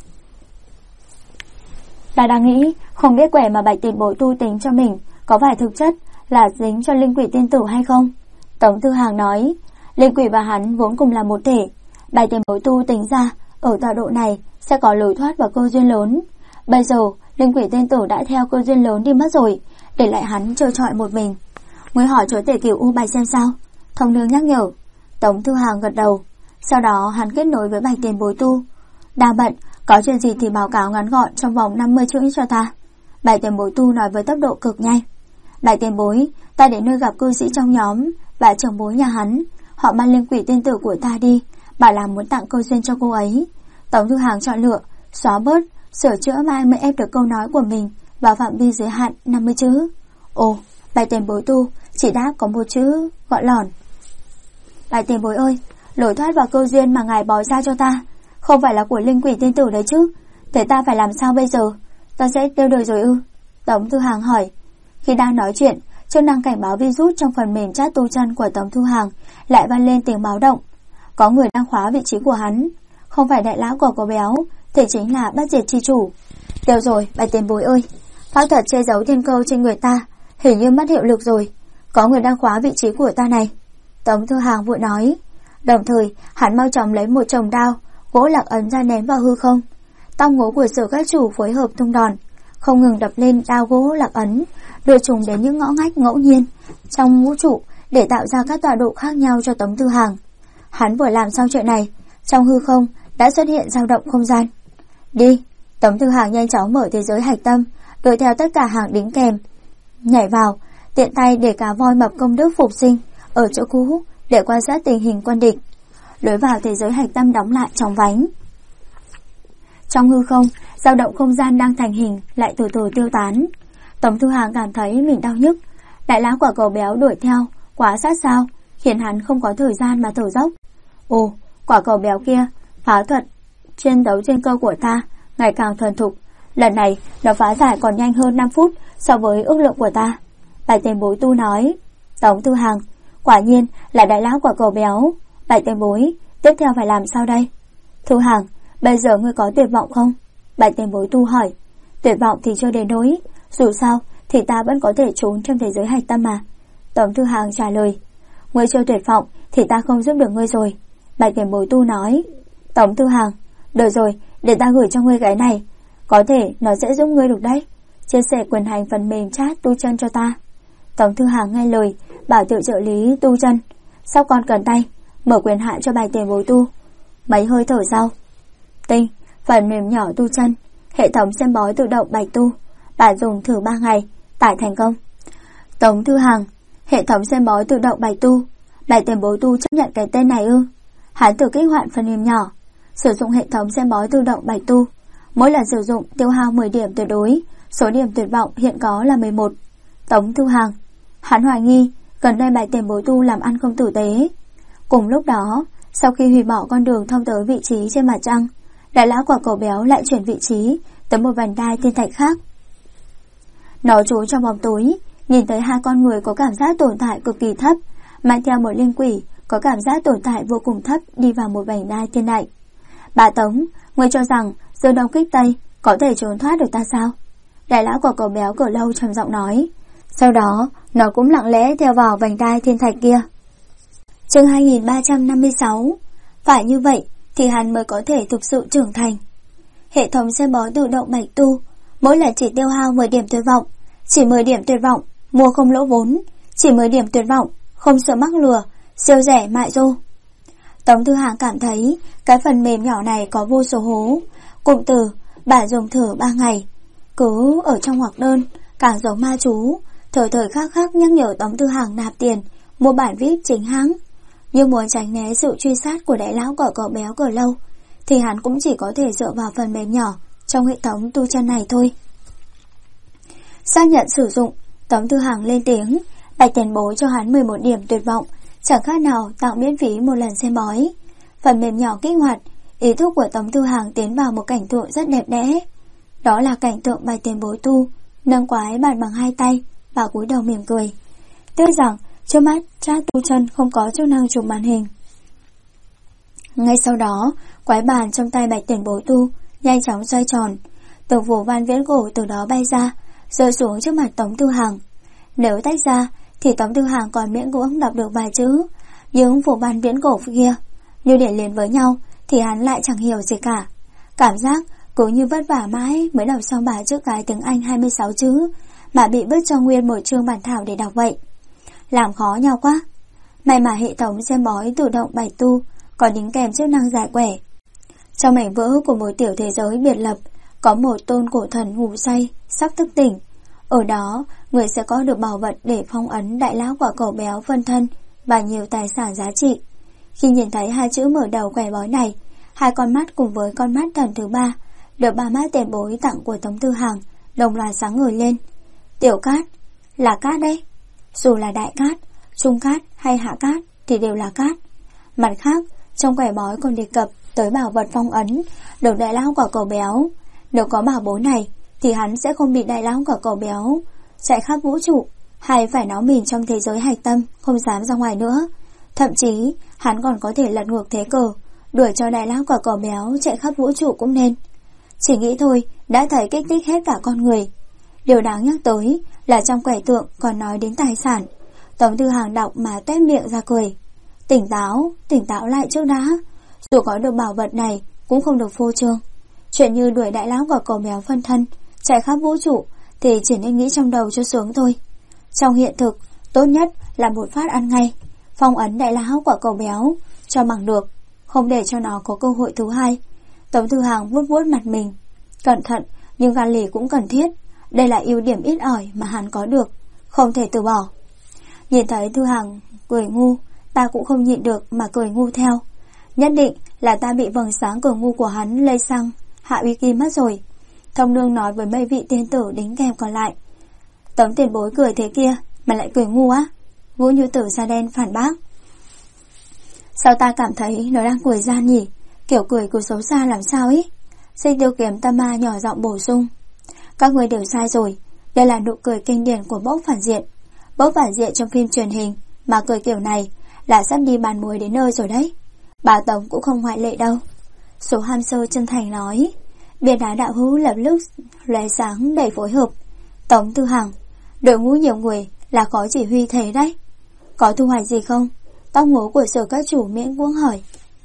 Ta đang nghĩ không biết quẻ mà Bạch Tiền Bối tu tính cho mình có phải thực chất là dính cho linh quỷ tiên tử hay không. Tống Thư Hàng nói, linh quỷ và hắn vốn cùng là một thể. Bạch Tiền Bối tu tính ra ở tọa độ này sẽ có lối thoát và cơ duyên lớn. Bây giờ linh quỷ tiên tử đã theo cơ duyên lớn đi mất rồi, để lại hắn trơ trọi một mình. Ngươi hỏi chúa tể Cửu U Bạch xem sao? Thông nương nhắc nhở. Tống Thư Hàng gật đầu. Sau đó hắn kết nối với Bạch Tiền Bối tu. Đang bận, có chuyện gì thì báo cáo ngắn gọn trong vòng 50 chữ cho ta. Bạch Tiền Bối tu nói với tốc độ cực nhanh. Bạch Tiền Bối, ta đến nơi gặp cư sĩ trong nhóm và trưởng bối nhà hắn. Họ mang linh quỷ tiên tử của ta đi, bảo là muốn tặng cơ duyên cho cô ấy. Tống Thư Hàng chọn lựa, xóa bớt, sửa chữa mai mới ép được câu nói của mình vào phạm vi giới hạn 50 chữ. Ồ, Bạch Tiền Bối tu chỉ đáp có một chữ gọn lỏn. Bạch Tiền Bối ơi, lối thoát và cơ duyên mà ngài bói ra cho ta không phải là của linh quỷ tiên tử đấy chứ? Thế ta phải làm sao bây giờ? Ta sẽ tiêu đời rồi ư? Tống Thư Hàng hỏi. Khi đang nói chuyện, chức năng cảnh báo virus trong phần mềm chat tu chân của Tống Thư Hàng lại vang lên tiếng báo động. Có người đang khóa vị trí của hắn. Không phải đại lão của cô béo thì chính là Bất Diệt chi chủ. Được rồi, Bạch Tiền Bối ơi, pháp thuật che giấu thiên câu trên người ta hình như mất hiệu lực rồi. Có người đang khóa vị trí của ta này. Tống Thư Hàng vội nói. Đồng thời hắn mau chóng lấy một chồng đao gỗ lạc ấn ra ném vào hư không. Tóc ngố của Sở các chủ phối hợp tung đòn, không ngừng đập lên đao gỗ lạc ấn, đưa chúng đến những ngõ ngách ngẫu nhiên trong vũ trụ để tạo ra các tọa độ khác nhau cho Tống Thư Hàng. Hắn vừa làm xong chuyện này, trong hư không đã xuất hiện dao động không gian. Đi. Tống Thư Hàng nhanh chóng mở thế giới hạch tâm, đuổi theo tất cả hàng đính kèm, nhảy vào, tiện tay để cá voi mập công đức phục sinh ở chỗ cũ để quan sát tình hình quân địch. Lối vào thế giới hạch tâm đóng lại chóng vánh. Trong hư không, dao động không gian đang thành hình lại từ từ tiêu tán. Tống Thư Hàng cảm thấy mình đau nhức. Đại lão quả cầu béo đuổi theo quá sát sao, khiến hắn không có thời gian mà thở dốc. Ồ, quả cầu béo kia phá thuật chiến đấu trên cơ của ta ngày càng thuần thục. Lần này nó phá giải còn nhanh hơn 5 phút so với ước lượng của ta. Bạch Tiền Bối tu nói. Tống Thư Hàng, quả nhiên là đại lão quả cầu béo. Bạch Tiền Bối, tiếp theo phải làm sao đây? Thư Hàng, bây giờ ngươi có tuyệt vọng không? Bạch Tiền Bối tu hỏi. Tuyệt vọng thì chưa đến nỗi, dù sao thì ta vẫn có thể trốn trong thế giới hạch tâm mà. Tống Thư Hàng trả lời. Ngươi chưa tuyệt vọng thì ta không giúp được ngươi rồi. Bạch Tiền Bối tu nói. Tống Thư Hàng, được rồi, để ta gửi cho ngươi cái này, có thể nó sẽ giúp ngươi được đấy. Chia sẻ quyền hành phần mềm chat tu chân cho ta. Tống Thư Hàng nghe lời, bảo tự trợ lý tu chân. Sau con cần tay, mở quyền hạn cho Bạch Tiền Bối tu. Mấy hơi thở sau. Tinh, phần mềm nhỏ tu chân, hệ thống xem bói tự động Bạch Tu. Bạn dùng thử 3 ngày, tải thành công. Tống Thư Hàng, hệ thống xem bói tự động Bạch Tu. Bạch Tiền Bối tu chấp nhận cái tên này ư? Hắn thử kích hoạt phần mềm nhỏ, sử dụng hệ thống xem bói tự động Bạch Tu. Mỗi lần sử dụng tiêu hao 10 điểm tuyệt đối, số điểm tuyệt vọng hiện có là 11. Tống Thư Hàng, hắn hoài nghi gần đây Bạch Tiền Bối tu làm ăn không tử tế. Cùng lúc đó, sau khi hủy bỏ con đường thông tới vị trí trên mặt trăng, đại lão quả cầu béo lại chuyển vị trí tới một vành đai thiên thạch khác. Nó trốn trong bóng tối, nhìn thấy 2 con người có cảm giác tồn tại cực kỳ thấp, mang theo một linh quỷ có cảm giác tồn tại vô cùng thấp đi vào một vành đai thiên đại. Bà Tống, ngươi cho rằng dương đông kích tây có thể trốn thoát được ta sao? Đại lão quả cầu béo cỡ lâu trầm giọng nói. Sau đó nó cũng lặng lẽ theo vào vành đai thiên thạch kia. Chương 2356. Phải như vậy thì hắn mới có thể thực sự trưởng thành. Hệ thống xem bói tự động Bạch Tu, mỗi lần chỉ tiêu hao 10 điểm tuyệt vọng. Chỉ 10 điểm tuyệt vọng, mua không lỗ vốn. Chỉ 10 điểm tuyệt vọng, không sợ mắc lừa, siêu rẻ mại rô. Tống Thư Hàng cảm thấy cái phần mềm nhỏ này có vô số hố. Cụm từ bạn dùng thử 3 ngày, cứ ở trong hoặc đơn, càng giống ma chú, thời thời khắc khắc nhắc nhở Tống Thư Hàng nạp tiền mua bản VIP chính hãng. Nhưng muốn tránh né sự truy sát của đại lão cỏ cỏ béo cỡ lâu thì hắn cũng chỉ có thể dựa vào phần mềm nhỏ trong hệ thống tu chân này thôi. Xác nhận sử dụng, Tống Thư Hàng lên tiếng, Bạch tiền bối cho hắn 11 điểm tuyệt vọng, chẳng khác nào tặng miễn phí một lần xem bói. Phần mềm nhỏ kích hoạt, ý thức của Tống Thư Hàng tiến vào một cảnh tượng rất đẹp đẽ. Đó là cảnh tượng Bạch tiền bối tu, nâng quái bàn bằng 2 tay, và cúi đầu mỉm cười. Tiếc rằng, trước mắt chat tu chân không có chức năng chụp màn hình. Ngay sau đó, quái bàn trong tay Bạch tiền bối tu nhanh chóng xoay tròn, từng phù văn viễn cổ từ đó bay ra, rơi xuống trước mặt Tống Thư Hàng. Nếu tách ra thì Tống Thư Hàng còn miễn cưỡng đọc được vài chữ, những phù văn viễn cổ kia như để liền với nhau thì hắn lại chẳng hiểu gì cả. Cảm giác cứ như vất vả mãi mới đọc xong 3 chữ cái tiếng Anh 26 chữ mà bị vứt cho nguyên một chương bản thảo để đọc vậy. Làm khó nhau quá. May mà hệ thống xem bói tự động bày tu còn đính kèm chức năng giải quẻ. Trong mảnh vỡ của một tiểu thế giới biệt lập có một tôn cổ thần ngủ say sắp thức tỉnh. Ở đó người sẽ có được bảo vật để phong ấn đại lão quả cầu béo phân thân và nhiều tài sản giá trị. Khi nhìn thấy 2 chữ mở đầu quẻ bói này, 2 con mắt cùng với con mắt thần thứ 3 được 3 mắt tiền bối tặng của Tống Thư Hàng đồng loạt sáng ngời lên. Tiểu cát, là cát đấy. Dù là đại cát, trung cát hay hạ cát thì đều là cát. Mặt khác, trong quẻ bói còn đề cập tới bảo vật phong ấn được đại lão quả cầu béo. Nếu có bảo bối này thì hắn sẽ không bị đại lão quả cầu béo chạy khắp vũ trụ, hay phải nó mình trong thế giới hạch tâm, không dám ra ngoài nữa. Thậm chí hắn còn có thể lật ngược thế cờ, đuổi cho đại lão quả cầu béo chạy khắp vũ trụ cũng nên. Chỉ nghĩ thôi đã thấy kích thích hết cả con người. Điều đáng nhắc tới là trong quẻ tượng còn nói đến tài sản. Tống Thư Hàng đọc mà tuét miệng ra cười. Tỉnh táo lại trước đã. Dù có được bảo vật này cũng không được phô trương. Chuyện như đuổi đại lão quả cầu béo phân thân chạy khắp vũ trụ thì chỉ nên nghĩ trong đầu cho sướng thôi. Trong hiện thực, tốt nhất là một phát ăn ngay, phong ấn đại lão quả cầu béo cho bằng được, không để cho nó có cơ hội thứ hai. Tống Thư Hàng vuốt vuốt mặt mình. Cẩn thận nhưng gan lì cũng cần thiết. Đây là ưu điểm ít ỏi mà hắn có được, không thể từ bỏ. Nhìn thấy Thư Hàng cười ngu, ta cũng không nhịn được mà cười ngu theo. Nhất định là ta bị vầng sáng cười ngu của hắn lây sang Hạ Uy Kim mất rồi. Thông nương nói với mấy vị tiên tử đính kèm còn lại. Tống tiền bối cười thế kia mà lại cười ngu á? Ngũ Như Tử da đen phản bác. Sao ta cảm thấy nó đang cười gian nhỉ? Kiểu cười của xấu xa làm sao ấy? Sinh Tiêu Kiếm Tâm Ma nhỏ giọng bổ sung. Các người đều sai rồi. Đây là nụ cười kinh điển của Bốc Phản Diện. Bốc Phản Diện trong phim truyền hình mà cười kiểu này là sắp đi bàn muối đến nơi rồi đấy. Bà Tống cũng không ngoại lệ đâu. Số Ham Sơ chân thành nói. Biệt đá đạo hữu lập tức lóe sáng đầy phối hợp. Tống Thư Hàng, đội ngũ nhiều người là có chỉ huy thế đấy. Có thu hoạch gì không? Tóc ngố của Sở các chủ miễn cưỡng hỏi.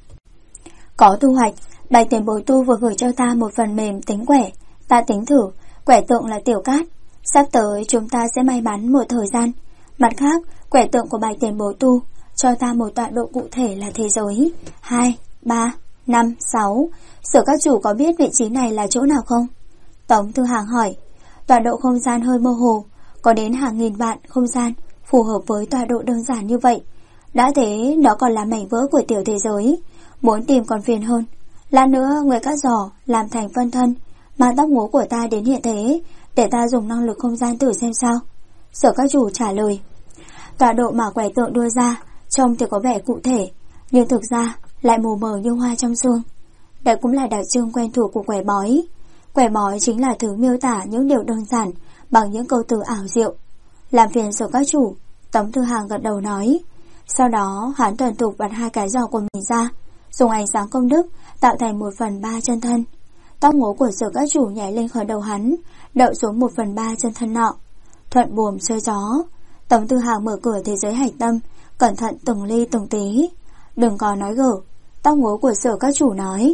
Có thu hoạch. Bạch tiền bối tu vừa gửi cho ta một phần mềm tính quẻ. Ta tính thử, quẻ tượng là tiểu cát. Sắp tới chúng ta sẽ may bắn một thời gian. Mặt khác, quẻ tượng của bạch tiền bối tu cho ta một tọa độ cụ thể là thế giới 2, 3, 5, 6. Sở các chủ có biết vị trí này là chỗ nào không? Tống Thư Hàng hỏi. Tọa độ không gian hơi mơ hồ, có đến hàng nghìn vạn không gian phù hợp với tọa độ đơn giản như vậy. Đã thế nó còn là mảnh vỡ của tiểu thế giới, muốn tìm còn phiền hơn. Lát nữa người cắt giỏ làm thành phân thân, mang tóc ngố của ta đến hiện thế để ta dùng năng lực không gian thử xem sao. Sở các chủ trả lời. Tọa độ mà quẻ tượng đưa ra trông thì có vẻ cụ thể, nhưng thực ra lại mù mờ như hoa trong sương. Đây cũng là đặc trưng quen thuộc của quẻ bói. Quẻ bói chính là thứ miêu tả những điều đơn giản bằng những câu từ ảo diệu. Làm phiền Sở các chủ, Tống Thư Hàng gật đầu nói. Sau đó hắn tuần tục đặt 2 cái giỏ của mình ra, dùng ánh sáng công đức tạo thành 1/3 chân thân. Tóc ngố của Sở các chủ nhảy lên khỏi đầu hắn, đậu xuống 1/3 chân thân nọ. Thuận buồm xuôi gió, Tống Thư Hàng mở cửa thế giới hạch tâm, cẩn thận từng ly từng tí. Đừng có nói gở, tóc ngố của Sở các chủ nói.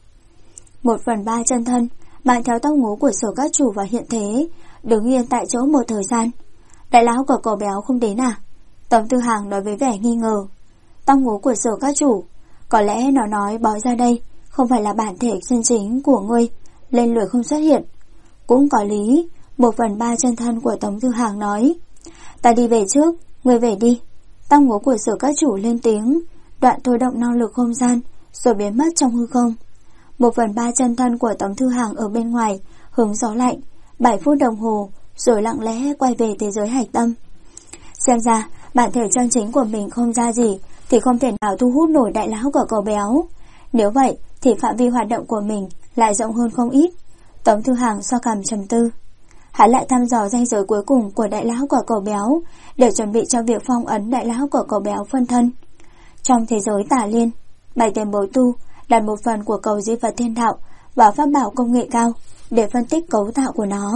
1/3 chân thân mang theo tóc ngố của Sở các chủ vào hiện thế, đứng yên tại chỗ một thời gian. Đại lão của cậu béo không đến à? Tống Thư Hàng nói với vẻ nghi ngờ. Tóc ngố của Sở các chủ, có lẽ nó nói bói ra đây không phải là bản thể chân chính của ngươi, lên lưỡi không xuất hiện. Cũng có lý, 1/3 chân thân của Tống Thư Hàng nói. Ta đi về trước, ngươi về đi. Tóc ngố của Sở các chủ lên tiếng, đoạn thôi động năng lực không gian rồi biến mất trong hư không. 1/3 chân thân của Tống Thư Hàng ở bên ngoài hướng gió lạnh. 7 phút đồng hồ rồi lặng lẽ quay về thế giới hạch tâm. Xem ra bản thể chân chính của mình không ra gì thì không thể nào thu hút nổi đại lão của cậu béo. Nếu vậy thì phạm vi hoạt động của mình lại rộng hơn không ít. Tống Thư Hàng xoa cằm trầm tư. Hắn lại thăm dò ranh giới cuối cùng của đại lão của cậu béo để chuẩn bị cho việc phong ấn đại lão của cậu béo phân thân. Trong thế giới tà liên, 7 tiền bối tu đặt một phần của cầu di vật thiên đạo và pháp bảo công nghệ cao để phân tích cấu tạo của nó.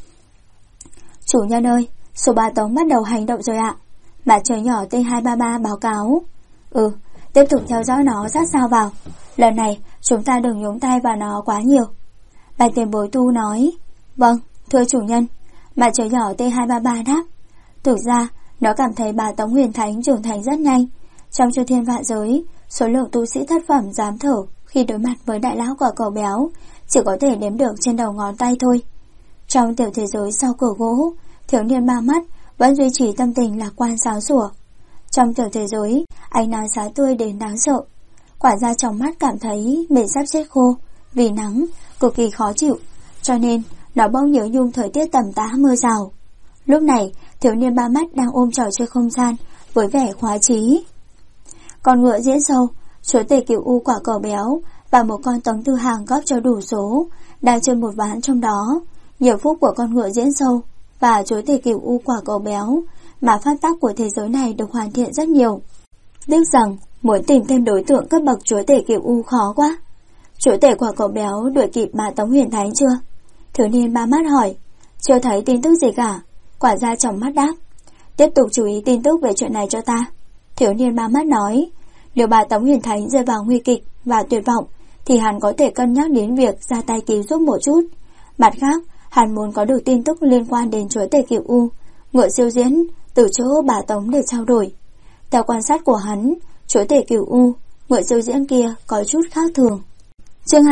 Chủ nhân ơi, số 3 Tống bắt đầu hành động rồi ạ. Mặt trời nhỏ T233 báo cáo. Tiếp tục theo dõi nó sát sao vào. Lần này chúng ta đừng nhúng tay vào nó quá nhiều. Bạch tiền bối tu nói. Vâng, thưa chủ nhân. Mặt trời nhỏ T233 đáp. Thực ra nó cảm thấy bà Tống Huyền Thánh trưởng thành rất nhanh. Trong chư thiên vạn giới, số lượng tu sĩ thất phẩm dám thở khi đối mặt với đại lão của cậu béo chỉ có thể đếm được trên đầu ngón tay thôi. Trong tiểu thế giới sau cửa gỗ, thiếu niên ba mắt vẫn duy trì tâm tình lạc quan sáng sủa. Trong tiểu thế giới, ánh nắng giá tươi đến đáng sợ. Quả ra trong mắt cảm thấy mình sắp chết khô vì nắng, cực kỳ khó chịu, cho nên nó bỗng nhớ nhung thời tiết tầm tã mưa rào. Lúc này, thiếu niên ba mắt đang ôm trò chơi không gian với vẻ khoái chí. Con ngựa diễn sâu, chúa tể Cửu U quả cờ béo và một con Tống Thư Hàng góp cho đủ số đang chơi một ván trong đó. Nhiều phúc của con ngựa diễn sâu và chúa tể Cửu U quả cờ béo mà phát tác của thế giới này được hoàn thiện rất nhiều. Tiếc rằng muốn tìm thêm đối tượng cấp bậc chúa tể Cửu U khó quá. Chúa tể quả cờ béo đuổi kịp bà Tống Huyền Thánh chưa? Thiếu niên ba mắt hỏi. Chưa thấy tin tức gì cả. Quả ra trong mắt đáp. Tiếp tục chú ý tin tức về chuyện này cho ta. Thiếu niên ba mắt nói. Nếu bà Tống Huyền Thánh rơi vào nguy kịch và tuyệt vọng thì hắn có thể cân nhắc đến việc ra tay cứu giúp một chút. Mặt khác, hắn muốn có được tin tức liên quan đến chúa tể Cửu U, ngựa siêu diễn từ chỗ bà Tống để trao đổi. Theo quan sát của hắn, chúa tể Cửu U, ngựa siêu diễn kia có chút khác thường. Chương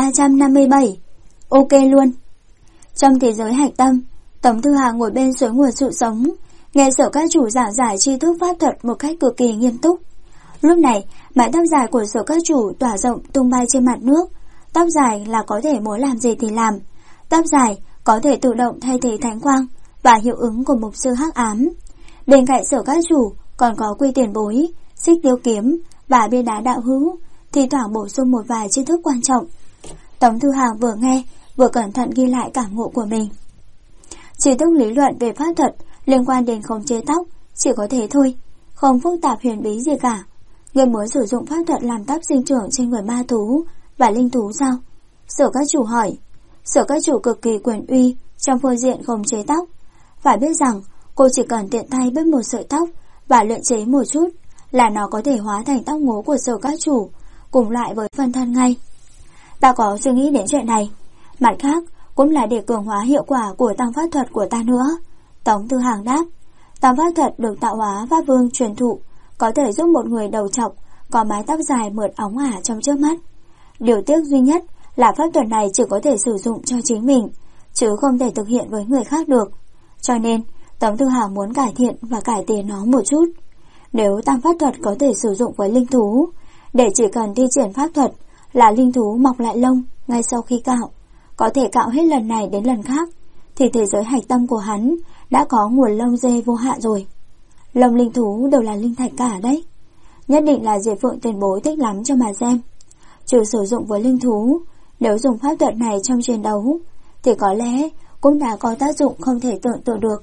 2357. Ok luôn. Trong thế giới hạch tâm, Tống Thư Hàng ngồi bên suối nguồn sự sống, nghe Sở Các Chủ giảng giải tri thức pháp thuật một cách cực kỳ nghiêm túc. Lúc này, mái tóc dài của Sở Các Chủ tỏa rộng tung bay trên mặt nước. Tóc dài là có thể muốn làm gì thì làm. Tóc dài có thể tự động thay thế thánh quang và hiệu ứng của mục sư hắc ám. Bên cạnh Sở Các Chủ còn có Quy Tiền Bối, Xích Tiêu Kiếm và Bia Đá Đạo Hữu, thì thoảng bổ sung một vài tri thức quan trọng. Tống Thư Hàng vừa nghe vừa cẩn thận ghi lại cảm ngộ của mình. Tri thức lý luận về pháp thuật liên quan đến khống chế tóc chỉ có thế thôi, không phức tạp huyền bí gì cả. Người muốn sử dụng pháp thuật làm tóc sinh trưởng trên người ma thú và linh thú sao? Sở Các Chủ hỏi. Sở Các Chủ cực kỳ quyền uy trong phương diện khống chế tóc. Phải biết rằng cô chỉ cần tiện tay bứt một sợi tóc và luyện chế một chút là nó có thể hóa thành tóc ngố của Sở Các Chủ, cùng lại với phân thân ngay. Ta có suy nghĩ đến chuyện này. Mặt khác cũng là để cường hóa hiệu quả của tăng pháp thuật của ta nữa. Tống Thư Hàng đáp. Tăng pháp thuật được tạo hóa pháp vương truyền thụ, có thể giúp một người đầu trọc có mái tóc dài mượt óng ả trong trước mắt. Điều tiếc duy nhất là pháp thuật này chỉ có thể sử dụng cho chính mình, chứ không thể thực hiện với người khác được. Cho nên Tống Thư Hàng muốn cải thiện và cải tiến nó một chút. Nếu tăng pháp thuật có thể sử dụng với linh thú, để chỉ cần thi triển pháp thuật là linh thú mọc lại lông ngay sau khi cạo, có thể cạo hết lần này đến lần khác, thì thế giới hạch tâm của hắn đã có nguồn lông dê vô hạn rồi. Lông linh thú đều là linh thạch cả đấy. Nhất định là Diệp Phượng Tiền Bối thích lắm cho mà xem. Trừ sử dụng với linh thú, nếu dùng pháp thuật này trong chiến đấu thì có lẽ cũng đã có tác dụng không thể tưởng tượng được.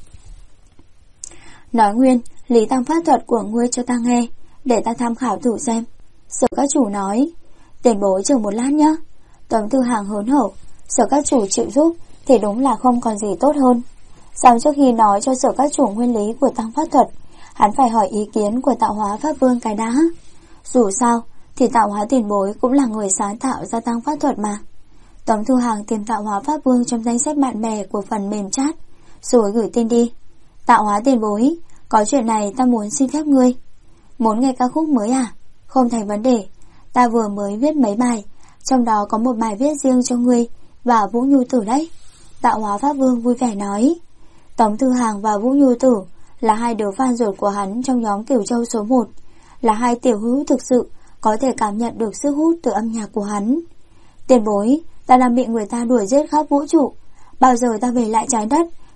Nói nguyên lý tăng pháp thuật của ngươi cho ta nghe, để ta tham khảo thử xem. Sở Các Chủ nói. Tiền bối chờ một lát nhé. Tống Thư Hàng hớn hở. Sở Các Chủ chịu giúp thì đúng là không còn gì tốt hơn. Xong trước khi nói cho Sở Các Chủ nguyên lý của tăng pháp thuật, hắn phải hỏi ý kiến của tạo hóa pháp vương cái đã. Dù sao thì tạo hóa tiền bối cũng là người sáng tạo ra tăng pháp thuật mà. Tống Thư Hàng tìm tạo hóa pháp vương trong danh sách bạn bè của phần mềm chat, rồi gửi tin đi. Tạo hóa tiền bối, có chuyện này ta muốn xin phép ngươi. Muốn nghe ca khúc mới à? Không thành vấn đề. Ta vừa mới viết mấy bài, trong đó có một bài viết riêng cho ngươi và Vũ Nhu Tử đấy. Tạo hóa pháp vương vui vẻ nói. Tống Thư Hàng và Vũ Nhu Tử là hai đứa fan ruột của hắn trong nhóm Cửu Châu số 1, là hai tiểu hữu thực sự có thể cảm nhận được sức hút từ âm nhạc của hắn. Tiền bối, ta đang bị người ta đuổi giết khắp vũ trụ. Bao giờ ta về lại trái đất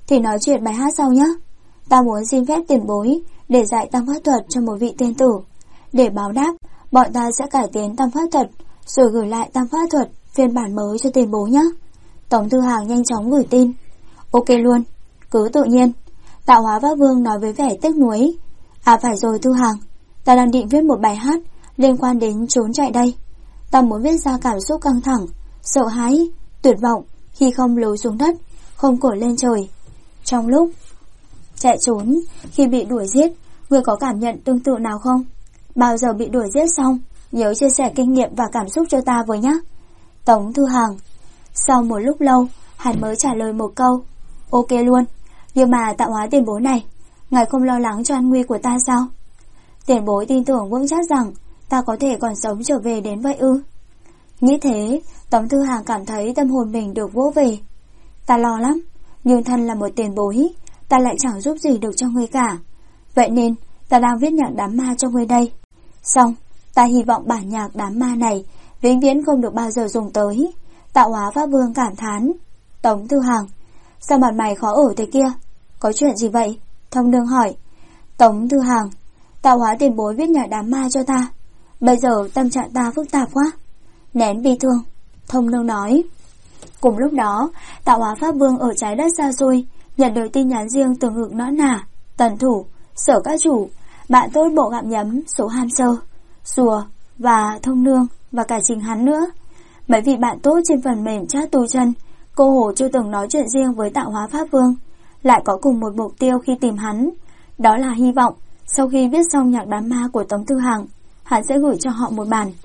thì nói chuyện bài hát sau nhé. Ta muốn xin phép tiền bối để dạy tam pháp thuật cho một vị tiên tử. Để báo đáp, bọn ta sẽ cải tiến tam pháp thuật rồi gửi lại tam pháp thuật phiên bản mới cho tiền bối nhé. Tống Thư Hàng nhanh chóng gửi tin. Ok luôn, cứ tự nhiên. Tạo Hóa Pháp Vương nói với vẻ tiếc nuối. À phải rồi Thư Hàng, ta đang định viết một bài hát liên quan đến trốn chạy đây. Ta muốn viết ra cảm xúc căng thẳng, sợ hãi, tuyệt vọng khi không lối xuống đất, không cổ lên trời. Trong lúc chạy trốn, khi bị đuổi giết, người có cảm nhận tương tự nào không? Bao giờ bị đuổi giết xong, nhớ chia sẻ kinh nghiệm và cảm xúc cho ta với nhé. Tống Thư Hàng. Sau một lúc lâu, hắn mới trả lời một câu. Ok luôn, nhưng mà Tạo Hóa tiền bối này, ngài không lo lắng cho an nguy của ta sao? Tiền bối tin tưởng vững chắc rằng ta có thể còn sống trở về đến vậy ư? Nghĩ thế, Tống Thư Hàng cảm thấy tâm hồn mình được vỗ về. Ta lo lắm, nhưng thân là một tiền bối, ta lại chẳng giúp gì được cho ngươi cả. Vậy nên, ta đang viết nhạc đám ma cho ngươi đây. Xong, ta hy vọng bản nhạc đám ma này vĩnh viễn không được bao giờ dùng tới. Tạo Hóa Pháp Vương cảm thán. Tống Thư Hàng. Sao mặt mày khó ở thế kia? Có chuyện gì vậy? Thông Nương hỏi. Tống Thư Hàng. Tạo Hóa tiền bối viết nhạc đám ma cho ta. Bây giờ tâm trạng ta phức tạp quá. Nén bi thương. Thông Nương nói. Cùng lúc đó, Tạo Hóa Pháp Vương ở trái đất xa xôi nhận được tin nhắn riêng từ Ngực Nõn Nà, Tần Thủ, Sở Các Chủ, bạn tốt bộ gặm nhấm số Ham Sơ, Rùa và Thông Nương và cả chính hắn nữa. Mấy vị bạn tốt trên phần mềm chat tu chân, cô hồ chưa từng nói chuyện riêng với Tạo Hóa Pháp Vương, lại có cùng một mục tiêu khi tìm hắn. Đó là hy vọng sau khi viết xong nhạc đám ma của Tống Thư Hàng, hắn sẽ gửi cho họ một bản.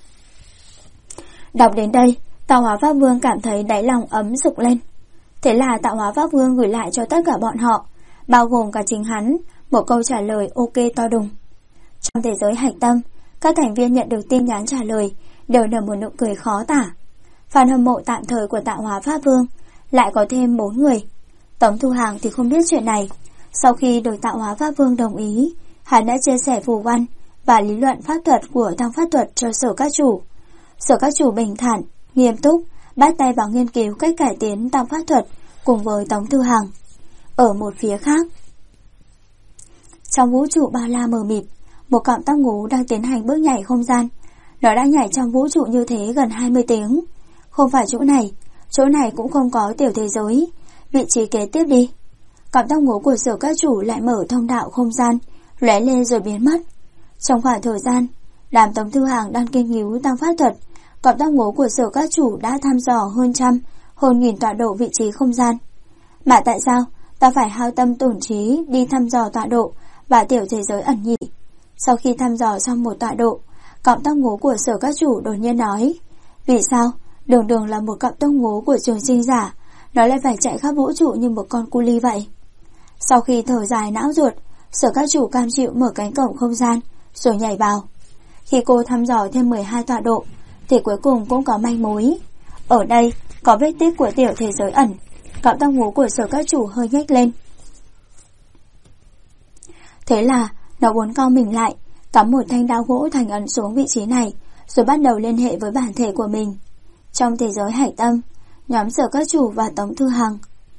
Đọc đến đây, Tạo Hóa Pháp Vương cảm thấy đáy lòng ấm sục lên. Thế là Tạo Hóa Pháp Vương gửi lại cho tất cả bọn họ, bao gồm cả chính hắn, một câu trả lời ok to đùng. Trong thế giới hạch tâm, các thành viên nhận được tin nhắn trả lời đều nở một nụ cười khó tả. Fan hâm mộ tạm thời của Tạo Hóa Pháp Vương lại có thêm 4 người. Tống Thư Hàng thì không biết chuyện này. Sau khi được Tạo Hóa Pháp Vương đồng ý, hắn đã chia sẻ phù văn và lý luận pháp thuật của tam pháp thuật cho Sở Các Chủ. Sở Các Chủ bình thản, nghiêm túc, bắt tay vào nghiên cứu cách cải tiến tam pháp thuật cùng với Tống Thư Hàng. Ở một phía khác, trong vũ trụ bao la mờ mịt, một cọng tóc ngố đang tiến hành bước nhảy không gian. Nó đã nhảy trong vũ trụ như thế gần 20 tiếng. Không phải chỗ này cũng không có tiểu thế giới. Vị trí kế tiếp đi. Cọng tóc ngố của Sở Các Chủ lại mở thông đạo không gian, lóe lên rồi biến mất. Trong khoảng thời gian đám Tống Thư Hàng đang nghiên cứu tam pháp thuật, cọng tóc ngố của Sở Các Chủ đã thăm dò hơn nghìn tọa độ vị trí không gian. Mà tại sao ta phải hao tâm tổn trí đi thăm dò tọa độ và tiểu thế giới ẩn nhỉ? Sau khi thăm dò xong một tọa độ, cọng tóc ngố của Sở Các Chủ đột nhiên nói, vì sao đường là một cọng tóc ngố của trường sinh giả, nó lại phải chạy khắp vũ trụ như một con cu li vậy? Sau khi thở dài não ruột, Sở Các Chủ cam chịu mở cánh cổng không gian rồi nhảy vào. Khi cô thăm dò thêm 12 tọa độ thì cuối cùng cũng có manh mối. Ở đây có vết tích của tiểu thế giới ẩn. Cọng tóc ngố của Sở Các Chủ hơi nhếch lên. Thế là nó uốn cong mình lại, cắm một thanh đao gỗ thành ấn xuống vị trí này, rồi bắt đầu liên hệ với bản thể của mình. Trong thế giới hải tâm, nhóm Sở Các Chủ và Tống Thư Hàng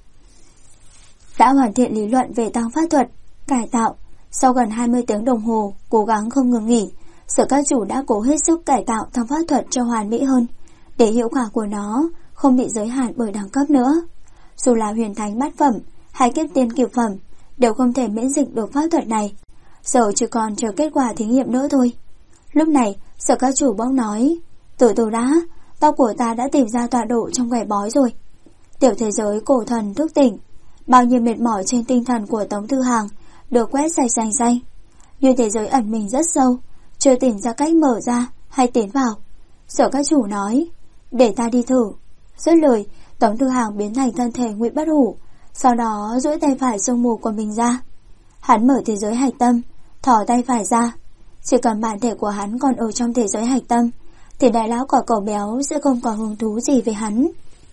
đã hoàn thiện lý luận về tăng pháp thuật, cải tạo. Sau gần 20 tiếng đồng hồ cố gắng không ngừng nghỉ, Sở Các Chủ đã cố hết sức cải tạo tăng pháp thuật cho hoàn mỹ hơn, để hiệu quả của nó không bị giới hạn bởi đẳng cấp nữa. Dù là huyền thánh bát phẩm hay kiếp tiên cửu phẩm đều không thể miễn dịch được pháp thuật này. Giờ chỉ còn chờ kết quả thí nghiệm nữa thôi. Lúc này Sở Các Chủ bỗng nói, từ từ đã, tóc của ta đã tìm ra tọa độ trong quẻ bói rồi. Tiểu thế giới cổ thần thức tỉnh. Bao nhiêu mệt mỏi trên tinh thần của Tống Thư Hàng được quét sạch sành xanh. Như thế giới ẩn mình rất sâu, chưa tìm ra cách mở ra hay tiến vào. Sở Các Chủ nói, để ta đi thử. Dứt lời, Tống Thư Hàng biến thành thân thể Ngụy Bất Hủ, sau đó duỗi tay phải sương mù của mình ra. Hắn mở thế giới hạch tâm, thò tay phải ra. Chỉ cần bản thể của hắn còn ở trong thế giới hạch tâm thì đại lão quả cẩu béo sẽ không có hứng thú gì với hắn.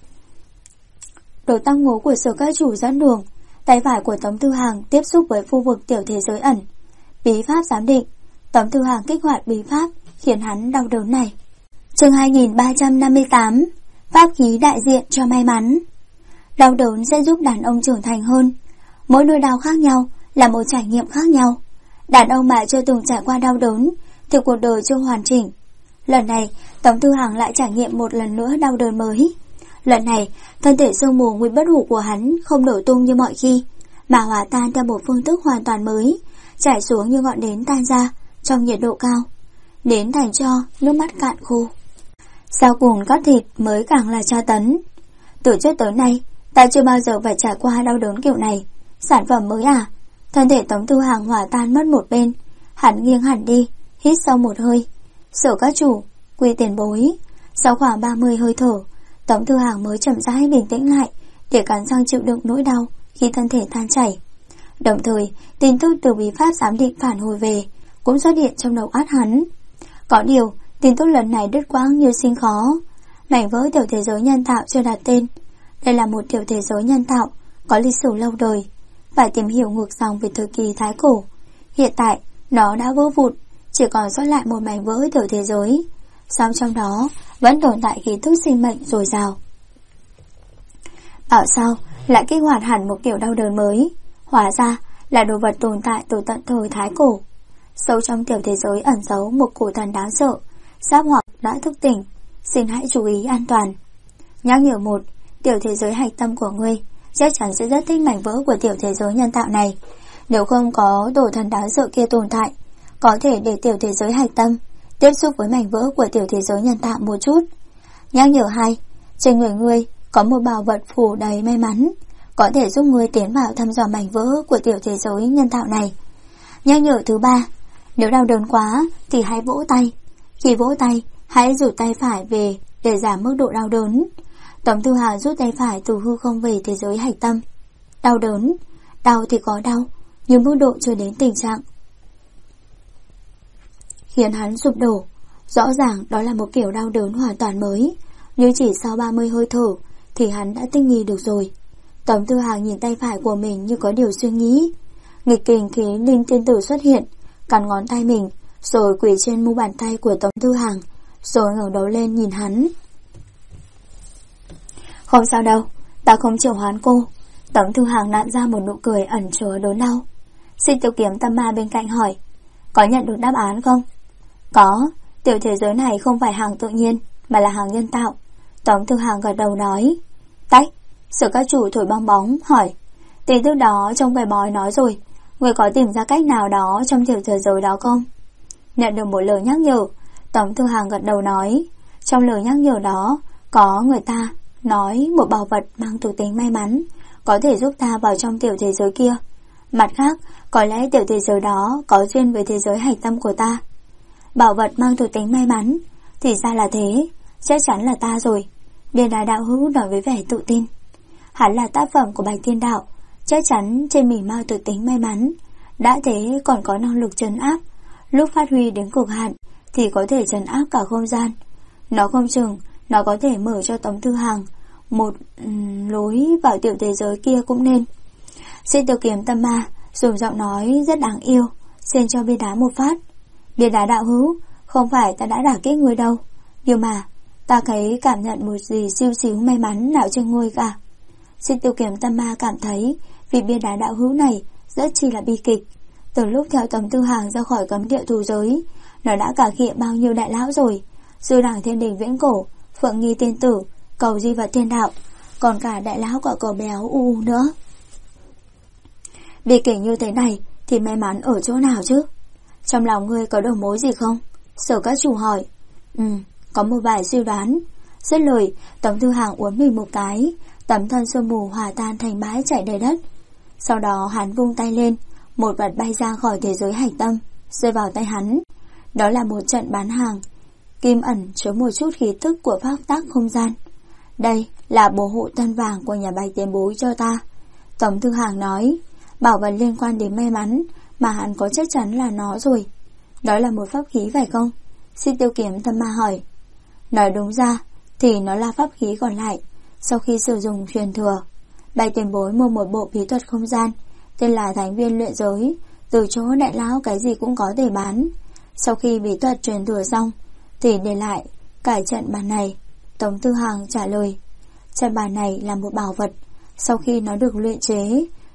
Đồ tăng ngố của Sở Các Chủ dẫn đường, tay phải của Tống Thư Hàng tiếp xúc với khu vực tiểu thế giới ẩn. Bí pháp giám định. Tống Thư Hàng kích hoạt bí pháp khiến hắn đau đớn này. Chương 2358. Pháp khí đại diện cho may mắn. Đau đớn sẽ giúp đàn ông trưởng thành hơn. Mỗi nỗi đau khác nhau là một trải nghiệm khác nhau. Đàn ông mà chưa từng trải qua đau đớn thì cuộc đời chưa hoàn chỉnh. Lần này, Tống Thư Hằng lại trải nghiệm một lần nữa đau đớn mới. Lần này, thân thể sương mù nguyên bất hủ của hắn không nổ tung như mọi khi, mà hòa tan theo một phương thức hoàn toàn mới, chảy xuống như ngọn nến tan ra trong nhiệt độ cao. Nến thành tro, nước mắt cạn khô. Sau cùng cắt thịt mới càng là tra tấn. Từ trước tới nay, ta chưa bao giờ phải trải qua đau đớn kiểu này. Sản phẩm mới à? Thân thể Tống Thư Hằng hòa tan mất một bên. Hắn nghiêng hẳn đi, hít sâu một hơi. Sở các chủ, quy tiền bối. Sau khoảng 30 hơi thở, Tống Thư Hằng mới chậm rãi bình tĩnh lại để cắn răng chịu đựng nỗi đau khi thân thể tan chảy. Đồng thời, tin tức từ bí pháp giám định phản hồi về cũng xuất hiện trong đầu óc hắn. Có điều, tin tức lần này đứt quãng như sinh khó. Mảnh vỡ tiểu thế giới nhân tạo chưa đặt tên. Đây là một tiểu thế giới nhân tạo có lịch sử lâu đời, phải tìm hiểu ngược dòng về thời kỳ Thái Cổ. Hiện tại, nó đã vỡ vụn, chỉ còn sót lại một mảnh vỡ tiểu thế giới. Song trong đó vẫn tồn tại khí thức sinh mệnh dồi dào. Bảo sao lại kích hoạt hẳn một kiểu đau đớn mới? Hóa ra là đồ vật tồn tại từ tận thời Thái Cổ. Sâu trong tiểu thế giới ẩn giấu một cổ thần đáng sợ, sắp hoặc đã thức tỉnh. Xin hãy chú ý an toàn. Nhắc nhở một, tiểu thế giới hạch tâm của ngươi chắc chắn sẽ rất thích mảnh vỡ của tiểu thế giới nhân tạo này. Nếu không có đồ thần đáng sợ kia tồn tại, có thể để tiểu thế giới hạch tâm tiếp xúc với mảnh vỡ của tiểu thế giới nhân tạo một chút. Nhắc nhở 2, trên người ngươi có một bảo vật phủ đầy may mắn, có thể giúp ngươi tiến vào thăm dò mảnh vỡ của tiểu thế giới nhân tạo này. Nhắc nhở thứ 3, nếu đau đớn quá thì hãy vỗ tay. Khi vỗ tay, hãy rút tay phải về để giảm mức độ đau đớn. Tống Thư Hằng rút tay phải từ hư không về thế giới hạch tâm. Đau đớn, đau thì có đau, nhưng mức độ chưa đến tình trạng khiến hắn sụp đổ. Rõ ràng đó là một kiểu đau đớn hoàn toàn mới, nhưng chỉ sau 30 hơi thở thì hắn đã tinh nghi được rồi. Tống Thư Hằng nhìn tay phải của mình như có điều suy nghĩ. Nghịch kình khí linh tiên tử xuất hiện, cắn ngón tay mình, rồi quỳ trên mu bàn tay của Tống Thư Hằng, rồi ngẩng đầu lên nhìn hắn. Không sao đâu, ta không triệu hoán cô. Tống Thư Hằng nặn ra một nụ cười ẩn chứa đớn đau. Xin Tiểu Kiếm Tâm Ma bên cạnh hỏi, có nhận được đáp án không? Có, tiểu thế giới này không phải hàng tự nhiên, mà là hàng nhân tạo. Tống Thư Hằng gật đầu nói. Tách, Sở các chủ thổi bong bóng hỏi, tin tức đó trong bài bói nói rồi, người có tìm ra cách nào đó trong tiểu thế giới đó không? Nhận được một lời nhắc nhở, Tống Thư Hằng gật đầu nói. Trong lời nhắc nhở đó có người ta nói một bảo vật mang thuộc tính may mắn có thể giúp ta vào trong tiểu thế giới kia. Mặt khác, có lẽ tiểu thế giới đó có duyên với thế giới hạch tâm của ta. Bảo vật mang thuộc tính may mắn, thì ra là thế, chắc chắn là ta rồi. Điền Đà đạo hữu nói với vẻ tự tin. Hắn là tác phẩm của Bạch Thiên Đạo, chắc chắn trên mình mang thuộc tính may mắn. Đã thế còn có năng lực trấn áp, lúc phát huy đến cực hạn thì có thể trấn áp cả không gian. Nó không chừng nó có thể mở cho Tống Thư Hằng một lối vào tiểu thế giới kia cũng nên. Xin Tiểu Kiếm Tâm Ma dùng giọng nói rất đáng yêu, xin cho bia đá một phát. Bia đá đạo hữu, không phải ta đã đả kích ngươi đâu, nhưng mà ta thấy cảm nhận một gì siêu xíu may mắn nào trên ngươi cả. Xin Tiểu Kiếm Tâm Ma cảm thấy vì bia đá đạo hữu này rất chi là bi kịch. Từ lúc theo Tống Thư Hằng ra khỏi cấm địa thù giới, nó đã cà khịa bao nhiêu đại lão rồi, Sư Đảng Thiên Đình Viễn Cổ, Phượng Nghi Tiên Tử, Cầu Di Vật Thiên Đạo, còn cả đại lão quả cờ béo u nữa. Bi kịch như thế này thì may mắn ở chỗ nào chứ? Trong lòng ngươi có đầu mối gì không? Sở các chủ hỏi. Có một vài suy đoán. Dứt lời, Tống Thư Hằng uốn mình một cái, tấm thân sương mù hòa tan thành bãi chảy đầy đất. Sau đó hắn vung tay lên, một vật bay ra khỏi thế giới hạch tâm, rơi vào tay hắn. Đó là một trận bán hàng, kim ẩn chứa một chút khí tức của pháp tắc không gian. Đây là bổ hộ tân vàng của nhà Bạch tiền bối cho ta. Tống Thư Hằng nói, bảo vật liên quan đến may mắn mà hắn có chắc chắn là nó rồi. Đó là một pháp khí phải không? Xin Tiểu Kiếm Tâm Ma hỏi. Nói đúng ra thì nó là pháp khí còn lại sau khi sử dụng truyền thừa. Bạch tiền bối mua một bộ bí thuật không gian tên là Thánh Viên Luyện Giới, từ chỗ đại lão cái gì cũng có thể bán. Sau khi bí thuật truyền thừa xong thì để lại cải trận bàn này. Tống Thư Hằng trả lời, trận bàn này là một bảo vật. Sau khi nó được luyện chế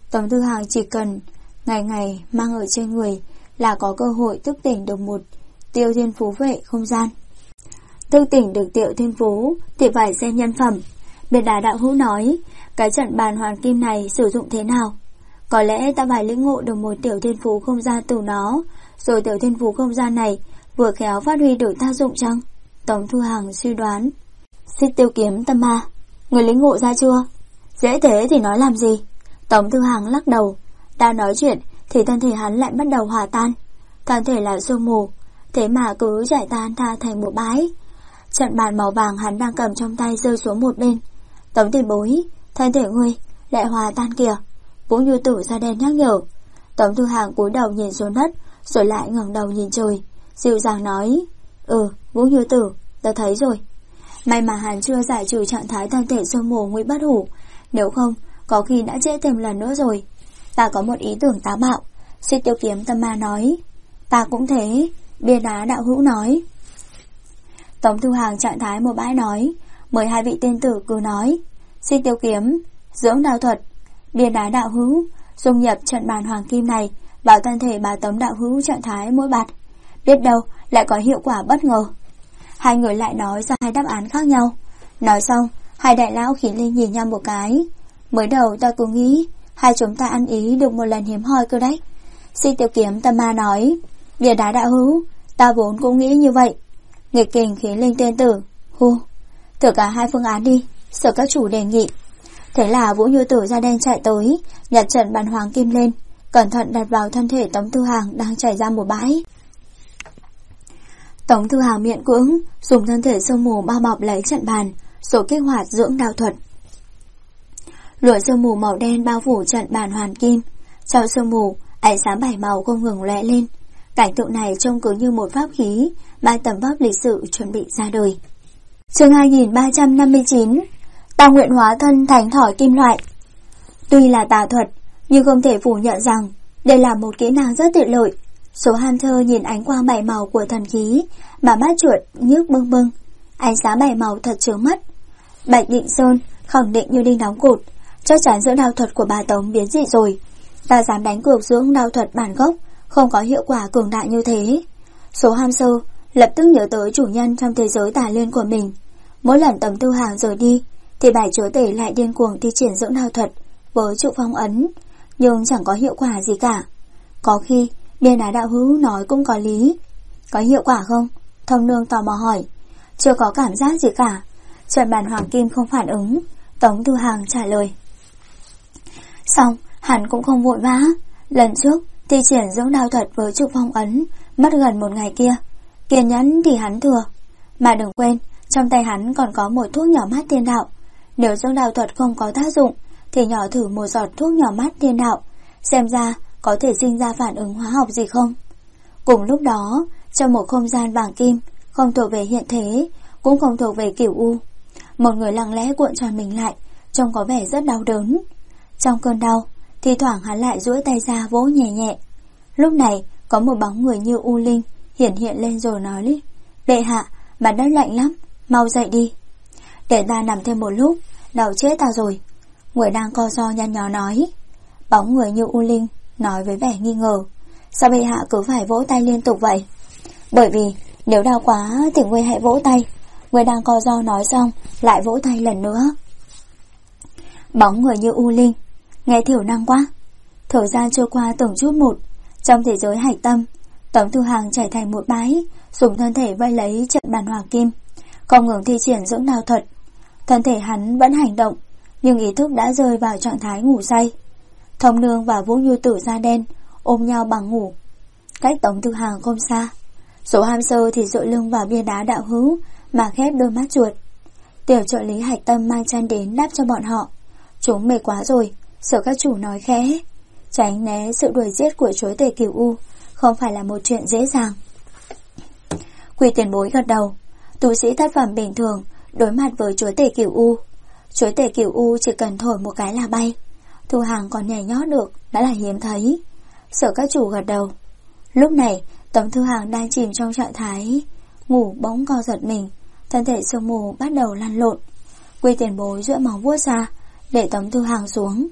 Tống Thư Hàng chỉ cần ngày ngày mang ở trên người là có cơ hội thức tỉnh được một Tiêu Thiên Phú vệ không gian. Thức tỉnh được Tiểu Thiên Phú thì phải xem nhân phẩm. Biệt Đá đạo hữu nói, cái trận bàn hoàn kim này sử dụng thế nào? Có lẽ ta phải lĩnh ngộ được một Tiểu Thiên Phú không gian từ nó, rồi Tiểu Thiên Phú không gian này vừa khéo phát huy được tác dụng chăng? Tống Thư Hàng suy đoán. Xích Tiêu Kiếm Tâm Ma, người lĩnh ngộ ra chưa? Dễ thế thì nói làm gì? Tống Thư Hàng lắc đầu. Ta nói chuyện thì thân thể hắn lại bắt đầu hòa tan. Thân thể là sương mù, thế mà cứ giải tan tha thành một bãi. Trận bàn màu vàng hắn đang cầm trong tay rơi xuống một bên. Tống Tiền Bối, thân thể ngươi lại hòa tan kìa. Vũ Như Tử da đen nhắc nhở. Tống Thư Hàng cúi đầu nhìn xuống đất, rồi lại ngẩng đầu nhìn trời, dịu dàng nói, Vũ Như Tử, ta thấy rồi. May mà hắn chưa giải trừ trạng thái thân thể sương mù nguy bất hủ, nếu không có khi đã chết thêm lần nữa rồi. Ta có một ý tưởng táo bạo. Xích Tiêu Kiếm Tâm Ma nói. Ta cũng thế, Bia Đá đạo hữu nói. Tống Thư Hàng trạng thái một bãi nói. 12 vị tiên tử cứ nói. Xích Tiêu Kiếm, dưỡng đao thuật, Bia Đá đạo hữu dung nhập trận bàn hoàng kim này vào thân thể bà Tống đạo hữu trạng thái mỗi bạt, biết đâu lại có hiệu quả bất ngờ. Hai người lại nói ra hai đáp án khác nhau. Nói xong, hai đại lão Khí Linh nhìn nhau một cái. Mới đầu ta cứ nghĩ hai chúng ta ăn ý được một lần hiếm hoi cơ đấy. Xích Tiêu Kiếm Tâm Ma nói. Bia Đá đạo hữu, ta vốn cũng nghĩ như vậy. Nghịch Kình Khí Linh tiên tử, thử cả hai phương án đi, sợ các chủ đề nghị. Thế là Vũ Như Tử da đen chạy tới, nhặt trận bàn hoàng kim lên, cẩn thận đặt vào thân thể Tống Thư Hàng đang chảy ra một bãi. Tống Thư Hàng miễn cưỡng dùng thân thể sương mù bao bọc lấy trận bàn, rồi kích hoạt dưỡng đao thuật. Lụa sương mù màu đen bao phủ trận bàn hoàn kim, trong sương mù ánh sáng bảy màu không ngừng lóe lên. Cảnh tượng này trông cứ như một pháp khí mang tầm vóc lịch sử chuẩn bị ra đời. Chương 2359, ta nguyện hóa thân thành thỏi kim loại. Tuy là tà thuật, nhưng không thể phủ nhận rằng đây là một kỹ năng rất tiện lợi. Số Hunter nhìn ánh quang bảy màu của thần khí mà mắt chuột nhức bưng bưng. Ánh sáng bảy màu thật chướng mắt. Bạch Định Sơn khẳng định như đinh đóng cột, chắc chắn dưỡng đao thuật của bà Tống biến dị rồi. Ta dám đánh cược dưỡng đao thuật bản gốc không có hiệu quả cường đại như thế. Số Hamster lập tức nhớ tới chủ nhân trong thế giới tà liên của mình. Mỗi lần Tống Thư Hàng rời đi thì bảy chúa tể lại điên cuồng thi triển dưỡng đao thuật với trụ phong ấn, nhưng chẳng có hiệu quả gì cả. Có khi Bia Đá đạo hữu nói cũng có lý. Có hiệu quả không? Thông Nương tò mò hỏi. Chưa có cảm giác gì cả. Trận bàn hoàng kim không phản ứng. Tống Thư Hàng trả lời. Xong hắn cũng không vội vã. Lần trước thi triển dưỡng đao thuật với trụ phong ấn mất gần một ngày kia. Kiên nhẫn thì hắn thừa. Mà đừng quên, trong tay hắn còn có một thuốc nhỏ mắt thiên đạo. Nếu dưỡng đao thuật không có tác dụng thì nhỏ thử một giọt thuốc nhỏ mắt thiên đạo, xem ra có thể sinh ra phản ứng hóa học gì không. Cùng lúc đó, trong một không gian vàng kim, không thuộc về hiện thế, cũng không thuộc về Cửu U, một người lặng lẽ cuộn tròn mình lại, trông có vẻ rất đau đớn. Trong cơn đau, thi thoảng hắn lại duỗi tay ra vỗ nhẹ nhẹ. Lúc này, có một bóng người như U Linh hiển hiện lên rồi nói: Bệ hạ, mặt đất lạnh lắm, mau dậy đi. Để ta nằm thêm một lúc, đau chết ta rồi. Người đang co ro nhăn nhó nói. Bóng người như U Linh nói với vẻ nghi ngờ. Sao bệ hạ cứ phải vỗ tay liên tục vậy? Bởi vì nếu đau quá thì ngươi hãy vỗ tay. Người đang co ro nói xong lại vỗ tay lần nữa. Bóng người như U Linh nghe thiểu năng quá. Thời gian trôi qua từng chút một. Trong thế giới hạch tâm, Tống Thư Hàng chảy thành một bãi, dùng thân thể vây lấy trận bàn hoàng kim, không ngừng thi triển dưỡng đao thuật. Thân thể hắn vẫn hành động, nhưng ý thức đã rơi vào trạng thái ngủ say. Thông Nương và Vũ Như Tử da đen ôm nhau bằng ngủ. Cách Tống Thư Hàng không xa. Số Hamster thì dựa lưng vào Bia Đá đạo hữu mà khép đôi mắt chuột. Tiểu trợ lý hạch tâm mang chăn đến đáp cho bọn họ. Chúng mệt quá rồi, sợ các chủ nói khẽ. Tránh né sự đuổi giết của chúa tể Cửu U không phải là một chuyện dễ dàng. Quỷ tiền bối gật đầu. Tu sĩ thất phẩm bình thường đối mặt với chúa tể Cửu U, chúa tể Cửu U chỉ cần thổi một cái là bay. Thư Hàng còn nhảy nhót được đã là hiếm thấy. Sở các chủ gật đầu. Lúc này Tống Thư Hàng đang chìm trong trạng thái ngủ bỗng co giật mình, thân thể sương mù bắt đầu lăn lộn. Quy tiền bối duỗi móng vuốt ra để Tống Thư Hàng xuống.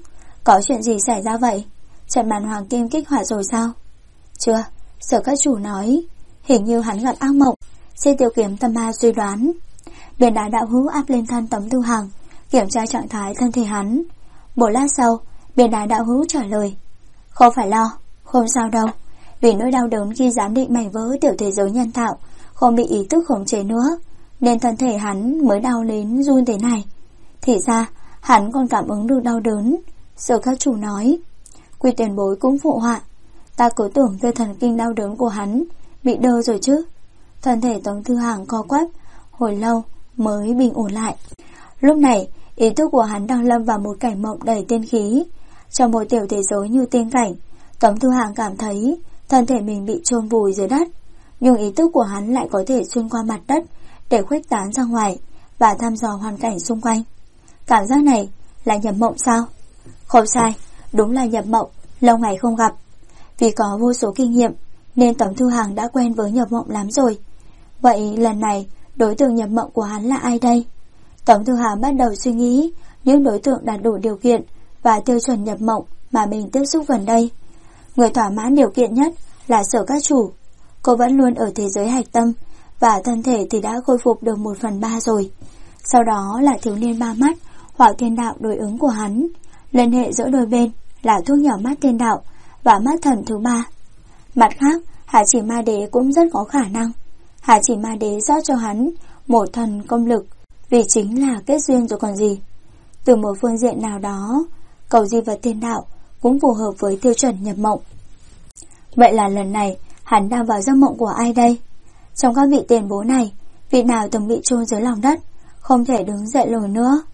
Có chuyện gì xảy ra vậy? Trận bàn hoàng kim kích hoạt rồi sao? Chưa, Sở các chủ nói hình như hắn gặp ác mộng. Xin Tiêu Kiếm Tâm Ma suy đoán. Biển đá đạo hữu áp lên thân Tống Tư Hằng, kiểm tra trạng thái thân thể hắn. Một lát sau, biển đá đạo hữu trả lời: không phải lo, không sao đâu. Vì nỗi đau đớn khi giám định mảnh vỡ tiểu thế giới nhân tạo không bị ý thức khống chế nữa, nên thân thể hắn mới đau đến run thế này. Thì ra hắn còn cảm ứng được đau đớn. Sở các chủ nói. Quy tiền bối cũng phụ họa. Ta cứ tưởng dây thần kinh đau đớn của hắn bị đơ rồi chứ. Thân thể Tống Tư Hằng co quắp hồi lâu mới bình ổn lại. Lúc này ý thức của hắn đang lâm vào một cảnh mộng đầy tiên khí. Trong một tiểu thế giới như tiên cảnh, Tống Tư Hằng cảm thấy thân thể mình bị chôn vùi dưới đất, nhưng ý thức của hắn lại có thể xuyên qua mặt đất để khuếch tán ra ngoài và thăm dò hoàn cảnh xung quanh. Cảm giác này là nhập mộng sao? Không sai, đúng là nhập mộng, lâu ngày không gặp. Vì có vô số kinh nghiệm nên Tống Tư Hằng đã quen với nhập mộng lắm rồi. Vậy lần này đối tượng nhập mộng của hắn là ai đây? Tống Tư Hằng bắt đầu suy nghĩ những đối tượng đạt đủ điều kiện và tiêu chuẩn nhập mộng mà mình tiếp xúc gần đây. Người thỏa mãn điều kiện nhất là Sở các chủ. Cô vẫn luôn ở thế giới hạch tâm và thân thể thì đã khôi phục được 1/3 rồi. Sau đó là thiếu niên ba mắt hoặc thiên đạo đối ứng của hắn. Liên hệ giữa đôi bên là thuốc nhỏ mắt thiên đạo và mắt thần thứ 3. Mặt khác, Hà Chỉ Ma Đế cũng rất có khả năng. Hà Chỉ Ma Đế rót cho hắn một thần công lực, vì chính là kết duyên rồi còn gì. Từ một phương diện nào đó, cầu di vật thiên đạo cũng phù hợp với tiêu chuẩn nhập mộng. Vậy là lần này hắn đang vào giấc mộng của ai đây? Trong các vị tiền bối này, vị nào từng bị chôn dưới lòng đất, không thể đứng dậy nổi nữa?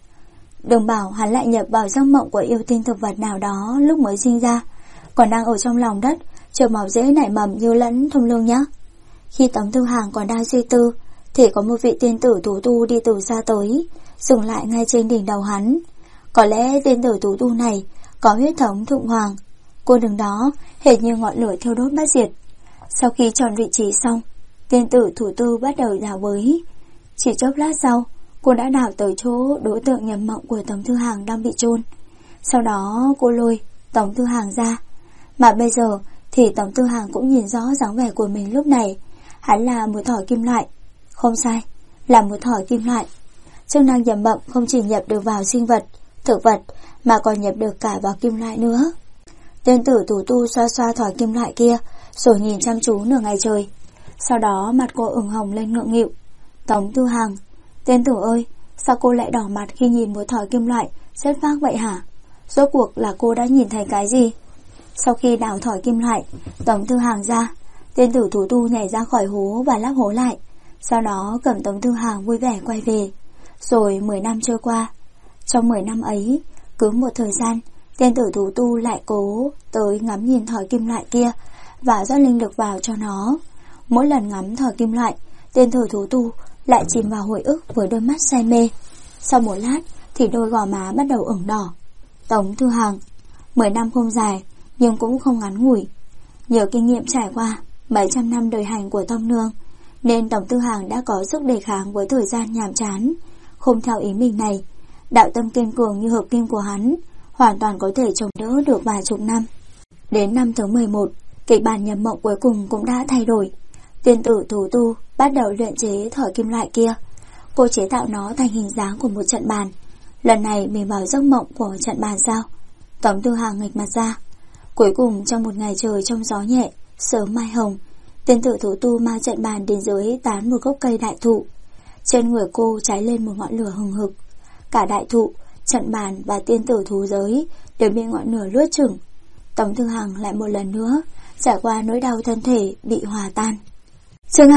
Đừng bảo hắn lại nhập vào giấc mộng của yêu tinh thực vật nào đó lúc mới sinh ra, còn đang ở trong lòng đất, chờ mọc rễ nảy mầm như lẫn thông lương nhá. Khi Tống Tư Hằng còn đang suy tư, thì có một vị tiên tử Tú Tu đi từ xa tới, dừng lại ngay trên đỉnh đầu hắn. Có lẽ tiên tử Tú Tu này có huyết thống Thượng Hoàng. Cô đứng đó hệt như ngọn lửa thiêu đốt bất diệt. Sau khi chọn vị trí xong, tiên tử Thủ Tư bắt đầu đào bới. Chỉ chốc lát sau, cô đã đào tới chỗ đối tượng nhập mộng của Tống Tư Hằng đang bị chôn. Sau đó cô lôi Tống Tư Hằng ra. Mà bây giờ thì Tống Tư Hằng cũng nhìn rõ dáng vẻ của mình lúc này. Hắn là một thỏi kim loại. Không sai, là một thỏi kim loại. Chức năng nhập mộng không chỉ nhập được vào sinh vật, thực vật, mà còn nhập được cả vào kim loại nữa. Tiên tử Tú Tu xoa xoa thỏi kim loại kia, rồi nhìn chăm chú nửa ngày trời. Sau đó mặt cô ửng hồng lên ngượng nghịu. Tống Tư Hằng, tiên tử ơi, sao cô lại đỏ mặt khi nhìn một thỏi kim loại rất vác vậy hả? Rốt cuộc là cô đã nhìn thấy cái gì? Sau khi đào thỏi kim loại, Tống Tư Hằng ra, tiên tử Tú Tu nhảy ra khỏi hố và lắp hố lại. Sau đó cầm Tống Tư Hằng vui vẻ quay về. Rồi 10 năm trôi qua. Trong 10 năm ấy, cứ một thời gian, tiên tử Tú Tu lại cố tới ngắm nhìn thỏi kim loại kia và rót linh lực vào cho nó. Mỗi lần ngắm thỏi kim loại, tiên tử Tú Tu lại chìm vào hồi ức với đôi mắt say mê. Sau một lát thì đôi gò má bắt đầu ửng đỏ. Tống Tư Hằng, 10 năm không dài nhưng cũng không ngắn ngủi. Nhờ kinh nghiệm trải qua mấy trăm năm đời hành của Tông Nương, nên Tống Tư Hằng đã có sức đề kháng với thời gian nhàm chán. Không theo ý mình này, đạo tâm kiên cường như hợp kim của hắn hoàn toàn có thể chống đỡ được vài chục năm. Đến năm thứ 11, kịch bản nhập mộng cuối cùng cũng đã thay đổi. Tiên tử Tú Tu bắt đầu luyện chế thỏi kim loại kia. Cô chế tạo nó thành hình dáng của một trận bàn. Lần này mình vào giấc mộng của trận bàn sao? Tống Tư Hằng nghịch mặt ra. Cuối cùng trong một ngày trời trong gió nhẹ, sớm mai hồng, tiên tử Tú Tu mang trận bàn đến dưới tán một gốc cây đại thụ. Trên người cô cháy lên một ngọn lửa hừng hực. Cả đại thụ, trận bàn và tiên tử thú giới đều bị ngọn lửa luốt chửng. Tống Tư Hằng lại một lần nữa trải qua nỗi đau thân thể bị hòa tan. Chương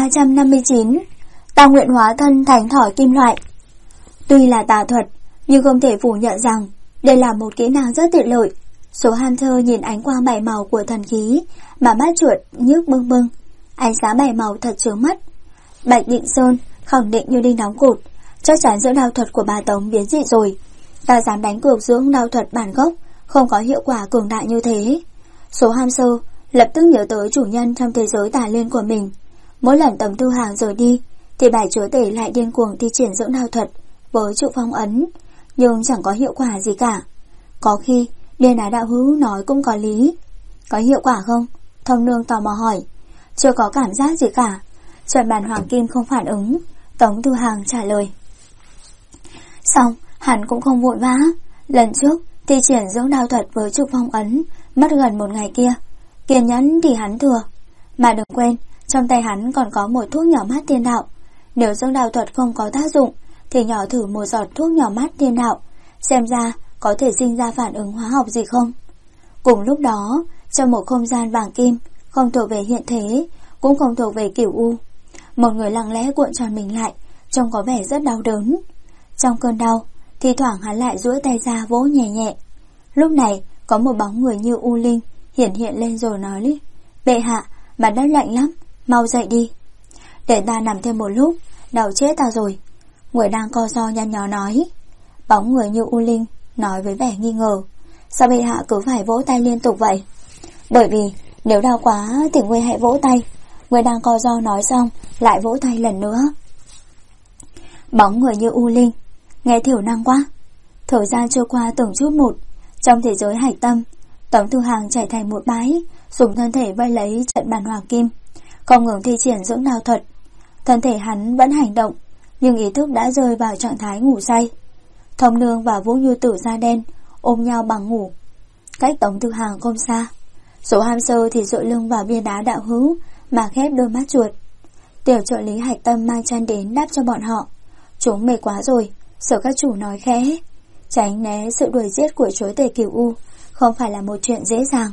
2359, ta nguyện hóa thân thành thỏi kim loại. Tuy là tà thuật, nhưng không thể phủ nhận rằng đây là một kỹ năng rất tiện lợi. Số Hunter nhìn ánh quang bảy màu của thần khí mà mắt chuột nhức bưng bưng. Ánh sáng bảy màu thật chướng mắt. Bạch Định Sơn khẳng định như đinh đóng cột, chắc chắn dưỡng đao thuật của bà Tống biến dị rồi. Ta dám đánh cược dưỡng đao thuật bản gốc không có hiệu quả cường đại như thế. Số Hamster lập tức nhớ tới chủ nhân trong thế giới tà liên của mình. Mỗi lần Tống Tư Hằng rời đi thì bảy chúa tể lại điên cuồng thi triển dưỡng đao thuật với trụ phong ấn, nhưng chẳng có hiệu quả gì cả. Có khi Điên Đá đạo hữu nói cũng có lý. Có hiệu quả không? Thông Nương tò mò hỏi. Chưa có cảm giác gì cả. Trận bàn hoàng kim không phản ứng. Tống Tư Hàng trả lời. Xong hắn cũng không vội vã. Lần trước thi triển dưỡng đao thuật với trục phong ấn mất gần 1 ngày kia. Kiên nhẫn thì hắn thừa. Mà đừng quên, trong tay hắn còn có một thuốc nhỏ mát tiên đạo. Nếu dưỡng đao thuật không có tác dụng thì nhỏ thử một giọt thuốc nhỏ mát tiên đạo, xem ra có thể sinh ra phản ứng hóa học gì không. Cùng lúc đó, trong một không gian vàng kim, không thuộc về hiện thế, cũng không thuộc về Cửu U, một người lặng lẽ cuộn tròn mình lại, trông có vẻ rất đau đớn. Trong cơn đau, thi thoảng hắn lại duỗi tay ra vỗ nhẹ nhẹ. Lúc này có một bóng người như U Linh hiển hiện lên rồi nói: Bệ hạ, mặt đất lạnh lắm, mau dậy đi. Để ta nằm thêm một lúc, đau chết ta rồi. Người đang co ro nhăn nhó nói. Bóng người như U Linh nói với vẻ nghi ngờ. Sao bệ hạ cứ phải vỗ tay liên tục vậy? Bởi vì nếu đau quá thì ngươi hãy vỗ tay. Người đang co ro nói xong lại vỗ tay lần nữa. Bóng người như U Linh nghe thiểu năng quá. Thời gian trôi qua từng chút một. Trong thế giới hải tâm, Tống Tư Hàng chảy thành một bãi, dùng thân thể vây lấy trận bàn hoàng kim, không ngừng thi triển dưỡng đao thuật. Thân thể hắn vẫn hành động, nhưng ý thức đã rơi vào trạng thái ngủ say. Thông Nương và Vũ Như Tử da đen ôm nhau bằng ngủ, cách Tống Tư Hàng không xa. Số ham sơ thì dựa lưng vào bia đá đạo hữu mà khép đôi mắt chuột. Tiểu trợ lý Hạch Tâm mang chăn đến đáp cho bọn họ. Chúng mệt quá rồi, Sở các chủ nói khẽ. Tránh né sự đuổi giết của chúa tể Cửu U không phải là một chuyện dễ dàng.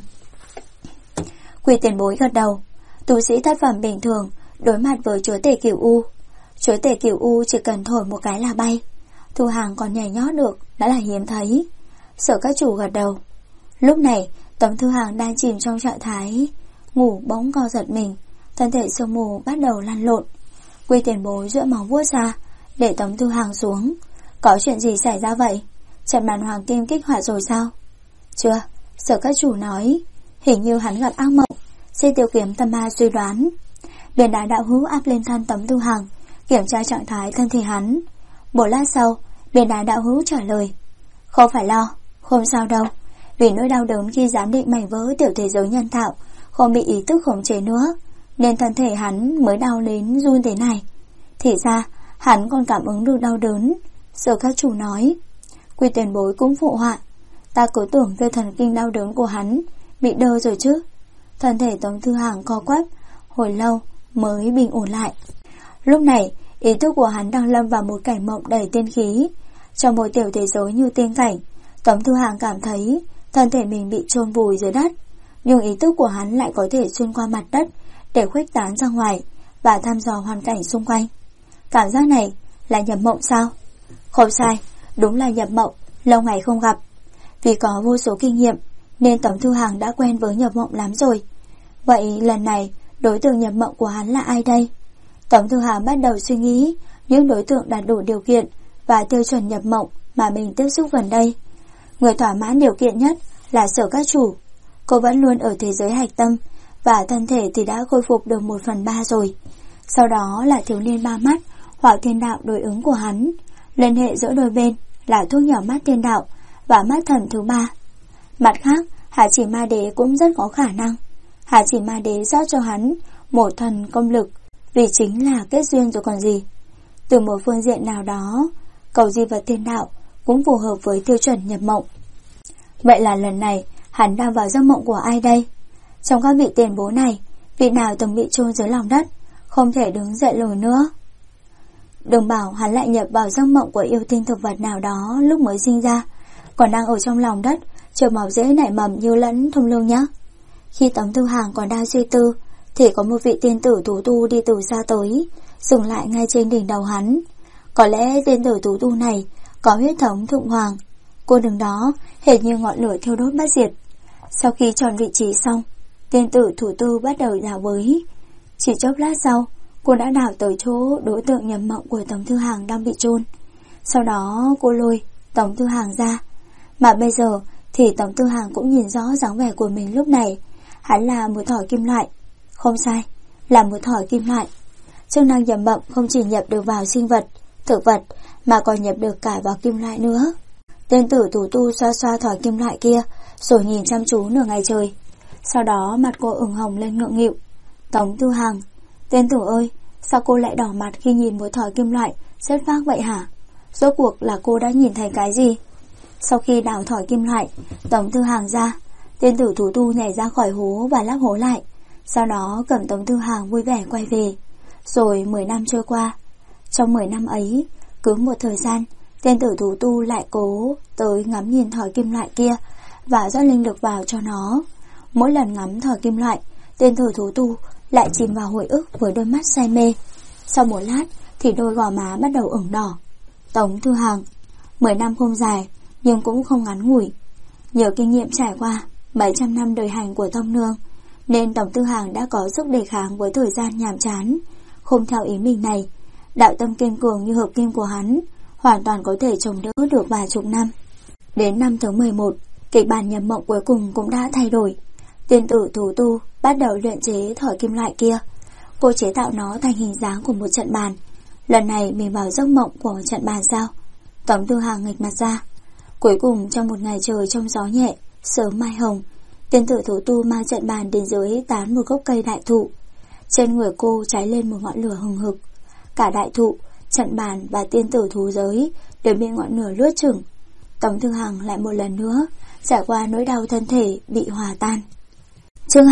Quỷ tiền bối gật đầu. Tu sĩ thất phẩm bình thường đối mặt với chúa tể Cửu U, chúa tể Cửu U chỉ cần thổi một cái là bay. Thu Hàng còn nhảy nhót được đã là hiếm thấy. Sở các chủ gật đầu. Lúc này Tống Thu Hàng đang chìm trong trạng thái ngủ, bỗng co giật mình, thân thể sương mù bắt đầu lăn lộn. Quy tiền bối duỗi móng vuốt ra để Tống Thu Hàng xuống. Có chuyện gì xảy ra vậy? Trận bàn hoàng kim kích hoạt rồi sao? Chưa, Sở các chủ nói hình như hắn gặp ác mộng. Xin Tiêu Kiếm Tâm Ma suy đoán. Biển đá đạo hữu áp lên thân Tống Thu Hàng, kiểm tra trạng thái thân thể hắn. Một lát sau, biển đá đạo hữu trả lời. Không phải lo, không sao đâu. Vì nỗi đau đớn khi giám định mảnh vỡ tiểu thế giới nhân tạo không bị ý thức khống chế nữa, nên thân thể hắn mới đau đến run thế này. Thì ra hắn còn cảm ứng được đau đớn. Sở các chủ nói. Quy tiền bối cũng phụ họa. Ta cứ tưởng dây thần kinh đau đớn của hắn bị đơ rồi chứ. Thân thể Tống Thư Hàng co quắp hồi lâu mới bình ổn lại. Lúc này ý thức của hắn đang lâm vào một cảnh mộng đầy tiên khí. Trong một tiểu thế giới như tiên cảnh, Tống Thư Hàng cảm thấy thân thể mình bị chôn vùi dưới đất, nhưng ý thức của hắn lại có thể xuyên qua mặt đất để khuếch tán ra ngoài và thăm dò hoàn cảnh xung quanh. Cảm giác này là nhập mộng sao? Không sai, đúng là nhập mộng, lâu ngày không gặp. Vì có vô số kinh nghiệm nên Tống Thư Hàng đã quen với nhập mộng lắm rồi. Vậy lần này đối tượng nhập mộng của hắn là ai đây? Tống Thư Hàng bắt đầu suy nghĩ những đối tượng đạt đủ điều kiện và tiêu chuẩn nhập mộng mà mình tiếp xúc gần đây. Người thỏa mãn điều kiện nhất là Sở các chủ. Cô vẫn luôn ở thế giới hạch tâm và thân thể thì đã khôi phục được 1/3 rồi. Sau đó là thiếu niên ba mắt hoặc thiên đạo đối ứng của hắn. Liên hệ giữa đôi bên là thuốc nhỏ mắt thiên đạo và mắt thần thứ 3. Mặt khác, Hà Chỉ Ma Đế cũng rất có khả năng. Hà Chỉ Ma Đế rót cho hắn một thần công lực, vì chính là kết duyên rồi còn gì. Từ một phương diện nào đó, cầu di vật thiên đạo cũng phù hợp với tiêu chuẩn nhập mộng. Vậy là lần này hắn đang vào giấc mộng của ai đây? Trong các vị tiền bối này, vị nào từng bị chôn dưới lòng đất, không thể đứng dậy nổi nữa? Đừng bảo hắn lại nhập vào giấc mộng của yêu tinh thực vật nào đó lúc mới sinh ra, còn đang ở trong lòng đất, chờ mọc rễ nảy mầm như lẫn Thông Lương nhá. Khi Tống Thư Hàng còn đang suy tư, thì có một vị tiên tử Tú Tu đi từ xa tới, dừng lại ngay trên đỉnh đầu hắn. Có lẽ tiên tử Tú Tu này có huyết thống Thượng Hoàng. Cô đứng đó hệt như ngọn lửa thiêu đốt bất diệt. Sau khi chọn vị trí xong, tiên tử Thủ Tư bắt đầu đào bới. Chỉ chốc lát sau, cô đã đào tới chỗ đối tượng nhập mộng của Tống Thư Hàng đang bị chôn. Sau đó cô lôi Tống Thư Hàng ra. Mà bây giờ thì Tống Thư Hàng cũng nhìn rõ dáng vẻ của mình lúc này. Hắn là một thỏi kim loại. Không sai, là một thỏi kim loại. Chức năng nhập mộng không chỉ nhập được vào sinh vật, thực vật, mà còn nhập được cả vào kim loại nữa. Tên tử Tú Tu xoa xoa thỏi kim loại kia, rồi nhìn chăm chú nửa ngày trời. Sau đó mặt cô ửng hồng lên ngượng nghịu. Tống Tư Hằng, tên tử ơi, sao cô lại đỏ mặt khi nhìn một thỏi kim loại rất vác vậy hả? Rốt cuộc là cô đã nhìn thấy cái gì? Sau khi đào thỏi kim loại Tống Tư Hằng ra, tên tử Tú Tu nhảy ra khỏi hố và lắp hố lại. Sau đó cầm Tống Tư Hằng vui vẻ quay về. Rồi 10 năm trôi qua. Trong 10 năm ấy, cứ một thời gian, tên tử Tú Tu lại cố tới ngắm nhìn thỏi kim loại kia và rót linh lực vào cho nó. Mỗi lần ngắm thỏi kim loại, tên tử Tú Tu lại chìm vào hồi ức với đôi mắt say mê. Sau một lát thì đôi gò má bắt đầu ửng đỏ. Tống Tư Hằng, 10 năm không dài nhưng cũng không ngắn ngủi. Nhờ kinh nghiệm trải qua mấy trăm năm đời hành của Tông Nương, nên Tống Tư Hằng đã có sức đề kháng với thời gian nhàm chán, không theo ý mình này. Đạo tâm kiên cường như hợp kim của hắn hoàn toàn có thể chống đỡ được vài chục năm. Đến năm thứ 11, kịch bản nhập mộng cuối cùng cũng đã thay đổi. Tiên tử Tú Tu bắt đầu luyện chế thỏi kim loại kia. Cô chế tạo nó thành hình dáng của một trận bàn. Lần này mình vào giấc mộng của trận bàn sao? Tống Tư Hằng nghịch mặt ra. Cuối cùng trong một ngày trời trong gió nhẹ, sớm mai hồng, tiên tử Tú Tu mang trận bàn đến dưới tán một gốc cây đại thụ. Trên người cô cháy lên một ngọn lửa hừng hực. Cả đại thụ, trận bàn và tiên tử thú giới đều bị ngọn lửa nuốt chửng. Tống Tư Hằng lại một lần nữa trải qua nỗi đau thân thể bị hòa tan. Chương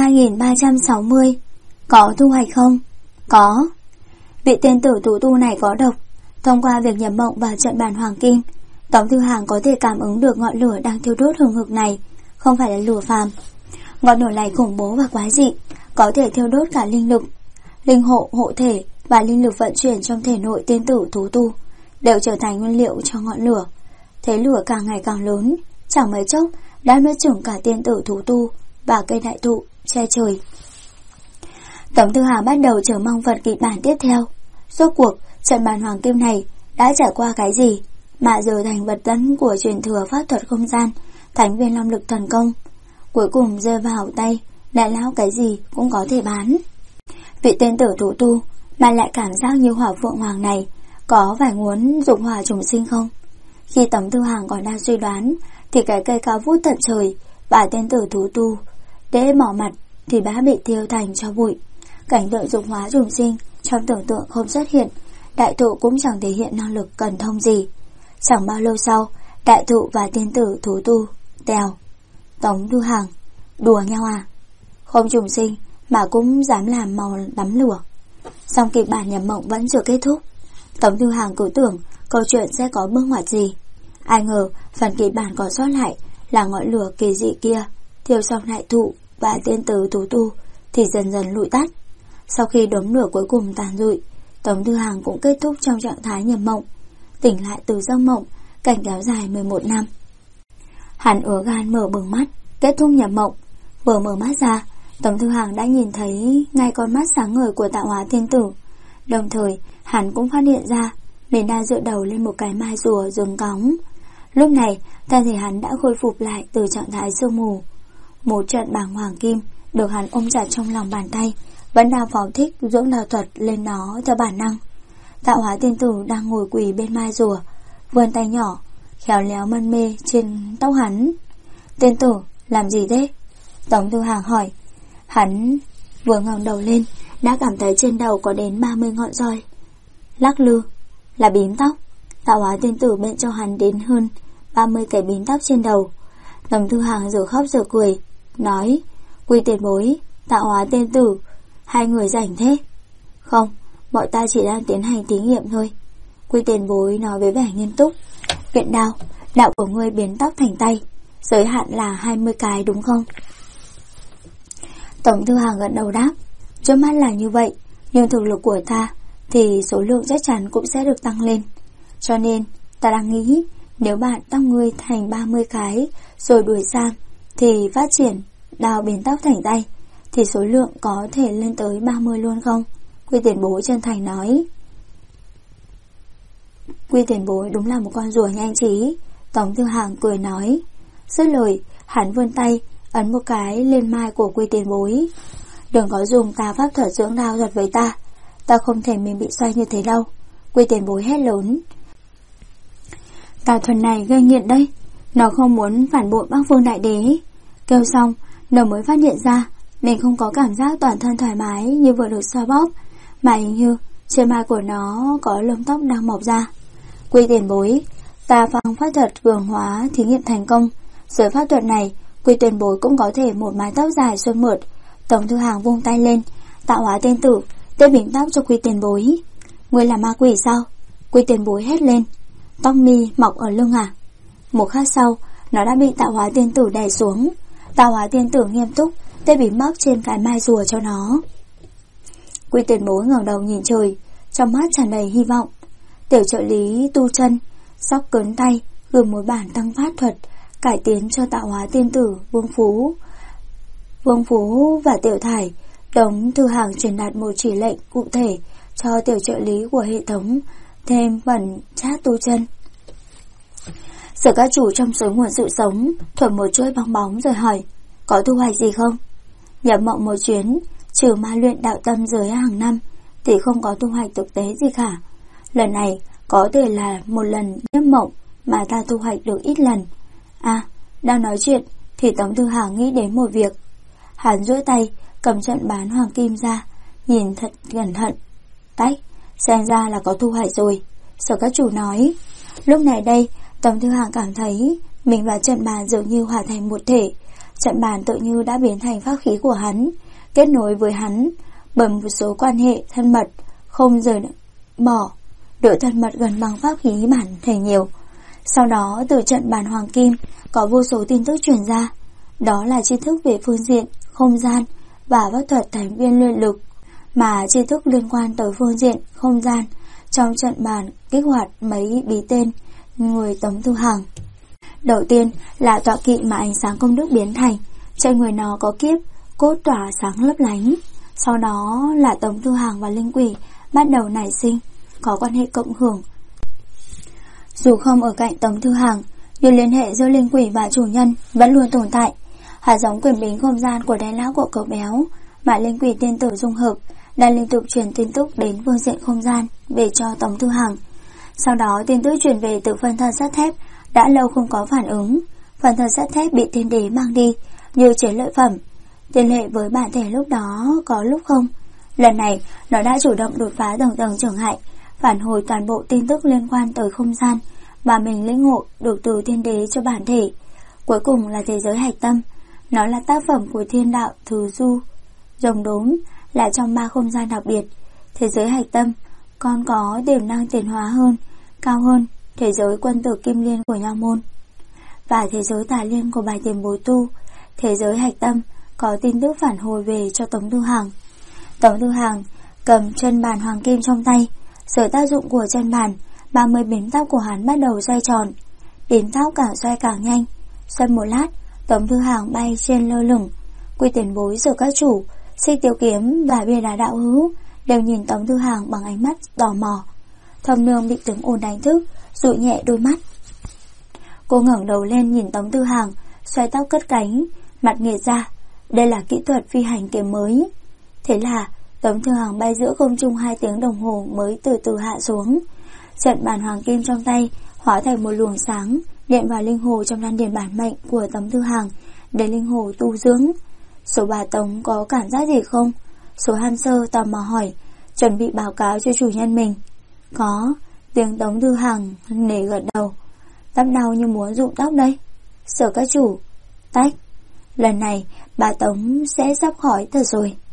2360. Có thu hoạch không? Có. Vị tiên tử Tú Tu này có độc. Thông qua việc nhập mộng vào trận bàn hoàng kim, Tống Tư Hằng có thể cảm ứng được ngọn lửa đang thiêu đốt hừng hực này không phải là lửa phàm. Ngọn lửa này khủng bố và quái dị, có thể thiêu đốt cả linh lực, linh hộ, hộ thể và linh lực vận chuyển trong thể nội tiên tử Tú Tu đều trở thành nguyên liệu cho ngọn lửa. Thế lửa càng ngày càng lớn, chẳng mấy chốc đã nuốt chửng cả tiên tử Tú Tu và cây đại thụ che trời. Tống Tư Hằng bắt đầu chờ mong vật kịch bản tiếp theo. Rốt cuộc trận bàn hoàng kim này đã trải qua cái gì mà giờ thành vật dẫn của truyền thừa pháp thuật không gian, thánh viên long lực thần công. Cuối cùng rơi vào tay đại lão cái gì cũng có thể bán. Vị tên tử Tú Tu mà lại cảm giác như hỏa phượng hoàng này có phải muốn dục hỏa trùng sinh không? Khi Tống Tư Hằng còn đang suy đoán thì cái cây cao vút tận trời và tên tử Tú Tu để bỏ mặt thì đã bị thiêu thành cho bụi. Cảnh tượng dục hóa trùng sinh trong tưởng tượng không xuất hiện, đại thụ cũng chẳng thể hiện năng lực cần thông gì. Chẳng bao lâu sau, đại thụ và tiên tử Tú Tu tèo. Tống Tư Hằng, đùa nhau à? Không trùng sinh mà cũng dám làm màu đắm lửa. Song kịch bản nhập mộng vẫn chưa kết thúc. Tống Tư Hằng cứ tưởng câu chuyện sẽ có bước ngoặt gì. Ai ngờ phần kịch bản còn sót lại là ngọn lửa kỳ dị kia thiêu xong đại thụ và tiên tử Tú Tu thì dần dần lụi tắt. Sau khi đốm lửa cuối cùng tàn rụi, Tống Tư Hằng cũng kết thúc trong trạng thái nhập mộng. Tỉnh lại từ giấc mộng, cảnh kéo dài 11 năm. Hắn ứa gan mở bừng mắt, kết thúc nhập mộng. Vừa mở mắt ra, Tống Tư Hằng đã nhìn thấy ngay con mắt sáng ngời của tạo hóa tiên tử. Đồng thời, hắn cũng phát hiện ra mình đang dựa đầu lên một cái mai rùa rừng cóng. Lúc này, thân thể hắn đã khôi phục lại từ trạng thái sương mù. Một trận bàng hoàng kim được hắn ôm chặt trong lòng bàn tay, vẫn đang phóng thích dưỡng đạo thuật lên nó theo bản năng. Tạo hóa tiên tử đang ngồi quỳ bên mai rùa, vươn tay nhỏ khéo léo mân mê trên tóc hắn. Tiên tử, làm gì thế? Tống Tư Hằng hỏi. Hắn vừa ngẩng đầu lên đã cảm thấy trên đầu có đến 30 ngọn roi lắc lư, là bím tóc. Tạo hóa tiên tử bên cho hắn đến hơn 30 cái bím tóc trên đầu. Tống Tư Hằng giờ khóc giờ cười, nói: Quy tiền bối, tạo hóa tiên tử, hai người rảnh thế? Không, bọn ta chỉ đang tiến hành thí nghiệm thôi. Quy tiền bối nói với vẻ nghiêm túc. Kiện đao, đạo của ngươi biến tóc thành tay, giới hạn là 20 cái đúng không? Tống Tư Hằng gật đầu đáp. Trước mắt là như vậy, nhưng thực lực của ta thì số lượng chắc chắn cũng sẽ được tăng lên. Cho nên ta đang nghĩ, nếu bạn tóc ngươi thành 30 cái rồi đuổi sang thì phát triển đào biến tóc thành tay, thì số lượng có thể lên tới 30 luôn không? Quy tiền bối chân thành nói. Quy tiền bối đúng là một con rùa nhanh trí. Tống Tư Hằng cười nói. Dứt lời, hắn vươn tay ấn một cái lên mai của Quy tiền bối. Đừng có dùng tà pháp thuật dưỡng đao thuật với ta, ta không thể mình bị xoay như thế đâu. Quy tiền bối hét lớn. Tà thuật này gây nghiện đấy, Nó không muốn phản bội Bắc Phương Đại Đế. Kêu xong, nó mới phát hiện ra mình không có cảm giác toàn thân thoải mái như vừa được xoa bóp, mà hình như trên mai của nó có lông tóc đang mọc ra. Quy tiền bối, ta phong pháp thuật cường hóa thí nghiệm thành công. Dưới pháp thuật này, Quy tiền bối cũng có thể một mái tóc dài xuân mượt. Tống Thư Hàng vung tay lên, tạo hóa tiên tử tê bình tóc cho Quy tiền bối. Ngươi là ma quỷ sao? Quy tiền bối hét lên. Tóc mi mọc ở lưng à? Một khắc sau, nó đã bị tạo hóa tiên tử đè xuống. Tạo hóa tiên tử nghiêm túc tê bình móc trên cái mai rùa cho nó. Quy tiền bối ngẩng đầu nhìn trời, trong mắt tràn đầy hy vọng. Tiểu trợ lý tu chân xóc cứng tay gửi một bản tăng pháp thuật cải tiến cho tạo hóa tiên tử Vương Phú và Tiểu Thải. Tống Thư Hàng truyền đạt một chỉ lệnh cụ thể cho tiểu trợ lý của hệ thống thêm phần chat tu chân. Sở các chủ trong suối nguồn sự sống thổi một chuỗi bong bóng rồi hỏi: có thu hoạch gì không? Nhập mộng một chuyến, trừ ma luyện đạo tâm giới hàng năm thì không có thu hoạch thực tế gì cả. Lần này có thể là một lần nhập mộng mà ta thu hoạch được ít lần. Đang nói chuyện thì Tống Thư Hàng nghĩ đến một việc. Hắn duỗi tay cầm trận bán hoàng kim ra, nhìn thật cẩn thận. Tách, xem ra là có thu hoạch rồi, Sở các chủ nói. Lúc này đây, Tống Thư Hàng cảm thấy mình và trận bàn dường như hòa thành một thể. Trận bàn tự như đã biến thành pháp khí của hắn, kết nối với hắn bởi một số quan hệ thân mật không rời bỏ. Độ thân mật gần bằng pháp khí bản thể nhiều. Sau đó từ trận bàn hoàng kim có vô số tin tức truyền ra. Đó là tri thức về phương diện không gian và pháp thuật thành viên luyện lực, mà tri thức liên quan tới phương diện không gian trong trận bàn kích hoạt mấy bí tên người Tống Thư Hàng. Đầu tiên là tọa kỵ mà ánh sáng công đức biến thành, trên người nó có kiếp cốt tỏa sáng lấp lánh. Sau đó là Tống Thư Hàng và linh quỷ bắt đầu nảy sinh, có quan hệ cộng hưởng. Dù không ở cạnh Tống Thư Hàng, nhưng liên hệ giữa linh quỷ và chủ nhân vẫn luôn tồn tại. Hạt giống quyền bính không gian của đáy lão của cậu béo mà linh quỷ tiên tử dung hợp đang liên tục truyền tin tức đến phương diện không gian về cho Tống Thư Hàng. Sau đó tin tức truyền về từ phân thân sắt thép đã lâu không có phản ứng. Phân thân sắt thép bị tiên đế mang đi như chiến lợi phẩm. Liên hệ với bản thể lúc đó có lúc không. Lần này nó đã chủ động đột phá tầng tầng trở ngại, phản hồi toàn bộ tin tức liên quan tới không gian mà mình lĩnh ngộ được từ tiên đế cho bản thể. Cuối cùng là thế giới hạch tâm. Nó là tác phẩm của thiên đạo thứ du rồng đốm, là trong 3 không gian đặc biệt. Thế giới hạch tâm còn có tiềm năng tiến hóa hơn, cao hơn thế giới quân tử kim liên của Nha Môn và thế giới tà liên của bài tiền bối tu. Thế giới hạch tâm có tin tức phản hồi về cho Tống Thư Hàng. Tống Thư Hàng cầm chân bàn hoàng kim trong tay. Dưới tác dụng của chân bàn, 30 bím tóc của hắn bắt đầu xoay tròn. Bím tóc càng xoay càng nhanh. Xoay một lát, Tống Thư Hàng bay trên lơ lửng. Quy tiền bối, Sở các chủ, Xích Tiêu Kiếm và Bia Đá Đạo Hữu đều nhìn Tống Thư Hàng bằng ánh mắt tò mò. Thâm Nương bị tiếng ồn đánh thức, dụi nhẹ đôi mắt. Cô ngẩng đầu lên nhìn Tống Thư Hàng, xoay tóc cất cánh, mặt nghệt ra. Đây là kỹ thuật phi hành kiếm mới. Thế là Tống Thư Hàng bay giữa không trung 2 tiếng đồng hồ mới từ từ hạ xuống. Trận bàn hoàng kim trong tay hóa thành một luồng sáng điện vào linh hồ trong đan điền bản mệnh của Tống Thư Hàng để linh hồ tu dưỡng. Số bà Tống có cảm giác gì không? Số Ham Sơ tò mò hỏi, chuẩn bị báo cáo cho chủ nhân mình. Có, tiếng Tống Thư Hàng nể gật đầu. Tóc đau như muốn rụng tóc đây. Sở các chủ. Tách. Lần này bà Tống sẽ sắp khỏi thật rồi.